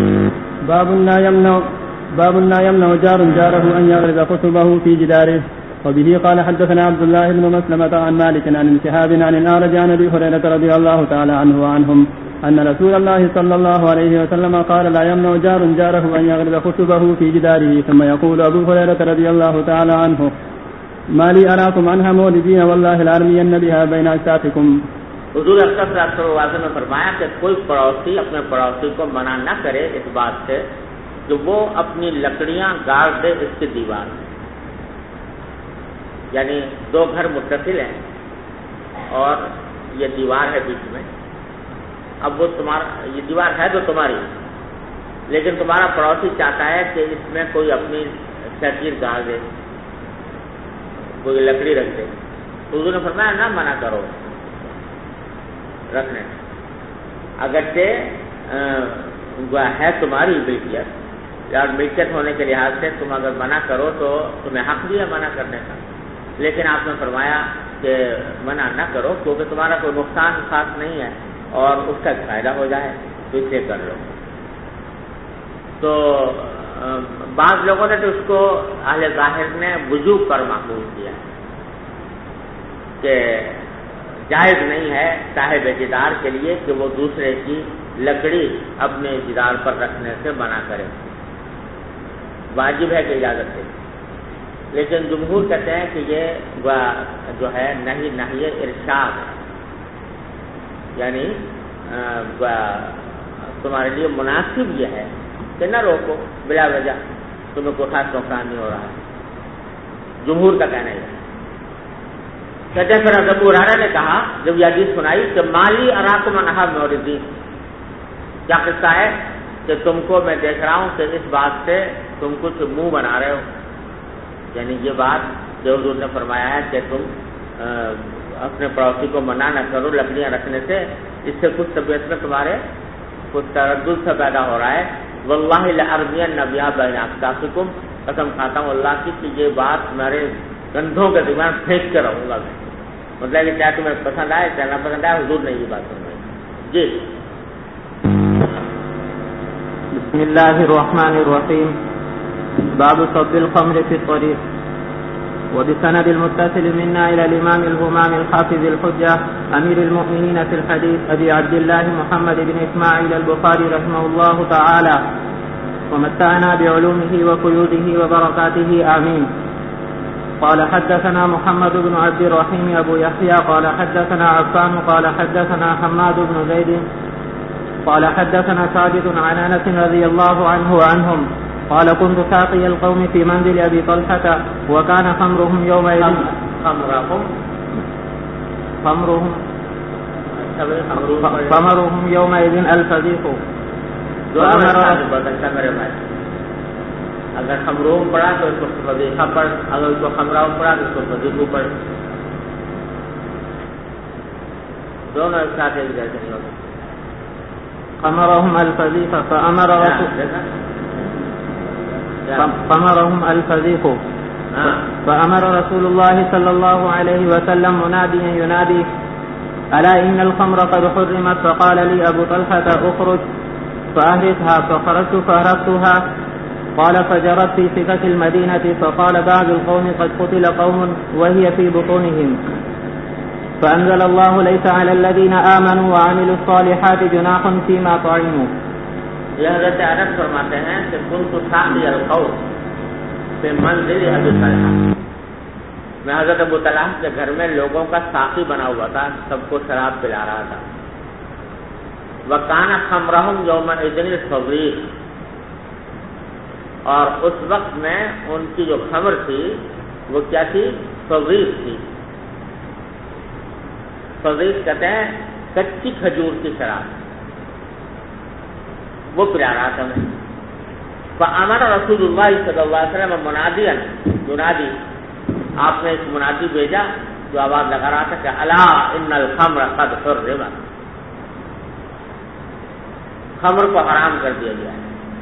باب لا يمنع جار جاره أن يغرز خشبه في جداره۔ وبه قال حدثنا عبد الله بن مسلمة عن مالك عن شهاب عن الأعرج عن أبي هريرة رضي الله تعالى عنه وعنهم أن رسول الله صلى الله عليه وسلم قال لا يمنع جار جاره أن يغرز خشبه في جداره، ثم يقول أبو هريرة رضي الله تعالى عنه ما لي أراكم عنها مولدين والله لأرمين بها بين أجسادكم۔ حضور اقدس صلی اللہ علیہ وسلم نے فرمایا کہ کوئی پڑوسی اپنے پڑوسی کو منع نہ کرے اس بات سے کہ وہ اپنی لکڑیاں گاڑ دے اس کی دیوار میں، یعنی دو گھر متصل ہیں اور یہ دیوار ہے بیچ میں، اب وہ تمہارا یہ دیوار ہے تو تمہاری، لیکن تمہارا پڑوسی چاہتا ہے کہ اس میں کوئی اپنی شریر گاڑ دے، کوئی لکڑی رکھ دے۔ حضور نے فرمایا نہ منع کرو رکھنے، اگرچہ ہے تمہاری ملکیت اور ملکیت ہونے کے لحاظ سے تم اگر منع کرو تو تمہیں حق بھی ہے منع کرنے کا، لیکن آپ نے فرمایا کہ منع نہ کرو کیونکہ تمہارا کوئی نقصان خاص نہیں ہے اور اس کا فائدہ ہو جائے تو اسے کر لو۔ تو بعض لوگوں نے تو اس کو اہل ظاہر نے وجوب پر معقول کیا کہ جائز نہیں ہے صاحب جدار کے لیے کہ وہ دوسرے کی لکڑی اپنے جدار پر رکھنے سے منع کرے، واجب ہے کہ اجازت دے، لیکن جمہور کہتے ہیں کہ یہ جو ہے نہی ارشاد ہے، یعنی تمہارے لیے مناسب یہ ہے کہ نہ روکو بلا وجہ، تمہیں کوئی خاص نقصان نہیں ہو رہا ہے، جمہور کا کہنا ہے۔ کہتے پھر ابو ہریرہ نے کہا جب یہ حدیث سنائی کہ مالی اراکم انہا موردین، کیا قصہ ہے کہ تم کو میں دیکھ رہا ہوں کہ اس بات سے تم کچھ منہ بنا رہے ہو، یعنی یہ بات جو حضور نے فرمایا ہے کہ تم اپنے پڑوسی کو منع نہ کرو لکڑیاں رکھنے سے، اس سے کچھ طبیعت میں تمہارے کچھ تردد سے پیدا ہو رہا ہے۔ واللہ لأرمین بہا بین اکتافکم، قسم کھاتا ہوں اللہ کی کہ یہ بات تمہارے کندھوں کے درمیان پھینک کے رہوں گا میں، مطلب کہ چاہے تمہیں پسند آئے چاہے نہ پسند آئے، حضور نے یہ بات فرمائی۔ جی بسم اللہ الرحمن الرحیم۔ باب صب الخمر في الطريق۔ وبسند المتصل منا إلى الإمام الهمام الحافظ الحجة أمير المؤمنين في الحديث أبي عبد الله محمد بن إسماعيل البخاري رحمه الله تعالى ومتعنا بعلومه وقيوده وبركاته آمين. قال حدثنا محمد بن عبد الرحيم أبو يحيى قال حدثنا عفان قال حدثنا حماد بن زيد قال حدثنا ثابت عن أنس رضي الله عنه وعنهم قال كنت ساقي القوم في منزل أبي طلحة وكان خمرهم يومئذ الفزيق. اگر خمروم پڑا تو اس کو فضیحہ پڑھ، اگر اس کو خمراؤں پڑا تو اس کو فضیحو پڑھ، دونوں ایک ساتھ ایک جیسے نہیں ہوتے. خمرهم الفزيق فأمر رسول الله صلى الله عليه وسلم مناديا ينادي ألا إن الخمر قد حرمت. فقال لي أبو طلحة اخرج فأهرقها. فخرجت فأهرقتها. قال فجرت في سكك المدينة فقال بعض القوم قد قتل قوم وهي في بطونهم فأنزل الله ليس على الذين آمنوا وعملوا الصالحات جناح فيما طعموا. یہ حضرت انس فرماتے ہیں کہ كنت ساقي القوم في منزل ابي طلحة، میں حضرت ابو طلحہ کے گھر میں لوگوں کا ساقی بنا ہوا تھا، سب کو شراب پلا رہا تھا. وكان خمرهم يومئذ الفضيق، اور اس وقت میں ان کی جو خمر تھی وہ کیا تھی؟ فضیق تھی. فضیق کہتے ہیں کچی کھجور کی شراب، وہ پلا رہا تھا میں. فامر رسول اللہ صلی اللہ علیہ وسلم منادیا ینادی، آپ نے ایک منادی بھیجا جو آواز لگا رہا تھا کہ الا ان الخمر قد حرمت، خمر کو حرام کر دیا گیا ہے.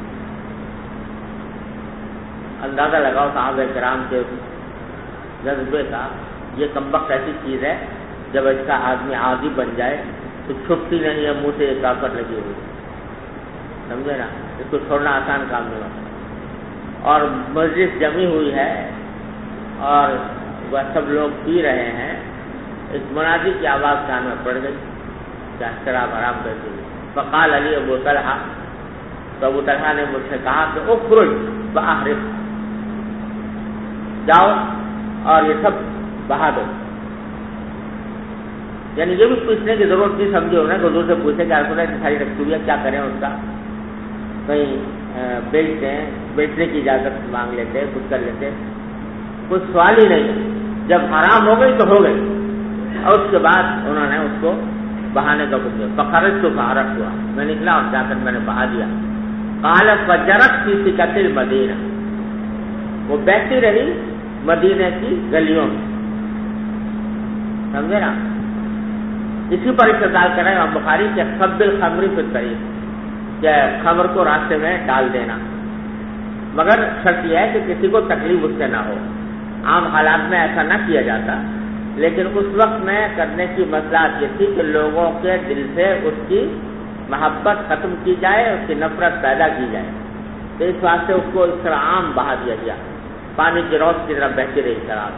اندازہ لگاؤ صحابہ کرام کے جذبے کا. یہ کمبخت ایسی چیز ہے جب اس کا آدمی عادی بن جائے تو چھٹتی نہیں ہے منہ سے ایک طاقت لگی ہوئی، سمجھے نا. اس کو چھوڑنا آسان کام نہیں ہوتا. اور مجلس جمی ہوئی ہے اور وہ سب لوگ پی رہے ہیں، اس منادی کی آواز کان میں پڑ گئی کہ شراب حرام کر دی. فقال علی ابو طلحہ، تو ابو طلحہ نے مجھ سے کہا کہ اخرج فاحرق، جاؤ اور یہ سب بہا دو. یعنی یہ بھی پوچھنے کی ضرورت نہیں سمجھے انہیں کہ حضور سے پوچھے کہ رسول اللہ ساری رکھتویاں کیا کریں، اس کا کہیں بیچ دیں، بیچنے کی اجازت مانگ لیتے، کچھ کر لیتے. کچھ سوال ہی نہیں، جب حرام ہو گئی تو ہو گئی. اور اس کے بعد انہوں نے اس کو بہانے کا کچھ دیا. فخرجت فأهرقت ہوا، میں نکلا اور جا کر میں نے بہا دیا. قال فجرت في سكك المدینہ، وہ بہتی رہی مدینے کی گلیوں میں، سمجھے نا. اسی پر استدلال کر رہے ہیں امام بخاری کے خب الخمر فی الطریق، کہ خمر کو راستے میں ڈال دینا، مگر شرط یہ ہے کہ کسی کو تکلیف اس سے نہ ہو. عام حالات میں ایسا نہ کیا جاتا، لیکن اس وقت میں کرنے کی مصلحت یہ تھی کہ لوگوں کے دل سے اس کی محبت ختم کی جائے، اس کی نفرت پیدا کی جائے. تو اس واسطے اس کو اس طرح عام بہا دیا گیا، پانی کی روش کی طرف بہتی رہی شراب.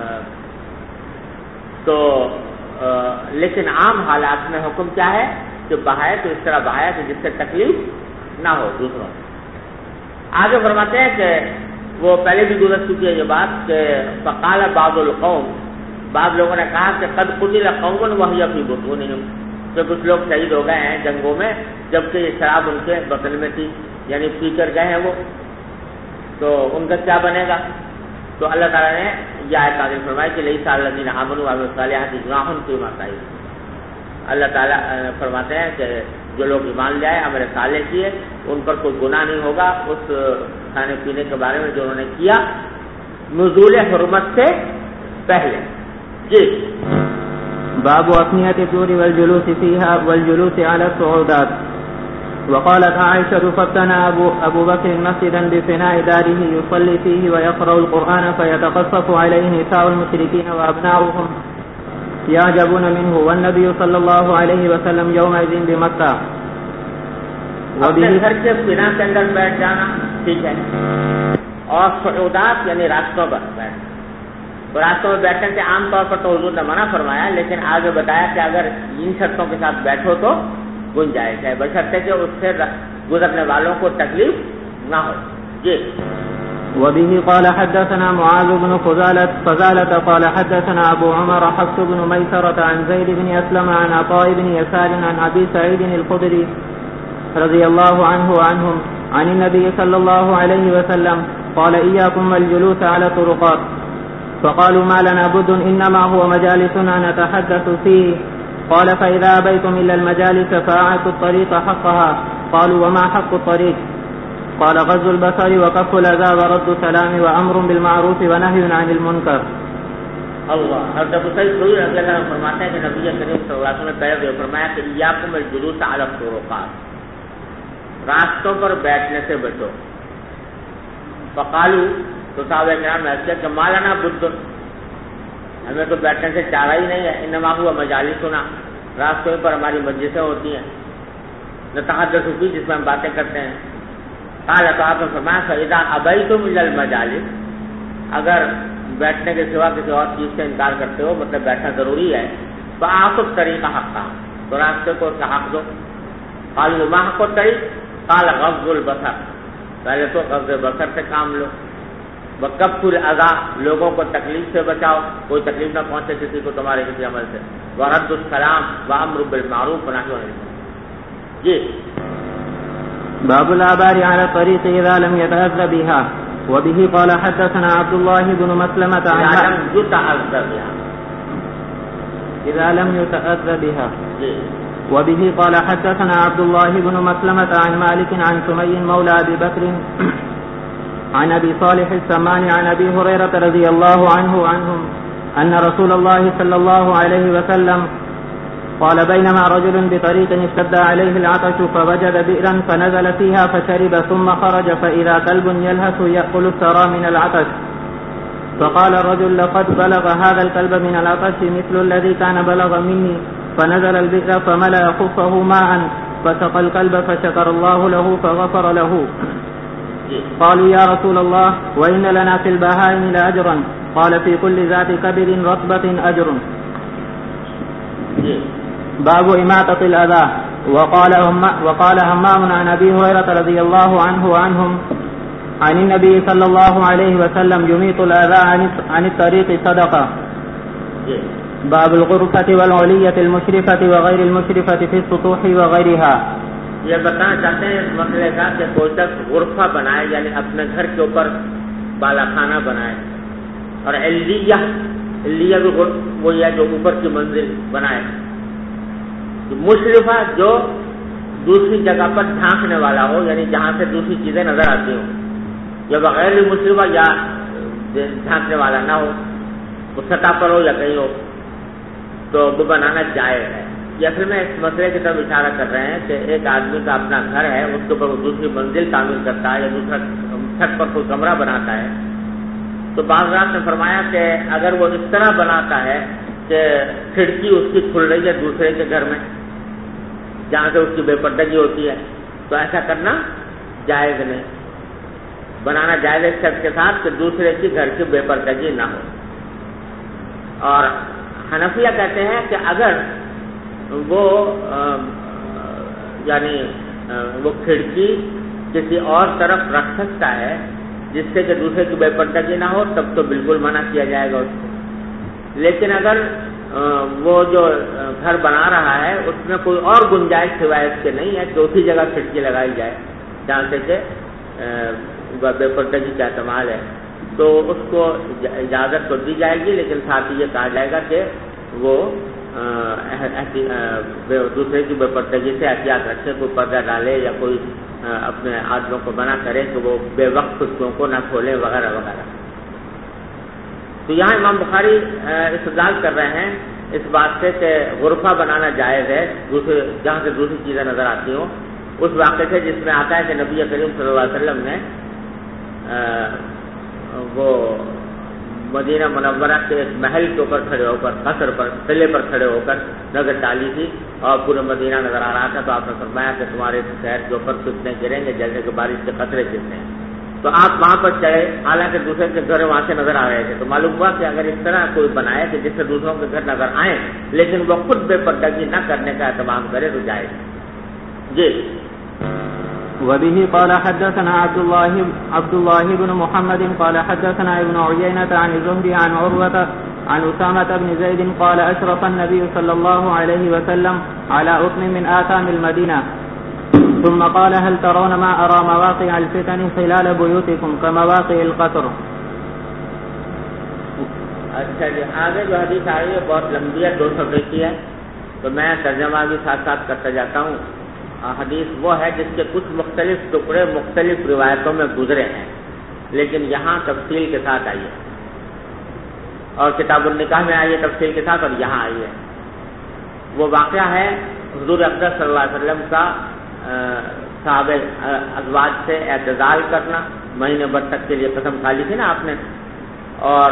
تو لیکن عام حالات میں حکم کیا ہے کہ بہائے تو اس طرح بہائے کہ جس سے تکلیف نہ ہو دوسروں. آگے فرماتے ہیں کہ وہ پہلے بھی گزر چکی ہے یہ بات کہ فقال بعض القوم، بعض لوگوں نے کہا کہ قد قتل قوم وهي في بطونهم، کہ کچھ لوگ شہید ہو گئے ہیں جنگوں میں جبکہ یہ شراب ان کے بطن میں تھی، یعنی پی کر گئے ہیں وہ، تو ان کا کیا بنے گا. تو اللہ تعالیٰ نے یہ آیت نازل فرمائی کہ لیس علی الذین آمنوا وعملوا الصالحات جناح فیما طعموا. اللہ تعالیٰ فرماتے ہیں کہ جو لوگ ایمان لے آئے، عمل صالح کیے، ان پر کوئی گناہ نہیں ہوگا اس کھانے پینے کے بارے میں جو انہوں نے کیا نزول حرمت سے پہلے. جی باب أثنية الدور والجلوس فيها والجلوس على الصعودات. وقالت عائشة فتنا أبو بكر مسجدا بفناء داره يصلي فيه ويقرأ القرآن فيتقصف عليه نساء المشركين وأبناؤهم يعجبون منه، والنبي صلى الله عليه وسلم يومئذ بمكة. اپنے گھر کے فنا کے اندر بیٹھ جانا ٹھیک ہے، اور صعودات یعنی راستوں پر بیٹھنا. تو راستوں میں بیٹھنے سے عام طور پر تو حضور نے منع فرمایا، لیکن آگے بتایا کہ اگر ان شرطوں کے ساتھ بیٹھو تو گنجائش ہے، بشرطے کہ اس سے گزرنے والوں کو تکلیف نہ ہو. جی. وبه قال حدثنا معاذ بن فزالة قال حدثنا أبو عمر حفص بن ميسرة عن زيد بن أسلم عن عطاء بن يسار عن أبي سعيد الخدري رضي الله عنه وعنهم عن النبي صلى الله عليه وسلم قال إياكم والجلوس على الطرقات فقالوا ما لنا بد إنما هو مجالسنا نتحدث فيه قال فإذا أبيتم إلا المجالس فأعطوا الطريق حقها قالوا وما حق الطريق قال غض البصر وكف الأذى ورد السلام وأمر بالمعروف ونهي عن المنكر. اللہ حضرت سعید خدری رضی اللہ عنہ فرماتے ہیں کہ نبی کریم صلی اللہ علیہ وسلم نے پہلے فرمایا کہ ایاکم الجلوس علی الطرقات، راستوں پر بیٹھنے سے بچو. فقالوا تو صحابہ کرام نے کہا کہ ما لنا بد، ہمیں تو بیٹھنے سے چارہ ہی نہیں ہے. انما هو مجالسنا، راستوں پر ہماری مجلسیں ہوتی ہیں. نتحدث فیہ، جس میں ہم باتیں کرتے ہیں. قال تو آپ نے فرمایا فإذا أبيتم إلى المجالس، اگر بیٹھنے کے سوا کسی اور چیز سے انکار کرتے ہو، مطلب بیٹھنا ضروری ہے، فآتوا الطریق حقا، تو راستے کو اس کا حق دو. قالوا ما حق الطریق قال غض البصر، پہلے تو غض بصر سے کام لو. وکف الاذى، لوگوں کو تکلیف سے بچاؤ، کوئی تکلیف نہ پہنچے کسی کو تمہارے کسی عمل سے. ورد السلام وامر بالمعروف ونهي عن المنکر. جی. باب الآبار على الطريق إذا لم يتأذى بها. وبه قال حدثنا عبد الله بن مسلمة إذا لم يتأذى بها. وبه قال حدثنا عبد الله بن مسلمة عن مالك عن سمي مولى أبي بكر عن أبي صالح السمان عن أبي هريرة رضي الله عنه عنهم أن رسول الله صلى الله عليه وسلم قال بينما رجل بطريق اشتد عليه العطش فوجد بئرا فنزل فيها فشرب ثم خرج فإذا كلب يلهث يأكل الثرى من العطش فقال الرجل لقد بلغ هذا الكلب من العطش مثل الذي كان بلغ مني فنزل البئر فملأ خفه ماء فسقى الكلب فشكر الله له فغفر له. قالوا يا رسول الله وإن لنا في البهائم لأجرا قال في كل ذات كبد رطبة أجر. باب إماطة الأذى. وقال همام عن أبي هريرة رضي الله عنه وعنهم عن النبي صلى الله عليه وسلم يميط الأذى عن الطريق صدقة. باب الغرفة والعلية المشرفة وغير المشرفة في السطوح وغيرها. یہ بتانا چاہتے ہیں اس مسئلے کا کہ کوئی شخص غرفہ بنائے، یعنی اپنے گھر کے اوپر بالا خانہ بنائے، اور علیہ بھی وہی ہے جو اوپر کی منزل بنائے. مشرفہ جو دوسری جگہ پر ڈھانکنے والا ہو، یعنی جہاں سے دوسری چیزیں نظر آتی ہوں. یا بغیر مشرفہ یا ڈھانکنے والا نہ ہو، وہ سطح پر ہو یا کہیں ہو، تو وہ بنانا جائز ہے. یہ اصل میں اس مسئلے کی طرف اشارہ کر رہے ہیں کہ ایک آدمی کا اپنا گھر ہے، اس کے اوپر وہ دوسری منزل تعمیر کرتا ہے یا دوسرا چھت پر کوئی کمرہ بناتا ہے، تو بعض رات نے فرمایا کہ اگر وہ اس طرح بناتا ہے کہ کھڑکی اس کی کھل رہی ہے دوسرے کے گھر میں جہاں سے اس کی بے پردگی ہوتی ہے، تو ایسا کرنا جائز نہیں. بنانا جائز ہے اس شرط کے ساتھ کہ دوسرے کی گھر کی بے پردگی نہ ہو. اور حنفیہ کہتے ہیں کہ اگر وہ یعنی وہ کھڑکی کسی اور طرف رکھ سکتا ہے جس سے کہ دوسرے کی بے پردگی نہ ہو، تب تو بالکل منع کیا جائے گا اس کو. لیکن اگر وہ جو گھر بنا رہا ہے اس میں کوئی اور گنجائش سوائے اس کے نہیں ہے کہ اسی جگہ کھڑکی لگائی جائے جہاں سے کہ بے پردگی کا احتمال ہے، تو اس کو اجازت تو دی جائے گی، لیکن ساتھ ہی یہ کہا جائے گا کہ وہ دوسرے کی بے پردگی سے احتیاط رکھے، کوئی پردہ ڈالے یا کوئی اپنے آدمیوں کو منع کرے کہ وہ بے وقت کھڑکیوں کو نہ کھولیں وغیرہ وغیرہ. تو یہاں امام بخاری استدلال کر رہے ہیں اس بات سے کہ غرفہ بنانا جائز ہے جہاں سے دوسری چیزیں نظر آتی ہوں، اس واقعے سے جس میں آتا ہے کہ نبی کریم صلی اللہ علیہ وسلم نے وہ مدینہ منورہ کے ایک محل کے اوپر کھڑے ہو کر، قصر پر، قلعے پر کھڑے ہو کر نظر ڈالی تھی اور پورا مدینہ نظر آ رہا تھا. تو آپ نے فرمایا کہ تمہارے شہر کے اوپر کتنے گریں گے جیسے کہ بارش کے قطرے گرتے ہیں. تو آپ وہاں پر چڑھے، حالانکہ دوسرے کے گھر وہاں سے نظر آ رہے تھے. تو معلوم ہوا کہ اگر اس طرح کوئی بنائے کہ جس سے دوسروں کے گھر نظر آئیں لیکن وہ خود بے پردگی نہ کرنے کا اہتمام کرے تو جائے. جی. وبه قال حدثنا عبد الله بن محمد قال حدثنا ابن عيينة عن الزهري عن عروة عن أسامة بن زيد قال أشرف النبي صلى الله عليه وسلم على أطن من آثام المدينة ثم قال هل ترون ما أرى مواقع الفتن خلال بيوتكم كمواقع القطر. اچھا جی، آگے جو حدیث آ رہی ہے بہت لمبی ہے، 2 صفحے کی ہے، تو میں ترجمہ بھی ساتھ ساتھ کرتا جاتا ہوں. حدیث وہ ہے جس کے کچھ مختلف ٹکڑے مختلف روایتوں میں گزرے ہیں، لیکن یہاں تفصیل کے ساتھ آئی ہے، اور کتاب النکاح میں آئی ہے تفصیل کے ساتھ، اور یہاں آئی ہے. وہ واقعہ ہے حضور اقدس صلی اللہ علیہ وسلم کا صحابہ ازواج سے اعتزال کرنا، مہینے بھر تک کے لیے قسم کھا لی تھی نا آپ نے، اور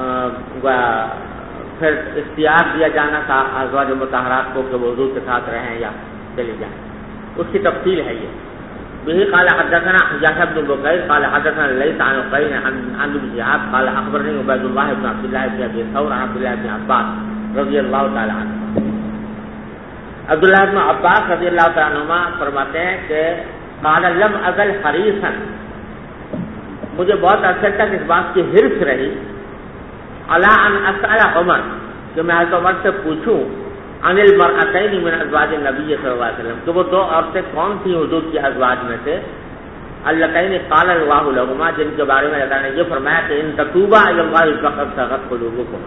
پھر اختیار دیا جانا تھا ازواج مطہرات کو کہ وہ حضور کے ساتھ رہیں یا چلے جائیں. اس کی تفصیل ہے یہ. به قال حدثنا يحيى بن بكير قال حدثنا الليث عن قيس عن ابن شهاب قال اخبرني عبيد الله بن عبد الله بن ابي ثور عن عبد الله بن عباس رضی اللہ تعالی عنہ. عبداللہ بن عباس رضی اللہ تعالی عنہما فرماتے ہیں کہ قال لم ازل حریصا، مجھے بہت عرصے تک اس بات کی حرص رہی، علی ان اسأل عمر، کہ میں حضرت عمر سے پوچھوں عن المرأتین من ازواج النبی صلی اللہ علیہ وسلم، کہ وہ 2 عورتیں کون تھیں حضور کی ازواج میں سے، اللتین قال اللہ لہما، جن کے بارے میں اللہ نے یہ فرمایا کہ ان تتوبا الی اللہ فقد صغت قلوبکما.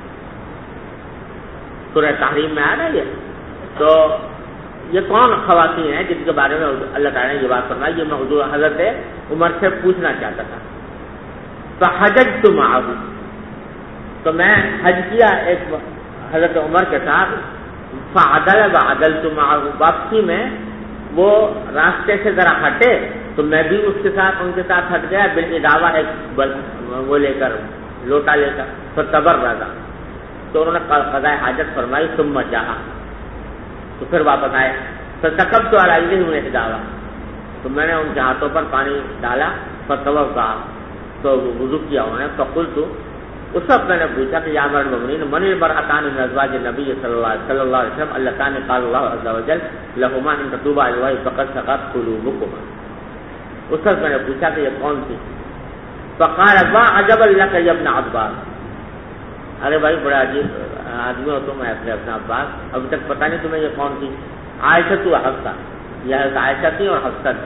سورہ تحریم میں آ رہا ہے. تو یہ کون خواتین ہیں جن کے بارے میں اللہ تعالیٰ نے یہ بات فرمائی؟ یہ میں حضور حضرت عمر سے پوچھنا چاہتا تھا. فحججت معه، تو میں حج کیا ایک حضرت عمر کے ساتھ. فعدل وعدلت معه، واپسی میں وہ راستے سے ذرا ہٹے تو میں بھی اس کے ساتھ ان کے ساتھ ہٹ گیا، بالعداوہ ایک وہ لے کر لوٹا لے کر. فتبرز، تو انہوں نے قضاء حاجت فرمائی. ثم جاء، تو پھر واپس آئے. فسکبت علی ایدیہم الحجارہ، تو میں نے ان کے ہاتھوں پر پانی ڈالا. فتوضأ، تو وضو کیا انہوں نے. فقلت، اس وقت میں نے پوچھا کہ یا امیر المؤمنین من المرأتان من ازواج النبی صلی اللہ علیہ وسلم اللتان قال اللہ عز وجل لہما ان تتوبا الی اللہ فقد صغت قلوبکما. اس وقت میں نے پوچھا کہ یہ کون تھی؟ فقال ما عجبا لک یا ابن عباس، ارے بھائی بڑا عجیب آدمی ہو تم اپنے عباس، ابھی تک پتہ نہیں تمہیں یہ کون تھی؟ عائشہ و حفصہ، یہ عائشہ تھی اور حفصہ تھی.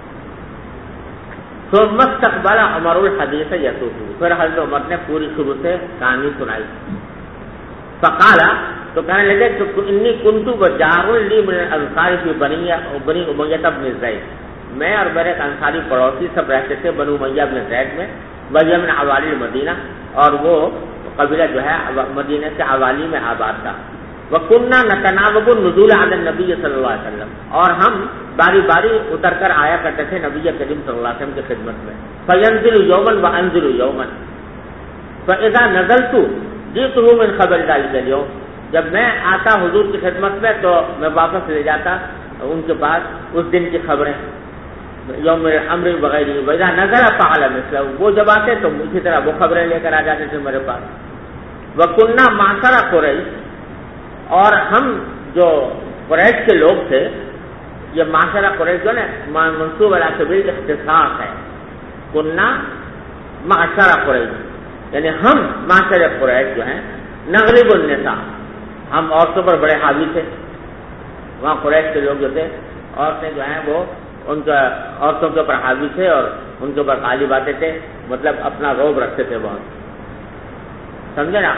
ثم استقبل عمر الحدیث یسوق، پھر حضرت عمر نے پوری شروع سے کہانی سنائی. فقال، تو کہنے لگے کہ انی کنت وجار لی من الانصار فی بنی امیہ بن زید، میں اور میرے ایک انصاری پڑوسی سب رہتے تھے بنو امیہ بن زید میں. وہی من عوالی المدینہ، اور وہ قبیلہ جو ہے مدینہ سے عوالی میں آباد تھا. وَكُنَّا نَتَنَاوَبُ النُّزُولَ عَلَى النَّبِيِّ صلی اللہ علیہ وسلم، اور ہم باری باری اتر کر آیا کرتے تھے نبی کریم صلی اللہ علیہ وسلم کی خدمت میں. فَيَنزِلُ يَوْمًا وَأَنزِلُ يَوْمًا فَإِذَا نَزَلْتُ جِئْتُهُ مِنْ خَبَرِ ذَلِكَ الْيَوْمِ، جب میں آتا حضور کی خدمت میں تو میں واپس لے جاتا ان کے پاس اس دن کی خبریں، یوم الامر وغیرہ. وَإِذَا نَزَلَ فَعَلَ مِثْلَهُ، وہ جب آتے تو اسی طرح وہ خبریں لے کر آ جاتے تھے میرے پاس. وَكُنَّا مَعْشَرَ قُرَيْشَ، اور ہم جو قریش کے لوگ تھے، یہ معاشرہ قریش جو نا منصوب علی سبیل اختصاص ہے. کننا معاشرہ قریش، یعنی ہم معاشرہ قریش جو ہیں، نغلب النساء، ہم عورتوں پر بڑے حاوی تھے. وہاں قریش کے لوگ جو تھے، عورتیں جو ہیں وہ ان کا عورتوں کے اوپر حاوی تھے اور ان کے اوپر غالب آتے تھے، مطلب اپنا روب رکھتے تھے بہت. سمجھے نا؟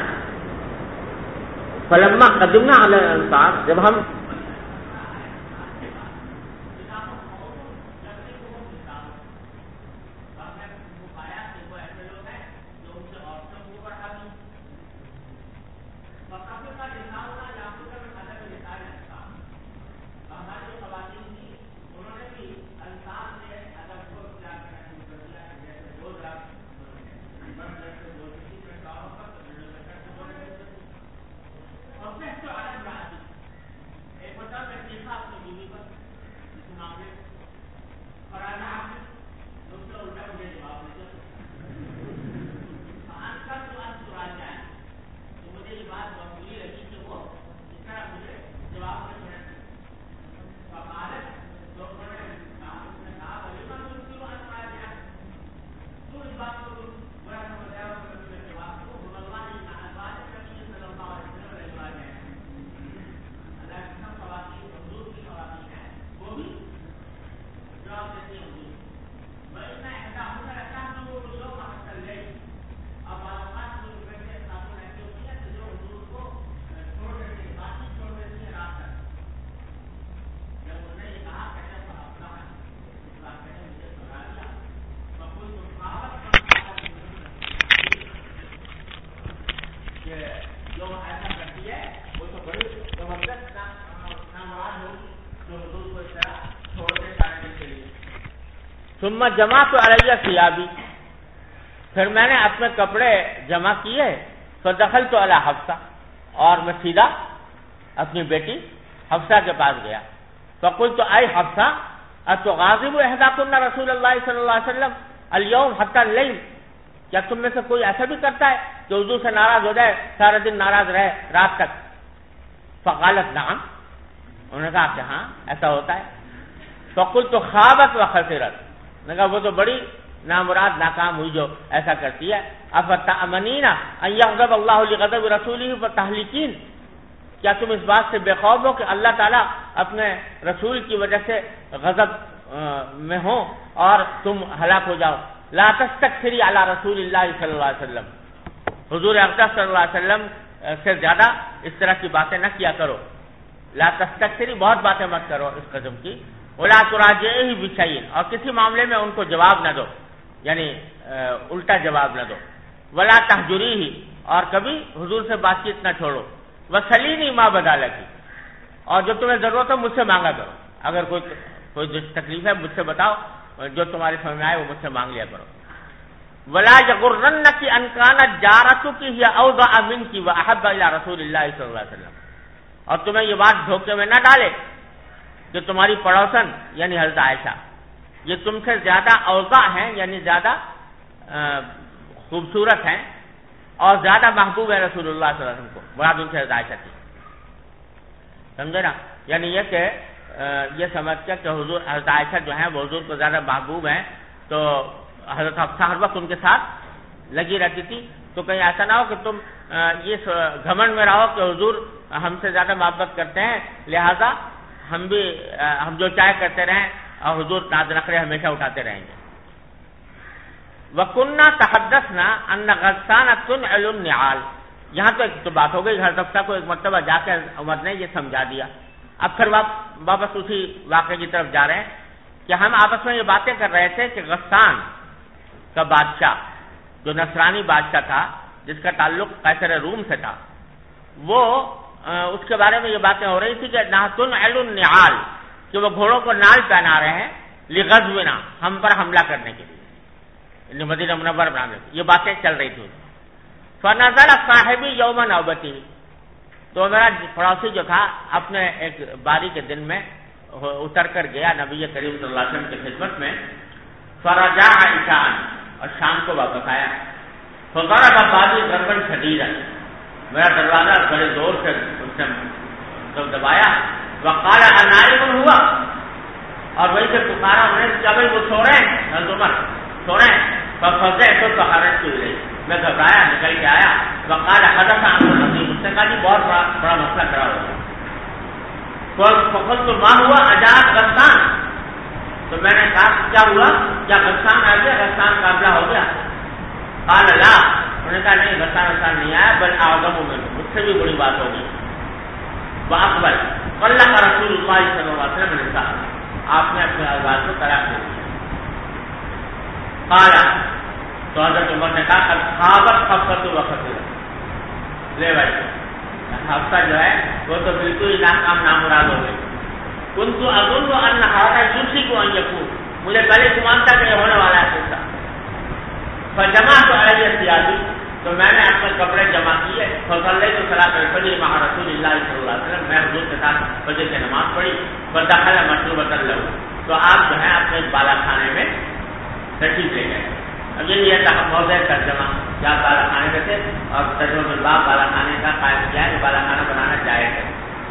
فلما قدمنا علی الانصار، جب ہم ثم جمعت علی ثیابی، پھر میں نے اپنے کپڑے جمع کیے، فدخلت علی حفصہ، اور میں سیدھا اپنی بیٹی حفصہ کے پاس گیا. فقلت اے حفصہ اتغاضب احداکن رسول اللہ صلی اللہ علیہ وسلم اليوم حتی اللیل، کیا تم میں سے کوئی ایسا بھی کرتا ہے کہ حضور سے ناراض ہو جائے، سارا دن ناراض رہے رات تک؟ فقالت نعم، انہوں نے کہا کہ ہاں ایسا ہوتا ہے. فقلت خابت وخسرت، میں نے کہا وہ تو بڑی نامراد ناکام ہوئی جو ایسا کرتی ہے. افتأمنین ان یغضب اللہ لغضب رسولہ فتہلکین، کیا تم اس بات سے بے خوف ہو کہ اللہ تعالیٰ اپنے رسول کی وجہ سے غضب میں ہوں اور تم ہلاک ہو جاؤ؟ لا تستکثری علی رسول اللہ صلی اللہ علیہ وسلم، حضور اقدس صلی اللہ علیہ وسلم سے زیادہ اس طرح کی باتیں نہ کیا کرو. لا تستکثری، بہت باتیں مت کرو اس قسم کی. ولا تراجعہ بشیء، اور کسی معاملے میں ان کو جواب نہ دو، یعنی الٹا جواب نہ دو. ولا تہجریہ، اور کبھی حضور سے بات چیت نہ چھوڑو. وسلینی ما بدا لکی، اور جو تمہیں ضرورت ہو مجھ سے مانگا کرو، اگر کوئی تکلیف ہے مجھ سے بتاؤ، جو تمہاری سمجھ میں آئے وہ مجھ سے مانگ لیا کرو. ولا یغرنک ان کانت جارتک ہی اوضع منک واحب الی رسول اللہ صلی اللہ علیہ وسلم، اور تمہیں یہ بات دھوکے میں نہ ڈالے کہ تمہاری پڑوسن یعنی حضرت عائشہ یہ تم سے زیادہ اوضع ہیں، یعنی زیادہ خوبصورت ہیں اور زیادہ محبوب ہے رسول اللہ صلی اللہ علیہ وسلم کو، مراد ان سے حضرت عائشہ تھی. سمجھے نا؟ یعنی یہ کہ یہ سمجھ کے کہ حضور حضرت عائشہ جو ہیں وہ حضور کو زیادہ محبوب ہیں، تو حضرت حفصہ ہر وقت ان کے ساتھ لگی رہتی تھی. تو کہیں ایسا نہ ہو کہ تم یہ گھمنڈ میں رہو کہ حضور ہم سے زیادہ محبت کرتے ہیں، لہذا ہم جو چاہے کرتے رہیں اور حضور ناز نخرے ہمیشہ اٹھاتے رہیں گے. وَكُنَّا تَحَدَّثْنَا أَنَّ غَسَّانَ تُنْعِلُ النِّعَالَ، یہاں تو ایک تو بات ہو گئی، حضرت حفصہ کو ایک مرتبہ جا کے عمر نے یہ سمجھا دیا. اب پھر واپس اسی واقعے کی طرف جا رہے ہیں کہ ہم آپس میں یہ باتیں کر رہے تھے کہ غسان کا بادشاہ جو نصرانی بادشاہ تھا جس کا تعلق قیصر روم سے تھا، وہ اس کے بارے میں یہ باتیں ہو رہی تھی کہ تنعل النعال، کہ وہ گھوڑوں کو نال پہنا رہے ہیں، لغزونا، ہم پر حملہ کرنے کے لیے، مدینہ منورہ بنانے کی یہ باتیں چل رہی تھی. فنزل صاحبی یوم نوبتی، تو میرا پڑوسی جو تھا اپنے ایک باری کے دن میں اتر کر گیا نبی کریم صلی اللہ علیہ وسلم کی خدمت میں. فرجع عشاء، اور شام کو واپس آیا. فضرب بابی ضربا شدیدا، میرا دروازہ بڑے زور سے اس نے دبایا. وقال انائم ہوا، اور وہی سے پکارا انہیں کیا بھائی وہ سو رہے ہیں، حضرت عمر سو رہے ہیں. ففزعت فخرجت الیہ، میں گھبرایا نکل کے آیا. وقال حدث امر عظیم، اس نے کہا جی بہت بڑا مسئلہ کھڑا ہو گیا. فقلت ما ہوا اجاز غسان، تو میں نے کہا کیا ہوا، کیا غسان آ گیا، غسان کا حملہ ہو گیا؟ قال لا، انہوں نے کہا نہیں غسان نہیں آیا، بل اعظم منه، مجھ سے بھی بڑی بات ہوگی. واقبل طلق رسول اللہ صلی اللہ علیہ وسلم النساء، آپ نے اپنے ازواج کو طلاق دے دی. قال، تو حضرت عمر نے کہا قد خابت حفصہ وخسرت، لے بھائی حفصہ جو ہے وہ تو بالکل ہی ناکام نامراد ہو گئی. كنت اظن ان هذا يوشك ان يكون، مجھے پہلے گمان تھا کہ یہ ہونے والا ہے قصہ. فجمعت علی ثیابی، تو میں نے اپنے کپڑے جمع کیے. فصلیت صلاۃ الفجر مع رسول اللہ صلی اللہ علیہ وسلم، میں حضور کے ساتھ فجر کی نماز پڑھی. فدخل مشروبۃ له، تو آپ جو ہے اپنے بالا خانے میں تشریف لے گئے. اب یہ تھا موضوع ترجمہ، کیا بالا خانے میں تھے، اور ترجمہ الباب بالا خانے کا قائم کیا ہے کہ بالا خانہ بنانا جائز ہے.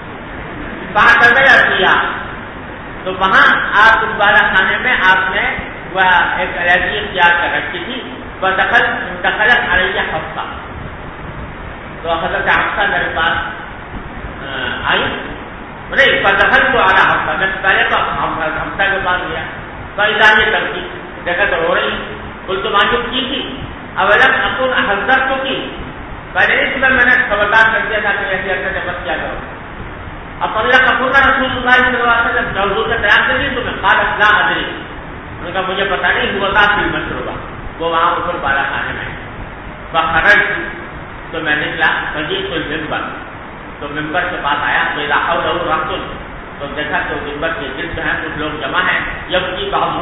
تو وہاں آپ اس بالا خانے میں آپ نے وہ ایک علیحدگی اختیار کر رکھی تھی. دخلت علیہ حفصہ، تو حضرت حفصہ میرے پاس آئی. نہیں دخل تو اعلیٰ حفصہ، میں پہلے تو حفصہ کے پاس گیا. فإذا یہ کرتی دیکھا تو ہو رہی. کل تو معلوم کی تھی، اولم اکن حضرت تو کی، پہلے اس میں نے خبردار کر دیا تھا کہ ایسی حرکتیں مت کیا کرو. اپنا کپورا رسول اللہ صلی اللہ علیہ وسلم حضور سے تیار کر لی تمہیں. قالت لا ادری، انہوں نے کہا مجھے پتا نہیں، ہوا تھا فی المشروبہ، وہ وہاں اوپر بالا خانے میں. فخرجت، تو میں نکلا. فجئت المنبر، تو ممبر کے پاس آیا. فإذا حوله رجل، تو دیکھا تو ممبر کے گرد ہیں کچھ لوگ جمع ہیں. یبکی بعضهم،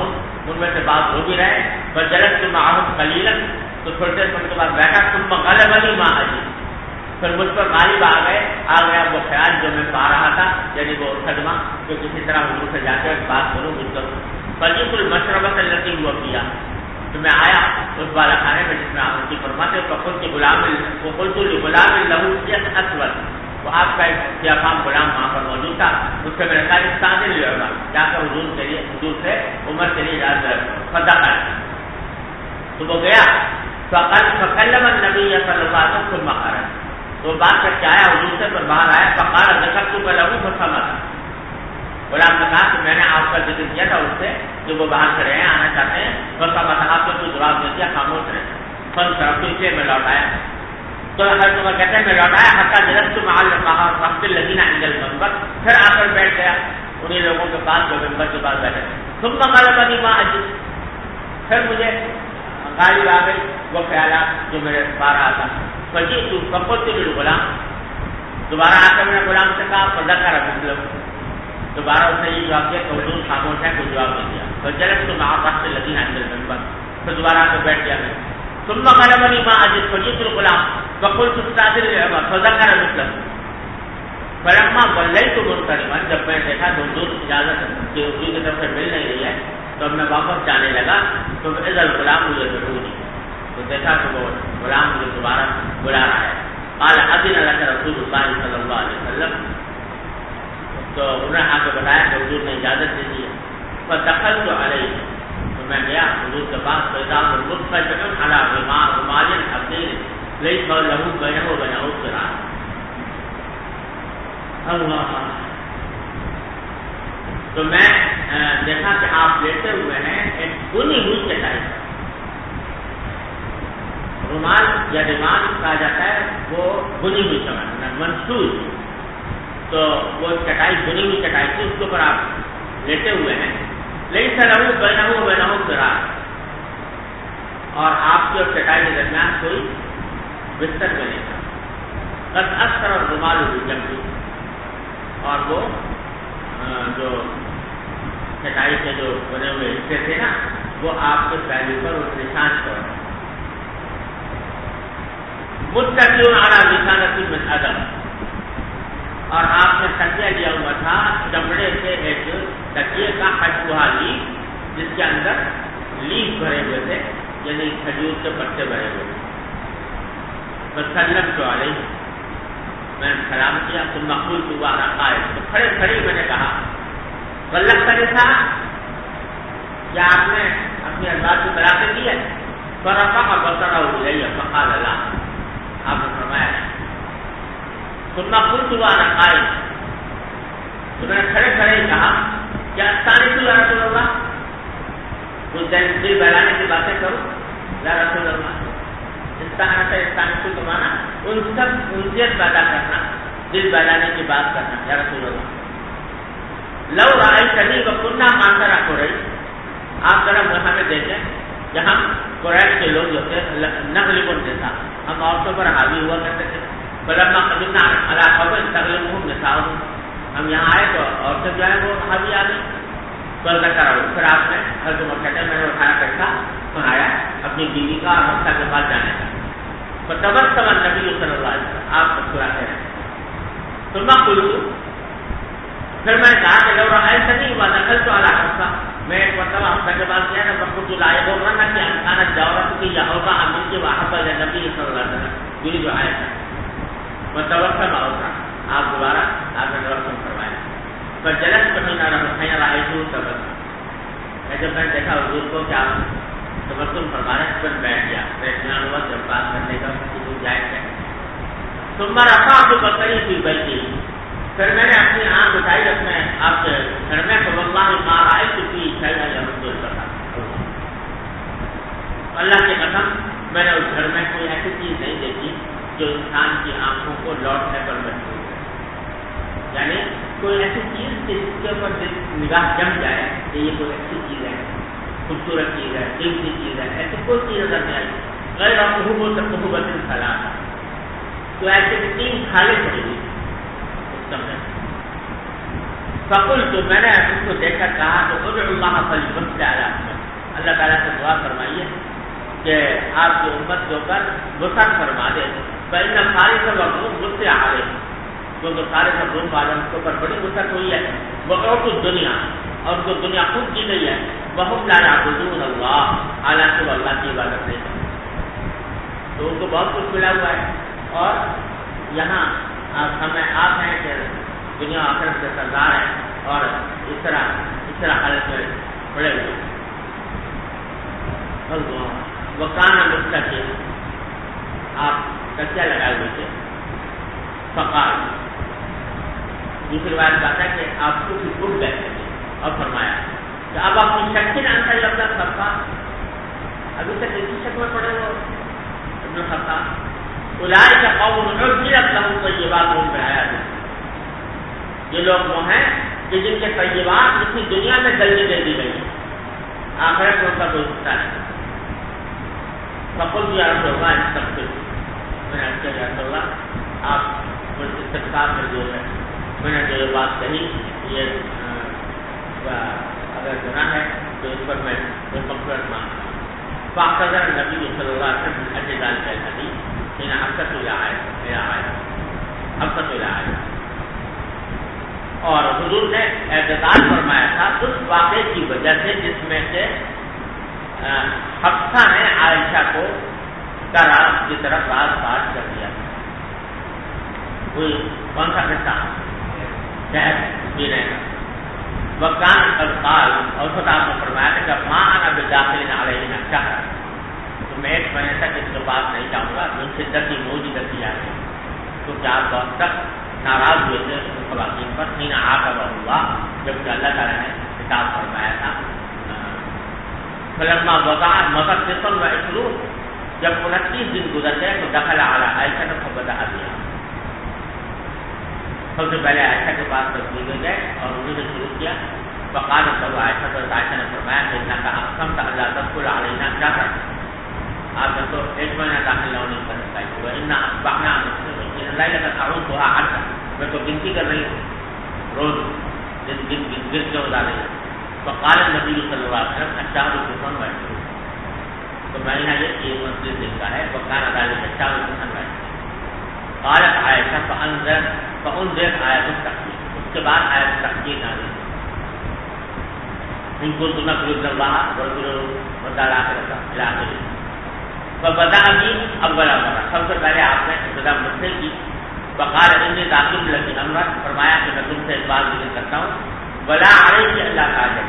ان میں سے بعض ہو بھی رہے، فجلست معهم قلیلا، تو تھوڑی دیر ان کے بعد بیٹھا، ثم غلبنی ما اجد، پھر مجھ پر غالب آ گیا وہ خیال جو میں پا رہا تھا، یعنی وہ صدمہ جو کسی طرح حضور سے جا کے بات کروں مجھ پر. فجئت المشربۃ التي هو فيها، تو میں آیا اس بالا خانے میں جس میں آپ کی فرماتے، فقلت لغلام له سيف اسود، وہ آپ کا ایک سیافام غلام وہاں پر موجود تھا، اس سے میں نے کہا استاذن لے گا جا کر حضور سے عمر کے لیے اجازت فدخل، تو وہ گیا، فکلم النبی صلی اللہ علیہ وسلم ثم خرج، تو بات کر کے آیا حضور سے، پر باہر آیا، فقال ذکرت له فصمت، غلام نے کہا کہ میں نے آپ کا ذکر کیا تھا اس سے جو وہ باہر کھڑے ہیں آنا چاہتے ہیں، فصمت، آپ نے کوئی جواب نہیں دیا، خاموش رہے. فانصرف، تو اس لیے میں لوٹ آیا. تو حضرت عمر کہتے ہیں میں لوٹ آیا، حتیٰ جلست مع الصحابة الذين عند المنبر، پھر آ کر بیٹھ گیا انہیں لوگوں کے پاس جو منبر کے پاس بیٹھے. ثم غلبني ما اجد، پھر مجھے غالب آ گئی وہ خیالات جو میرے پا رہا تھا. فجئت فقلت للغلام، دوبارہ آ کر میں نے غلام سے کہا، فذكر مثله، دوبارہ اس نے یہ جواب دیا کہ حضور خاموش ہے، کوئی جواب نہیں دیا. فجلست مع الصحابة الذين عند المنبر، پھر دوبارہ آ کر بیٹھ گیا میں. ثم غلبني ما اجد فجئت الغلام فقلت استاذن لعمر فذكر مثله، فلما وليت منصرفا، جب میں دیکھا تو حضور اجازت کی طرف سے مل نہیں رہی ہے تو میں واپس جانے لگا، تو اذا الغلام مجھے ضرور، تو دیکھا کہ وہ غلام مجھے دوبارہ بلا رہا ہے. قال اذن لك رسول الله صلی اللہ علیہ وسلم، تو انہوں نے آ کے بتایا کہ حضور نے اجازت دے دی ہے. فدخلت علیہ، تو میں گیا حضور کے پاس، فاذا مضطجع على رمال حصیر ليس له بينه وبين قراء. اللہ، تو میں دیکھا کہ آپ لیٹے ہوئے ہیں ایک بنی ہوئی چٹائی، رومال یا ریمال کہا جاتا ہے وہ بنی ہوئی چٹائی منسوج، تو وہ چٹائی بنی ہوئی چٹائی تھی، اس کے اوپر آپ لیٹے ہوئے ہیں. ليس له بينه وبين قراء، اور آپ کے اور چٹائی کے درمیان کوئی بستر میں نہیں تھا. قد اثر الرومال بالجنب، اور وہ جو چٹائی کے جو بنے ہوئے حصے تھے نا وہ آپ کے پہلو پر اور نشان پر. متکئ علی بسانۃ من ادم، اور آپ نے تکیہ لیا ہوا تھا چمڑے سے ایک تکیے کا حجبہ لیف، جس کے اندر لیف بھرے ہوئے تھے، یعنی کھجور کے پتے بھرے ہوئے تھے. فسلمت علیہ، میں نے سلام کیا. ثم قلت وانا قائم، تو کھڑے کھڑے میں نے کہا غلط کرے تھا کیا آپ نے اپنی ازواج کی طلاقیں دی ہے؟ فرفع بصره الیہ فقال لا، آپ نے فرمایا. ثم قلت وانا قائم، تو میں نے کھڑے کھڑے کہا کیا استانس یا رسول اللہ، کچھ دل بہلانے کی باتیں کروں یا رسول اللہ. استانس کو مانا انسیت پیدا کرنا، دل بہلانے کی بات کرنا، یا رسول اللہ. لو رأیتنی وکنہ مانکرہ قریش، آپ ذرا ہمیں دیکھیں کہ ہم قریش کے لوگ جو تھے نغلب النساء، ہم عورتوں پر حاوی ہوا کرتے تھے. فلما قدمنا علی قوم تغلبهم نساؤهم، ہم یہاں آئے تو عورتیں جو ہے وہ حاوی آ گئی. فذکر، پھر آپ نے حضرت عمر کہتے ہیں میں نے اٹھایا کرتا سنایا اپنی بیوی کا اور حفصہ کے پاس جانے کا. فتبسم النبی صلی اللہ علیہ وسلم، آپ مسکراتے ہیں. ثم قلت، پھر میں نے کہا کہ لو رأیتنی ودخلت علی حفصہ، میں ایک مرتبہ حفصہ کے پاس گیا تھا، فقلت لا یغرنک ان کانت جورتک یحوطا منک واحب الی النبی صلی اللہ علیہ وسلم، یہ جو آیت ہے. متوسم اوسع، آپ دوبارہ آپ نے توسم فرمایا. فجلست فحين رأيته تبسم، جب میں نے دیکھا حضور کو کہ آپ تبسم فرما رہے، پھر بیٹھ گیا. اطمینان ہوا جب بات کرنے کا حضور جائز ہے. ثم رفعت بصري في بيتي، پھر میں نے اپنی آنکھ اٹھائی اپنے آپ کے گھر میں، فوالله ما رأيت فيه شيئا يرد البصر، اللہ کی قسم میں نے اس گھر میں کوئی ایسی چیز نہیں دیکھی جو انسان کی آنکھوں کو لوٹنے پر مجبور ہے. یعنی کوئی ایسی چیز جس کے اوپر نگاہ جم جائے کہ یہ کوئی اچھی چیز ہے، خوبصورت چیز ہے، قیمتی چیز ہے، ایسی کوئی چیز نظر نہیں آئی. غیر محبوبۃ ثلاث، تو ایسے 3 کھالیں پڑی ہوئی اس کمرے میں. فقلت، میں نے اس کو دیکھ کر کہا تو ادعو اللہ فلیمسح علی احمد، اللہ تعالیٰ سے دعا فرمائیے کہ آپ کی امت کے اوپر وسعت فرما دے. فإن فارس والروم غصے آ رہے ہیں کیونکہ فارس اور روم والوں کے اوپر بڑی وسعت ہوئی ہے. وقعت الدنیا اور جو دنیا خود کی گئی ہے وهم لا يعبدون اللہ حالانکہ وہ اللہ کی عبادت نہیں کرتے. تو ان کو بہت کچھ ملا ہوا ہے اور یہاں ہمیں آپ ہیں کہ دنیا آخرت کے سردار ہیں اور اس طرح حالت میں پڑے ہوئے. وہ کانا مستقل آپ کچیا لگائے ہوئے تھے. فقال دوسری بات بات ہے کہ آپ کچھ اٹھ گئے تھے اور فرمایا کہ اب آپ کی شک نہ انسا لفظ خطاب ابھی تک اسی شک میں پڑے ہو ابن خطاب. اولئک قوم عجلت لهم طیبات بحیات. یہ لوگ وہ ہیں کہ جن کے طیبات جتنی دنیا میں جلدی دے دی گئی آخرت میں ان کا کوئی حصہ نہیں. فقلت یا رسول اللہ استغفر. میں نے کہا یا رسول اللہ آپ مجھ استغفار میں جو ہے میں نے جو یہ بات کہی یہ اگر گناہ ہے تو اس پر میں مغفرت مانگتا ہوں. فاعتذر النبی صلی اللہ علیہ وسلم من اجل ذلك الحديث حين حدث الى آیت. اور حضور نے اعتذار فرمایا تھا اس واقعے کی وجہ سے جس میں سے حفصہ نے عائشہ کو راز کی طرف راز بات کر دیا تھا. کوئی کون سا قصہ وکان قال اور خدا نے فرمایا کہ جب ماں انا بداخل علیہ شہر تو میں 1 مہینے تک اس کے پاس نہیں جاؤں گا. من شدت موجودتی آ گئی تو کیا بہت تک ناراض ہوئے تھے ان خواتین پر. حين عاقب اللہ جبکہ اللہ تعالیٰ نے خطاب فرمایا تھا. فلما وقع مقدس و اسرور جب 29 دن گزر گئے تو دخل علی عائشہ نے بدأ دیا. سب سے پہلے عائشہ کے پاس تشریف لے گئے اور انہوں نے شروع کیا. فقال له عائشہ تو عائشہ نے فرمایا کہ انک اقسمت الا تدخل علینا شهرا. آپ تو 1 مہینہ داخل ہونے کا ہے. وان اصبحنا مسلمین لا يتعرضها عدا. میں تو گنتی کر رہی ہوں روز جس دن گر کے ادا رہی. فقال النبی صلی اللہ علیہ وسلم الشهر كفن وعشرون. تو مہینہ یہ 29 دن کا ہے. وكان ذلك الشهر كفن وعشرون. قالت عائشہ فانذر آیت التحقیق. اس کے بعد آیت التحقیق نازل ہوئی. ان كنتم تريدون الله ورسوله والدار الآخرة إلى آخره. فبدأ بي اول مرة. سب سے پہلے آپ نے ابتدا مجھ سے کی. فقال انی داخل لکی امرا. فرمایا کہ میں تم سے ایک بات ذکر کرتا ہوں. ولا علیک الا تعجل.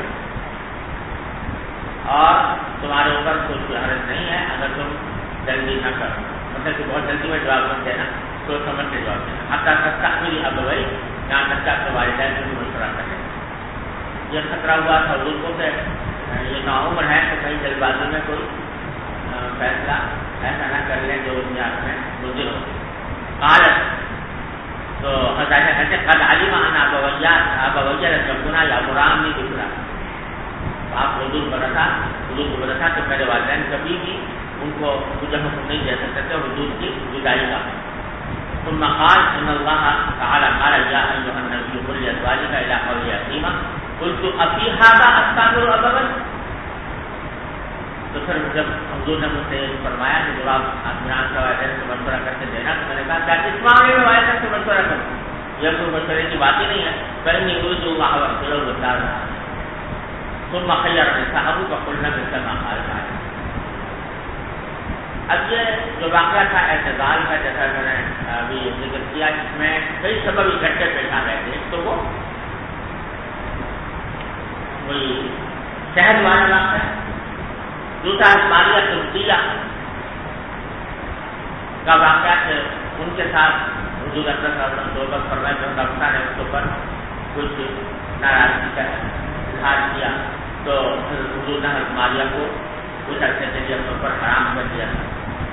اور تمہارے اوپر کوئی حرج نہیں ہے اگر تم جلدی نہ کرو. مطلب کہ بہت جلدی میں جواب مت دینا, سوچ سمجھ کے جواب دینا. حتیٰ تستحملی ابوئی یہاں تک کہ والدین سے مشورہ کریں. یہ خطرہ ہوا تھا حضور کو کہ یہ ناعمر ہے تو کہیں جلد بازی میں کوئی فیصلہ ایسا نہ کر لیں جو ان میں مضر ہو. قالت تو حضرت کہتے قد علم ان ابویہ رجبنا یا مرام نہیں دکھرا. آپ حضور کو بتا کہ میرے والدین کبھی بھی ان کو مجھے حکم نہیں دے سکتے تھے حضور کی جدائی کا. ثم قال ان الله تعالى قال يا ايها النبي قل لازواجك الى قول يتيما قلت افي هذا استغفر ابوي. تو پھر جب حضور نے مجھ سے فرمایا کہ جب آپ اطمینان سے والدین سے مشورہ کرتے دینا تو میں نے کہا کیا اس معاملے میں والدین سے مشورہ کروں؟ یہ کوئی مشورے کی بات ہی نہیں ہے. فإني أريد الله ورسوله والدار الآخرة. ثم خير نساءه فقلنا مثل ما قال تعالى. اب یہ جو واقعہ تھا اعتزال کا, جیسا میں نے ابھی ذکر کیا, جس میں کئی سبب اکٹھے پیش آ گئے تھے. ایک تو وہ وہی شہد والے واقعہ, دوسرا مالیہ تبدیلہ کا واقعہ کہ ان کے ساتھ حضور اکرم صلی اللہ علیہ وسلم صحبت فرمائے تو ڈاکٹر نے اس کے اوپر کچھ ناراضگی کا اظہار کیا تو حضور نے مالیہ کو کچھ عرصے کے لیے اپنے اوپر حرام کر دیا تھا.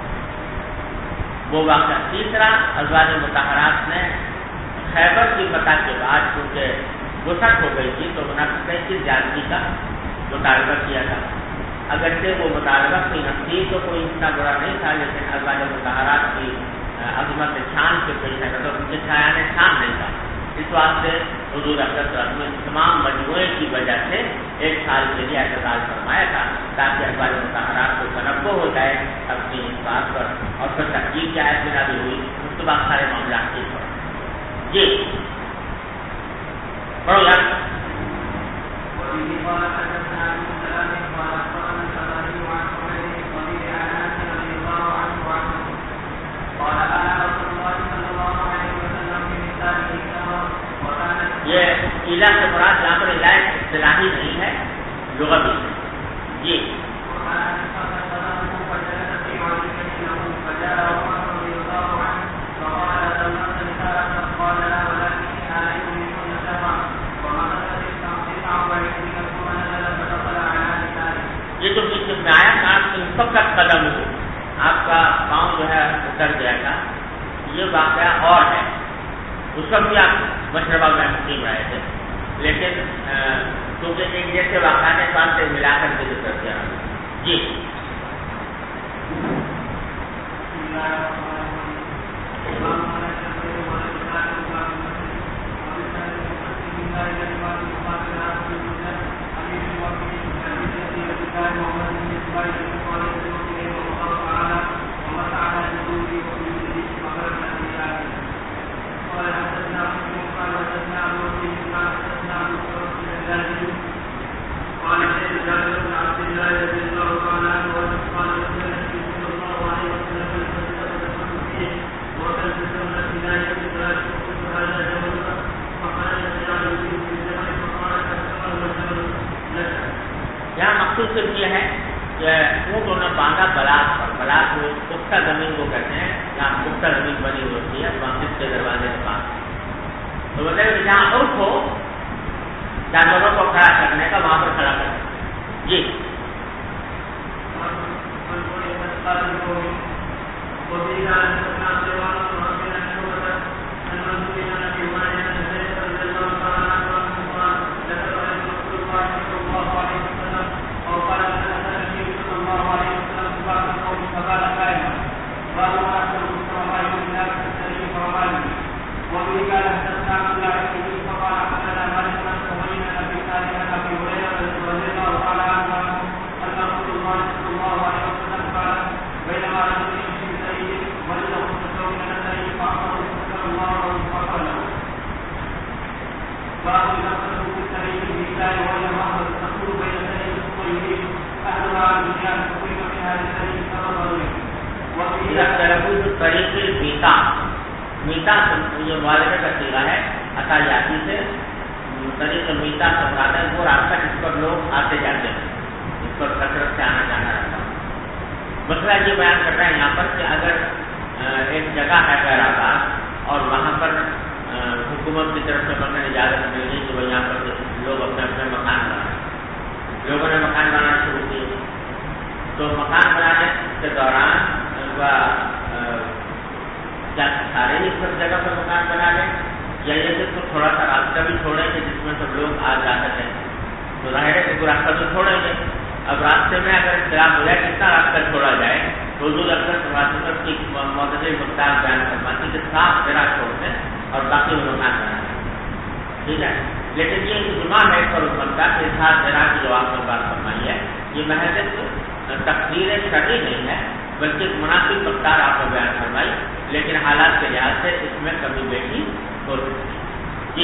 وہ واقعہ. تیسرا ازواج مطہرات نے خیبر کی فتح کے بعد کیونکہ وسعت ہو گئی تھی تو منافقین کی زیادتی کا مطالبہ کیا تھا. اگرچہ وہ مطالبہ کی نفسی تو کوئی اتنا بڑا نہیں تھا, لیکن ازواج مطہرات کی عظمت شان کے پیش نظر تو ان کے چھایا نے شان نہیں تھا. اس واسطے حضور اکرم صلی اللہ علیہ وسلم تمام مجموعے کی وجہ سے 1 سال کے لیے اعتدال فرمایا تھا تاکہ ازواج مطہرات کو تنبہ ہو جائے اپنی اس بات پر، اور پھر تحقیق کی آیت میں نازل ہوئی، اس کے بعد سارے معاملات ٹھیک ہو جی پڑھو یار یہ الہ سے مراد یہاں پر الہ اصطلاحی نہیں ہے، لغوی ہے جی یہ جو بیچ میں آیا کہ آپ ان سب کا قدم ہو، آپ کا پاؤں جو ہے اتر گیا تھا، یہ واقعہ اور ہے، اس وقت بھی آپ مشربہ میں مقیم رہے تھے، لیکن کیونکہ ایک جیسے واقعات کے ساتھ سے ملا کر کے ذکر کیا جی یہاں مقصود صرف یہ ہے کہ اونٹوں نے باندھا بلاس پر، بلاس وہ پختہ زمین کو کہتے ہیں، جہاں پختہ زمین بنی ہوتی ہے مسجد کے دروازے کے پاس، تو بتائیے کہ جہاں عرف ہو جانوروں کو کھڑا کرنے کا وہاں پر کھڑا کرنا جی میتا یہ والدہ کا سیرا ہے عطایاتی سے طریق میتا سمراتا ہے وہ راستہ جس پر لوگ آتے جاتے ہیں، جس پر کثرت سے آنا جانا رہتا ہے۔ مسئلہ یہ بیان کر رہا ہے یہاں پر کہ اگر ایک جگہ ہے غیر آباد اور وہاں پر حکومت کی طرف سے مگر اجازت مل گئی کہ وہ یہاں پر لوگ اپنے اپنے مکان بنائیں، لوگوں نے مکان بنانا شروع کیے، تو مکان بنانے کے دوران کیا سارے ہی سب جگہ پر مکان بنا لیں یا یہ صرف تھوڑا سا راستہ بھی چھوڑیں گے جس میں سب لوگ آ جا سکیں؟ تو ظاہر ہے کہ وہ راستہ تو چھوڑیں گے، اب راستے میں اگر اختلاف ہو جائے کتنا راستہ چھوڑا جائے، حضور اکرم صلی اللہ علیہ وسلم کی معتدل مقدار بیان فرماتی کہ 7 ذرا چھوڑتے ہیں اور باقی وہ مکان بناتے ہیں، ٹھیک ہے؟ لیکن یہ اجماع ہے پر امت کا کہ 7 ذرا کی جو آپ نے بات فرمائی ہے یہ محض تقدیر شرعی نہیں ہے بلکہ مناسب مقدار آپ نے بیان فرمائی، لیکن حالات کے لحاظ سے اس میں کمی بیشی ہو سکتی ہے جی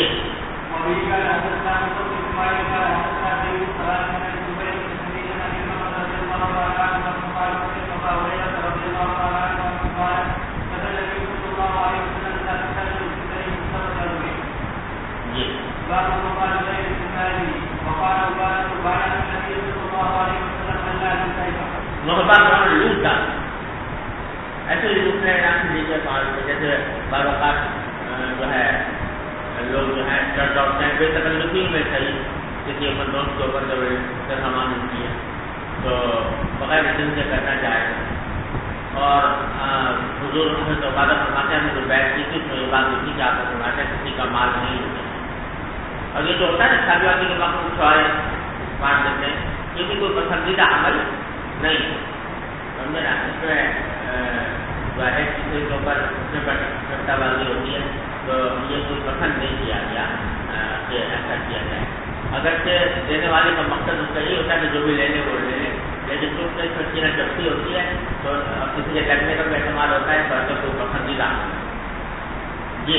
لوٹا ایسے ہی دوسرے نام سے دیکھیے جیسے بعض اوقات جو ہے لوگ جو ہے چڑھ دوڑتے ہیں بے تکلفی میں صحیح کسی اپنے دوست کے اوپر جب سامان ہوتی ہے تو بغیر دن سے کرنا چاہے اور حضور سے تو عبادت فرماتے ہیں جو بیٹھ کی تھی تو یہ بات ہوتی کہ آپ کو فرماتے ہیں کسی کا مال نہیں ہوتا، اور یہ جو ہوتا ہے نا شادی وادی کے وقت کچھ اور بانٹ دیتے ہیں، یہ بھی کوئی پسندیدہ عمل نہیں ہے، سمجھے نا؟ اس میں جو ہے کسی کے اوپر کٹا بازی ہوتی ہے تو یہ کوئی پسند نہیں کیا گیا کہ ایسا کیا جائے. اگرچہ دینے والے کا مقصد اس کا یہ ہوتا ہے کہ جو بھی لینے وہ لے لیں، لیکن چونکہ اس میں چیزیں جبتی ہوتی ہے تو کسی کے لگنے کا بھی احتمال ہوتا ہے پر تو پسندیدہ. جی